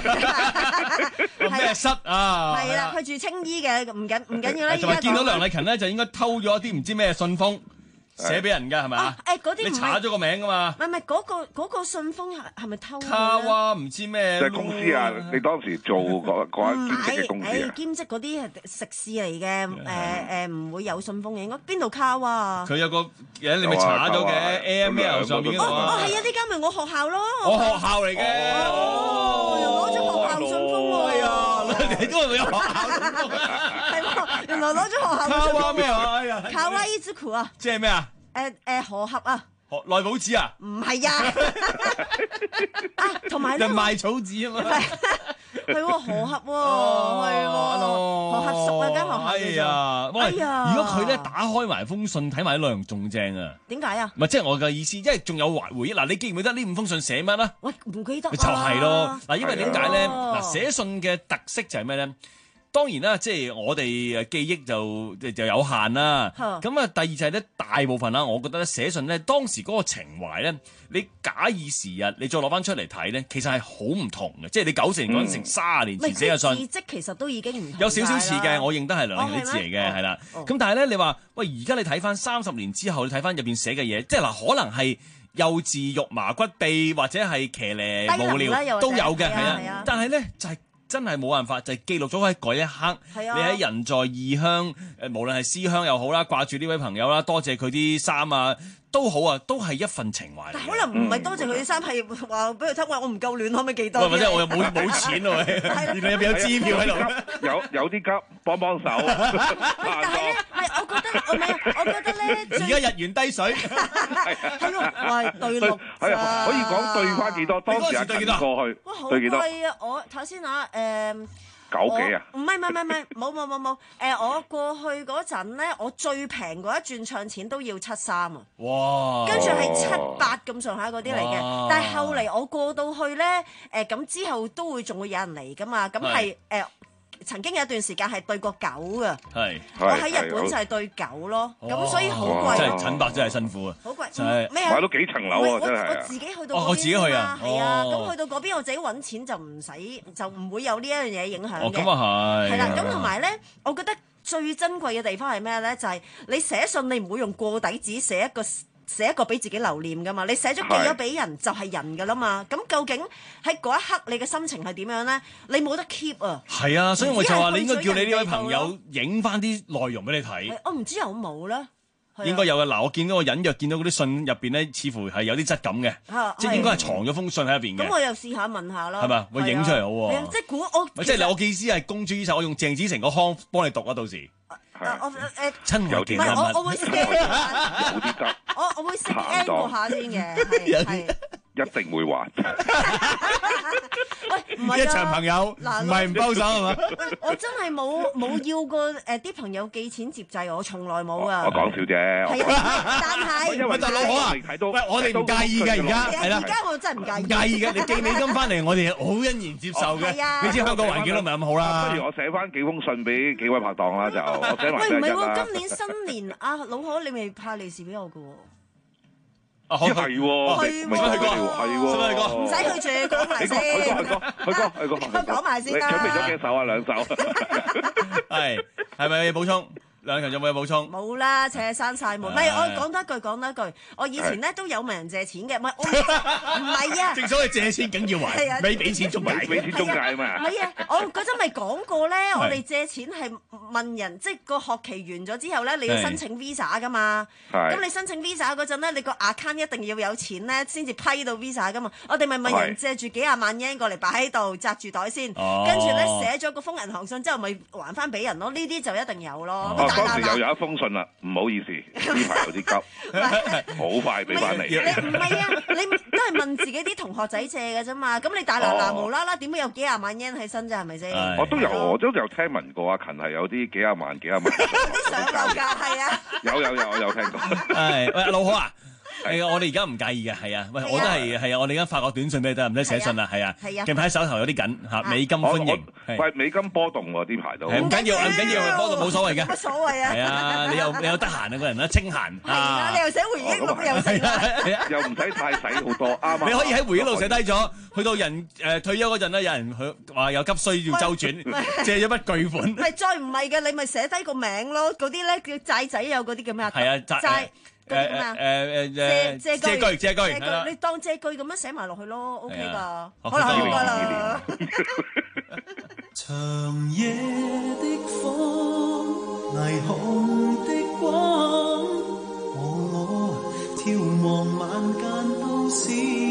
咩室啊？ 係啦，佢住青衣嘅，唔緊唔緊要啦。 同埋見到梁麗勤咧，就應該偷咗一啲唔知咩信封。寫俾人㗎係咪啊？ 誒嗰啲你查咗個名㗎嘛？ 唔係唔係嗰個嗰個信封係係咪偷？ 卡哇唔知咩？ 即係公司啊！你當時做嗰嗰間兼職嘅公司啊？ 兼職嗰啲係食肆嚟嘅，誒誒唔會有信封嘅，應該邊度卡哇？ 佢有個嘢你咪查咗嘅 A M L 上面嘅。 哦係啊！呢間咪我學校咯。 我學校嚟嘅。 哦，又攞咗學校信封喎。 係啊，你都係有學校信封啊？ 係喎，原來攞咗學校信封。 卡哇咩啊？哎呀！ 卡哇伊之苦啊！ 即係咩啊？ 誒誒河合啊！ 河內保子啊？ 唔係呀！啊，同埋咧， 賣草紙啊嘛。 係喎，河合喎，係喎，河合熟啊間學校。 係啊，喂！如果佢咧打開埋封信睇埋啲內容仲正啊！ 點解啊？ 唔係即係我嘅意思，因為仲有懷回憶。嗱，你記唔記得呢五封信寫乜啊？ 喂，唔記得。 就係咯，嗱，因為點解咧？嗱，寫信嘅特色就係咩咧？ 當然啦，即係我哋誒記憶就就有限啦。咁啊，第二就係咧，大部分啦，我覺得咧寫信咧，當時嗰個情懷咧，你假以時日，你再攞翻出嚟睇咧，其實係好唔同嘅。即係你九四年嗰陣成卅年前寫嘅信， 字跡其實都已經唔同。 有少少似嘅，我認得係梁凌啲字嚟嘅，係啦。咁但係咧，你話喂，而家你睇翻三十年之後，你睇翻入邊寫嘅嘢，即係嗱，可能係幼稚、肉麻骨痹或者係騎呢無聊都有嘅，係啊。但係咧就係。真係冇辦法，就係、是、記錄咗喺嗰一刻，你喺人在異鄉，誒無論係思鄉又好啦，掛住呢位朋友啦，多謝佢啲衫啊，都好啊，都係一份情懷。 但可能唔係多謝佢啲衫，係話俾佢聽話我唔夠暖，可唔可以寄多？ 或者我又冇冇錢喎，原來入邊有支票喺度， 有有啲急，幫幫手。 但係咧，係我覺得，我唔係，我覺得咧， 而家日元低水， 係喎，喂，對六係啊，可以講對翻幾多？當時對幾多？過去哇，好貴啊！我睇先啊，誒。 九幾啊？ 唔係唔係唔係唔係，冇冇冇冇。誒，我過去嗰陣咧，我最平嗰一轉唱錢都要七三啊！ 哇！ 跟住係七八咁上下嗰啲嚟嘅，但係後嚟我過到去咧，誒咁之後都會仲會有人嚟噶嘛，咁係誒。曾經有一段時間係對過九嘅， 係我喺日本就係對九咯，咁所以好貴。 真係陳伯真係辛苦啊！ 好貴， 就係買到幾層樓啊！真係我自己去到我自己去啊， 係啊，咁去到嗰邊我自己揾錢就唔使，就唔會有呢一樣嘢影響嘅。 咁啊係。 係啦，咁同埋咧，我覺得最珍貴嘅地方係咩咧？就係你寫信，你唔會用過底紙寫一個。寫一個俾自己留念噶嘛，你寫咗寄咗俾人就係人噶啦嘛，咁究竟喺嗰一刻你嘅心情係點樣咧？你冇得 keep 啊！ 係啊，所以我就話你應該叫你呢位朋友影翻啲內容俾你睇。 我唔知有冇咧， 應該有嘅。嗱，我見到我隱約見到嗰啲信入邊咧，似乎係有啲質感嘅，即係應該係藏咗封信喺入邊嘅。 咁我又試下問下啦， 係咪？我影出嚟好喎。 即係估我， 即係我嘅意思係公諸於世，我用鄭子誠個腔幫你讀啊，到時。 我誒親友唔係我我會 scan 下，我我會 scan 過下先嘅，係係。 一定會還。 喂，唔係啊！ 一場朋友唔係唔幫手係嘛？ 我真係冇冇要過誒啲朋友寄錢接濟，我從來冇啊！ 我講笑啫。 係啊，但係因為大佬啊，喂，我哋唔介意嘅而家，係啦。 而家我真係唔介意。 唔介意嘅，你寄美金翻嚟，我哋好欣然接受嘅。你知香港環境都唔係咁好啦。 不如我寫翻幾封信俾幾位拍檔啦，就我寫埋喂，唔係啦。 喎，今年新年啊，老可你未派利是俾我嘅喎。 啊，係喎，係喎，係喎， 唔使去住，講埋先。 去過，去過，去過，去過。 講埋先啦。 準備咗幾首啊？兩首。 係，係咪有嘢補充？兩強有冇嘢補充？ 冇啦，扯閂曬門。唔係，我講多一句，講多一句。我以前咧都有問人借錢嘅，唔係我唔係啊。 正所謂借錢梗要還，咪俾錢中介， 俾錢中介啊嘛。 唔係啊，我嗰陣咪講過咧，我哋借錢係問人，即係個學期完咗之後咧，你要申請 visa 噶嘛。咁你申請 visa 嗰陣咧，你個 account 一定要有錢咧，先至批到 visa 噶嘛。我哋咪問人借住幾廿萬 yen 過嚟擺喺度，紮住袋先，跟住咧寫咗個封銀行信之後，咪還翻俾人咯。呢啲就一定有咯。 當時又有一封信啦，唔好意思，呢排有啲急，好快俾翻你。 你唔係啊，你都係問自己啲同學仔借嘅啫嘛。咁你大嗱嗱無啦啦，點會有幾廿萬 yen 喺身啫？係咪先？ 我都有，我都有聽聞過阿勤係有啲幾廿萬、幾廿萬。 啲相有㗎，係啊。 有有有，我有聽過。 係喂，老好啊！係啊，我哋而家唔介意嘅，係啊，喂，我都係係啊，我哋而家發個短信俾你得，唔使寫信啦，係啊，近排手頭有啲緊嚇，美金歡迎， 喂，美金波動喎，呢排都唔緊要，唔緊要，波動冇所謂嘅， 冇乜所謂啊， 係啊，你又你又得閒啊個人啦，清閒啊，你又寫回憶錄又寫， 又唔使太使好多，啱你可以喺回憶錄寫低咗，去到人誒退休嗰陣咧，有人佢話有急需要周轉，借咗筆巨款， 唔係再唔係嘅，你咪寫低個名咯，嗰啲咧叫債仔有嗰啲叫咩啊？ 係啊，債。誒誒誒誒借借據借據係啦， 你當借據咁樣寫埋落去咯 ，OK 噶，可能應該啦。 長夜的風，霓虹的光，和我眺望晚間都市，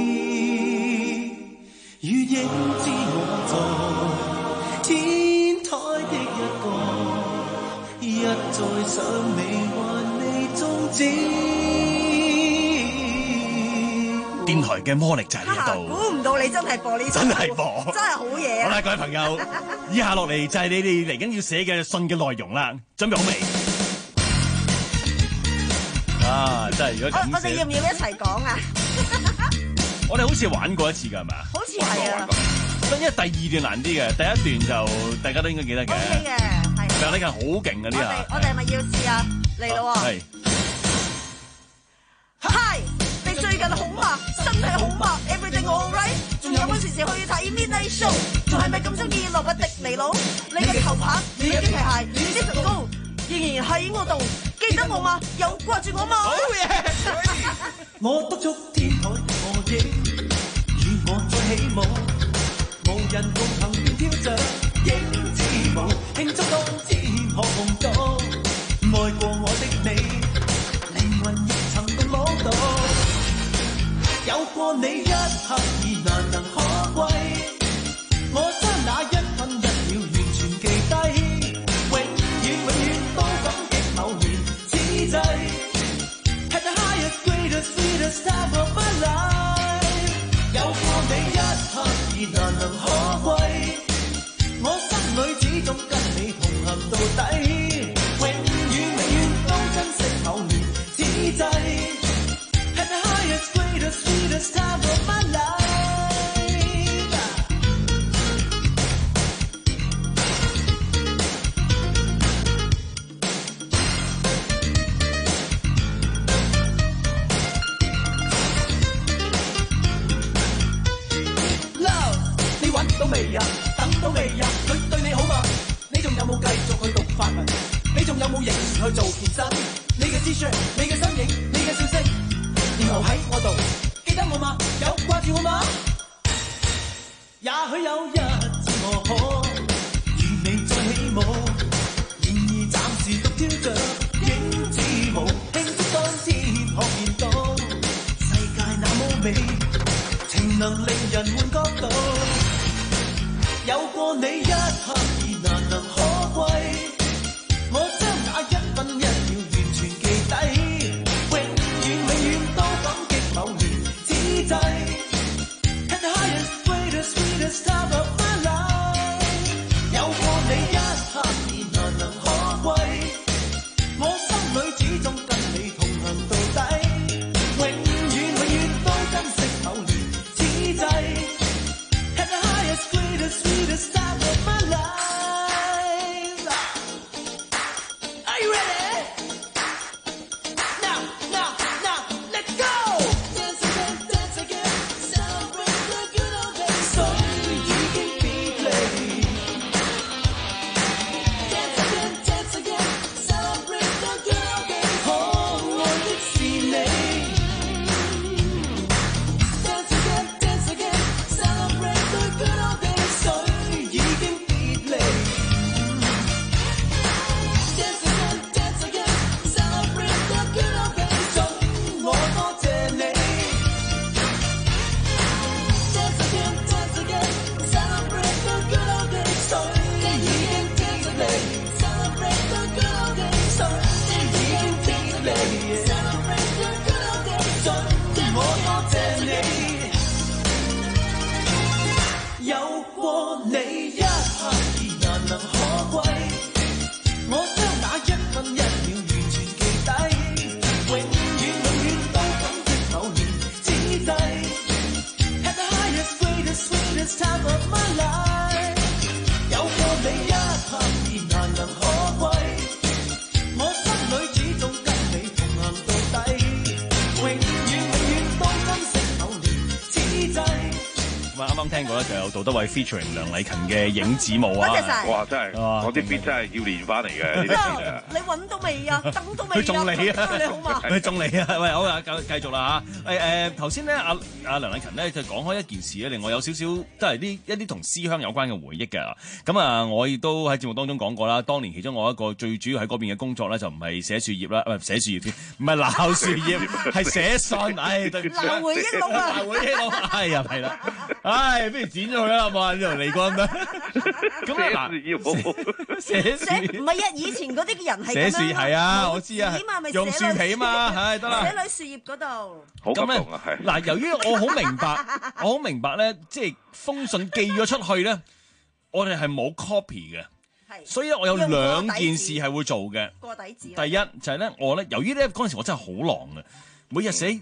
如影之我在天台的一角，一再想你還未終止。 電台嘅魔力就喺呢度， 估唔到你真係播呢首， 真係播， 真係好嘢。 好啦，各位朋友，以下落嚟就係你哋嚟緊要寫嘅信嘅內容啦，準備好未？啊，真係如果咁， 我哋要唔要一齊講啊？ 我哋好似玩過一次㗎，係咪啊？ 好似係啊。 因為第二段難啲嘅，第一段就大家都應該記得嘅。 O K 嘅，係。 但係呢個好勁嘅呢下。 我哋係咪要試啊？嚟咯喎！ 係。 Hi， 你最近好嘛？身體好嘛 ？Everything all right？ 仲有冇時時去睇 Midnight Show？ 仲係咪咁中意羅拔迪尼佬？你嘅頭拍，你嘅機械鞋，你嘅唇膏，仍然喺我度。記得我嘛？有掛住我嘛？好嘢！ 我督促天台何影，與我再起舞，無人共行便跳着影子舞，慶祝當天可夢到，愛過我的你，靈魂亦曾共摸到，有過你一刻已難能可貴，我將那一分一秒完全記低，永遠永遠都感激某年此際。Had the highest, greatest, sweetest time of my life。 有過你一刻已難能可貴，我心裏始終跟你同行到底，永遠永遠都珍惜某年此際。Had the highest, greatest, sweetest time of my life。 到未呀？等到未呀？佢對你好嘛？你仲有冇繼續去讀法文？你仲有冇仍然去做健身？你嘅姿勢，你嘅身影，你嘅笑聲，然後喺我度，記得我嘛？有掛住我嘛？也許有一次我可與你再起舞，然而暫時獨跳着影子舞，慶祝當天可見到世界那麼美，情能令人換角度。有過你一刻已難能可貴，我將那一分一秒完全記低，永遠永遠都感激某年此際。Had the highest, greatest, sweetest time of my life。 有過你一刻已難能可貴，我心裏始終跟你同行到底，永遠永遠都珍惜某年此際。Had the highest, greatest, sweetest time of my life。 Are you ready? Now, now, now, let's go! Dance again, dance again, celebrate the good old days。 水已經別離。Dance again, dance again, celebrate the good old days。 可愛的是你。Dance again, dance again, celebrate the good old days。 水已經別離。Dance again, dance again, celebrate the good old days。 祝我多謝你。Dance again, dance again, celebrate the good old days。 水已經別離。Celebrate the good old days。 水已經別離。Celebrate the good old days。 祝我多謝你。有過你一刻已難能可貴，我將那一分一秒完全記低，永遠永遠都感激某年此際。Had the highest, greatest, sweetest time of my life。 有過你一刻已難能可貴，我心裏始終跟你同行到底，永遠永遠都珍惜某年此際。 咁啊，啱啱聽過咧，就有杜德偉 featuring 梁禮勤嘅影子舞啊！ 多謝晒。 哇！真係，我啲 beat 真係要練翻嚟嘅呢啲 beat 啊！ 你揾到未啊？等到未啊？ 佢中你啊！ 你好嘛？ 佢中你啊！喂，好啊，繼繼續啦嚇。誒誒，頭先咧，阿阿梁禮勤咧就講開一件事咧，令我有少少都係啲一啲同思鄉有關嘅回憶嘅。咁啊，我亦都喺節目當中講過啦。當年其中我一個最主要喺嗰邊嘅工作咧，就唔係寫樹葉啦，唔係寫樹葉添，唔係鬧樹葉，係寫信。唉，對唔住。 鬧回憶錄啊！ 鬧回憶錄，係啊，係啦。唉，不如剪咗佢啦，好冇啊？呢度嚟過咁樣。咁啊嗱，寫樹唔係啊，以前嗰啲人係寫樹係啊，我知啊，用樹皮啊嘛，係得啦。 寫喺樹葉嗰度。 好感動啊！係嗱，由於我好明白，我好明白咧，即係封信寄咗出去咧，我哋係冇 copy 嘅，所以咧我有兩件事係會做嘅。 過底紙。 第一就係咧，我咧由於咧嗰陣時我真係好狼嘅，每日寫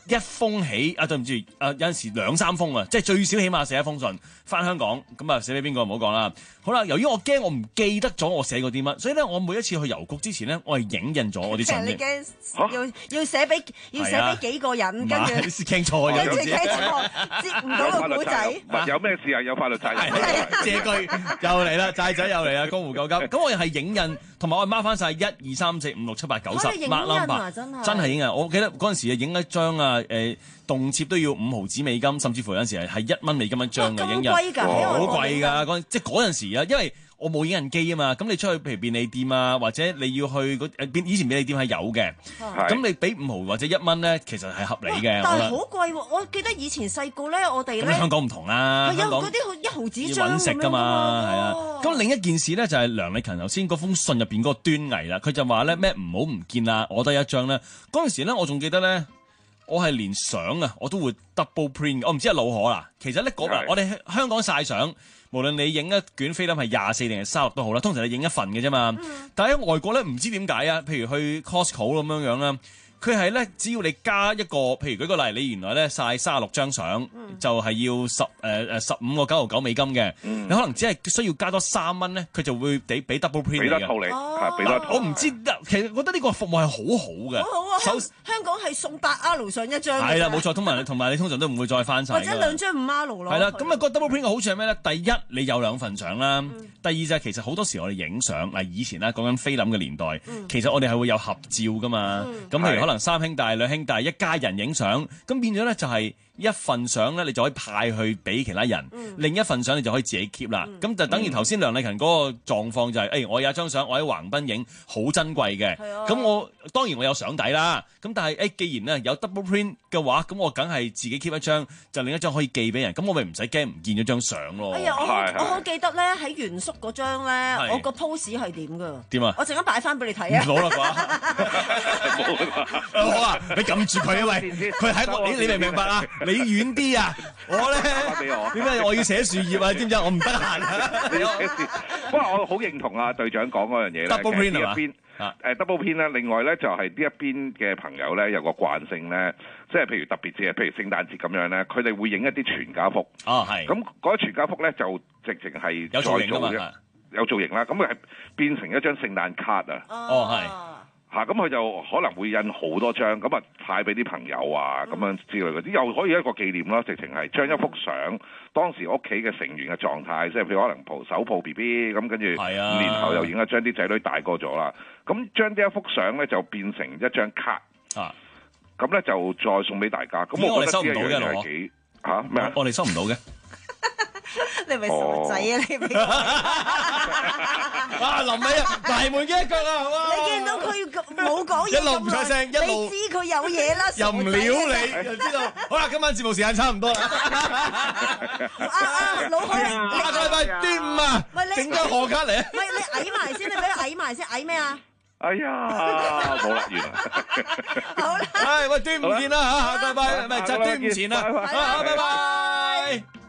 一封起啊，對唔住啊，有陣時兩三封啊，即係最少起碼寫一封信翻香港，咁啊寫俾邊個唔好講啦。好啦，由於我驚我唔記得咗我寫過啲乜，所以咧我每一次去郵局之前咧，我係影印咗我啲信嘅。 你驚要要寫俾要寫俾幾個人，跟住傾錯咗， 跟住傾錯，接唔到個古仔。 有咩事啊？有法律責任。 借據又嚟啦，債仔又嚟啦，江湖救急。咁我又係影印，同埋我係mark翻晒一二三四五六七八九十 mark number，真係真係影印。我記得嗰陣時啊，影一張啊誒動輒都要五毫紙美金，甚至乎有陣時係係一蚊美金一張嘅影印，好貴㗎嗰即係嗰陣時啊，因為我冇影印機啊嘛，咁你出去譬如便利店啊，或者你要去嗰誒以前便利店係有嘅，咁你俾五毫或者一蚊咧，其實係合理嘅。 但係好貴喎！我記得以前細個咧，我哋咧香港唔同啦， 係有嗰啲一毫紙張要揾食㗎嘛，係啊。咁另一件事咧就係梁禮勤頭先嗰封信入邊嗰個端倪啦，佢就話咧咩唔好唔見啦，我得一張咧。嗰陣時咧我仲記得咧。我係連相啊，我都會 double print。我唔知係老可啦。其實咧嗰日我哋香港晒相，無論你影一卷菲林係廿四定係三十六都好啦，通常你影一份嘅啫嘛。嗯、但係喺外國咧，唔知點解啊？譬如去 Costco 咁樣樣啦，佢係咧只要你加一個，譬如舉個例，你原來咧晒三十六張相，嗯、就係要十誒誒十五個九毫九美金嘅，嗯、你可能只係需要加多三蚊咧，佢就會俾俾 double print 俾得套你，係俾得套。 我唔知，其實覺得呢個服務係好好嘅。 好好啊！首香港係送八 R 上一張。 係啦，冇錯，同埋同埋你通常都唔會再翻晒。 或者兩張五 R 咯。 係啦，咁啊個 double print 嘅好處係咩咧？第一，你有兩份相啦；嗯、第二就係其實好多時我哋影相，嗱以前啦講緊菲林嘅年代，嗯、其實我哋係會有合照噶嘛。咁、嗯、譬如可能三兄弟兩兄弟一家人影相，咁變咗咧就係一份相咧，你就可以派去俾其他人；嗯、另一份相你就可以自己 keep 啦。咁、嗯、就等於頭先梁禮勤嗰個狀況就係、是，誒、嗯哎、我有一張相，我喺橫濱影，好珍貴嘅。咁、啊、我當然我有相底啦。咁但係誒、哎，既然咧有 double print 嘅話，咁我梗係自己 keep 一張，就另一張可以寄俾人。咁我咪唔使驚唔見咗張相咯。 哎呀，我好我好記得咧喺原宿嗰張咧，我個 pose 係點㗎？點啊？我陣間擺翻俾你睇啊！ 唔好啦啩，好啊！你撳住佢啊喂，佢喺我，你你明唔明白啊？你遠啲啊！我咧點解我要寫樹葉啊？知唔知我唔得閒啊！ 你要寫樹，不過我好認同啊隊長講嗰樣嘢咧。 double print 係嘛？ 誒 double print 咧，另外咧就係呢一邊嘅朋友咧有個慣性咧，即係譬如特別節，譬如聖誕節咁樣咧，佢哋會影一啲全家福。 哦，係。 咁嗰啲全家福咧就直情係有造型㗎嘛， 有造型啦。咁佢係變成一張聖誕卡啊。 哦，係。 嚇，咁佢就可能會印好多張，咁啊派俾啲朋友啊，咁樣之類嗰啲，又可以一個紀念咯。直情係將一幅相，當時屋企嘅成員嘅狀態，即係譬如可能抱手抱 B B，咁跟住五年後又影一張啲仔女大個咗啦，咁將呢一幅相咧就變成一張卡，啊，咁咧就再送俾大家。咁我覺得呢一樣嘢係幾嚇咩啊？ 我哋收唔到嘅。 你咪傻仔啊！你俾啊臨尾啊大門嘅一腳啊，係嘛？ 你見到佢冇講嘢， 一路唔出聲，一路你知佢有嘢啦， 又唔撩你，又知道。好啦，今晚節目時間差唔多啦。 啊啊，老開， 下個禮拜端午啊，整張賀卡嚟啊！ 喂，你矮埋先，你俾佢矮埋先，矮咩啊？ 哎呀，冇啦，完啦。 好啦， 唉，喂，端午見啦嚇，下個禮拜唔係就端午前啦，好，拜拜。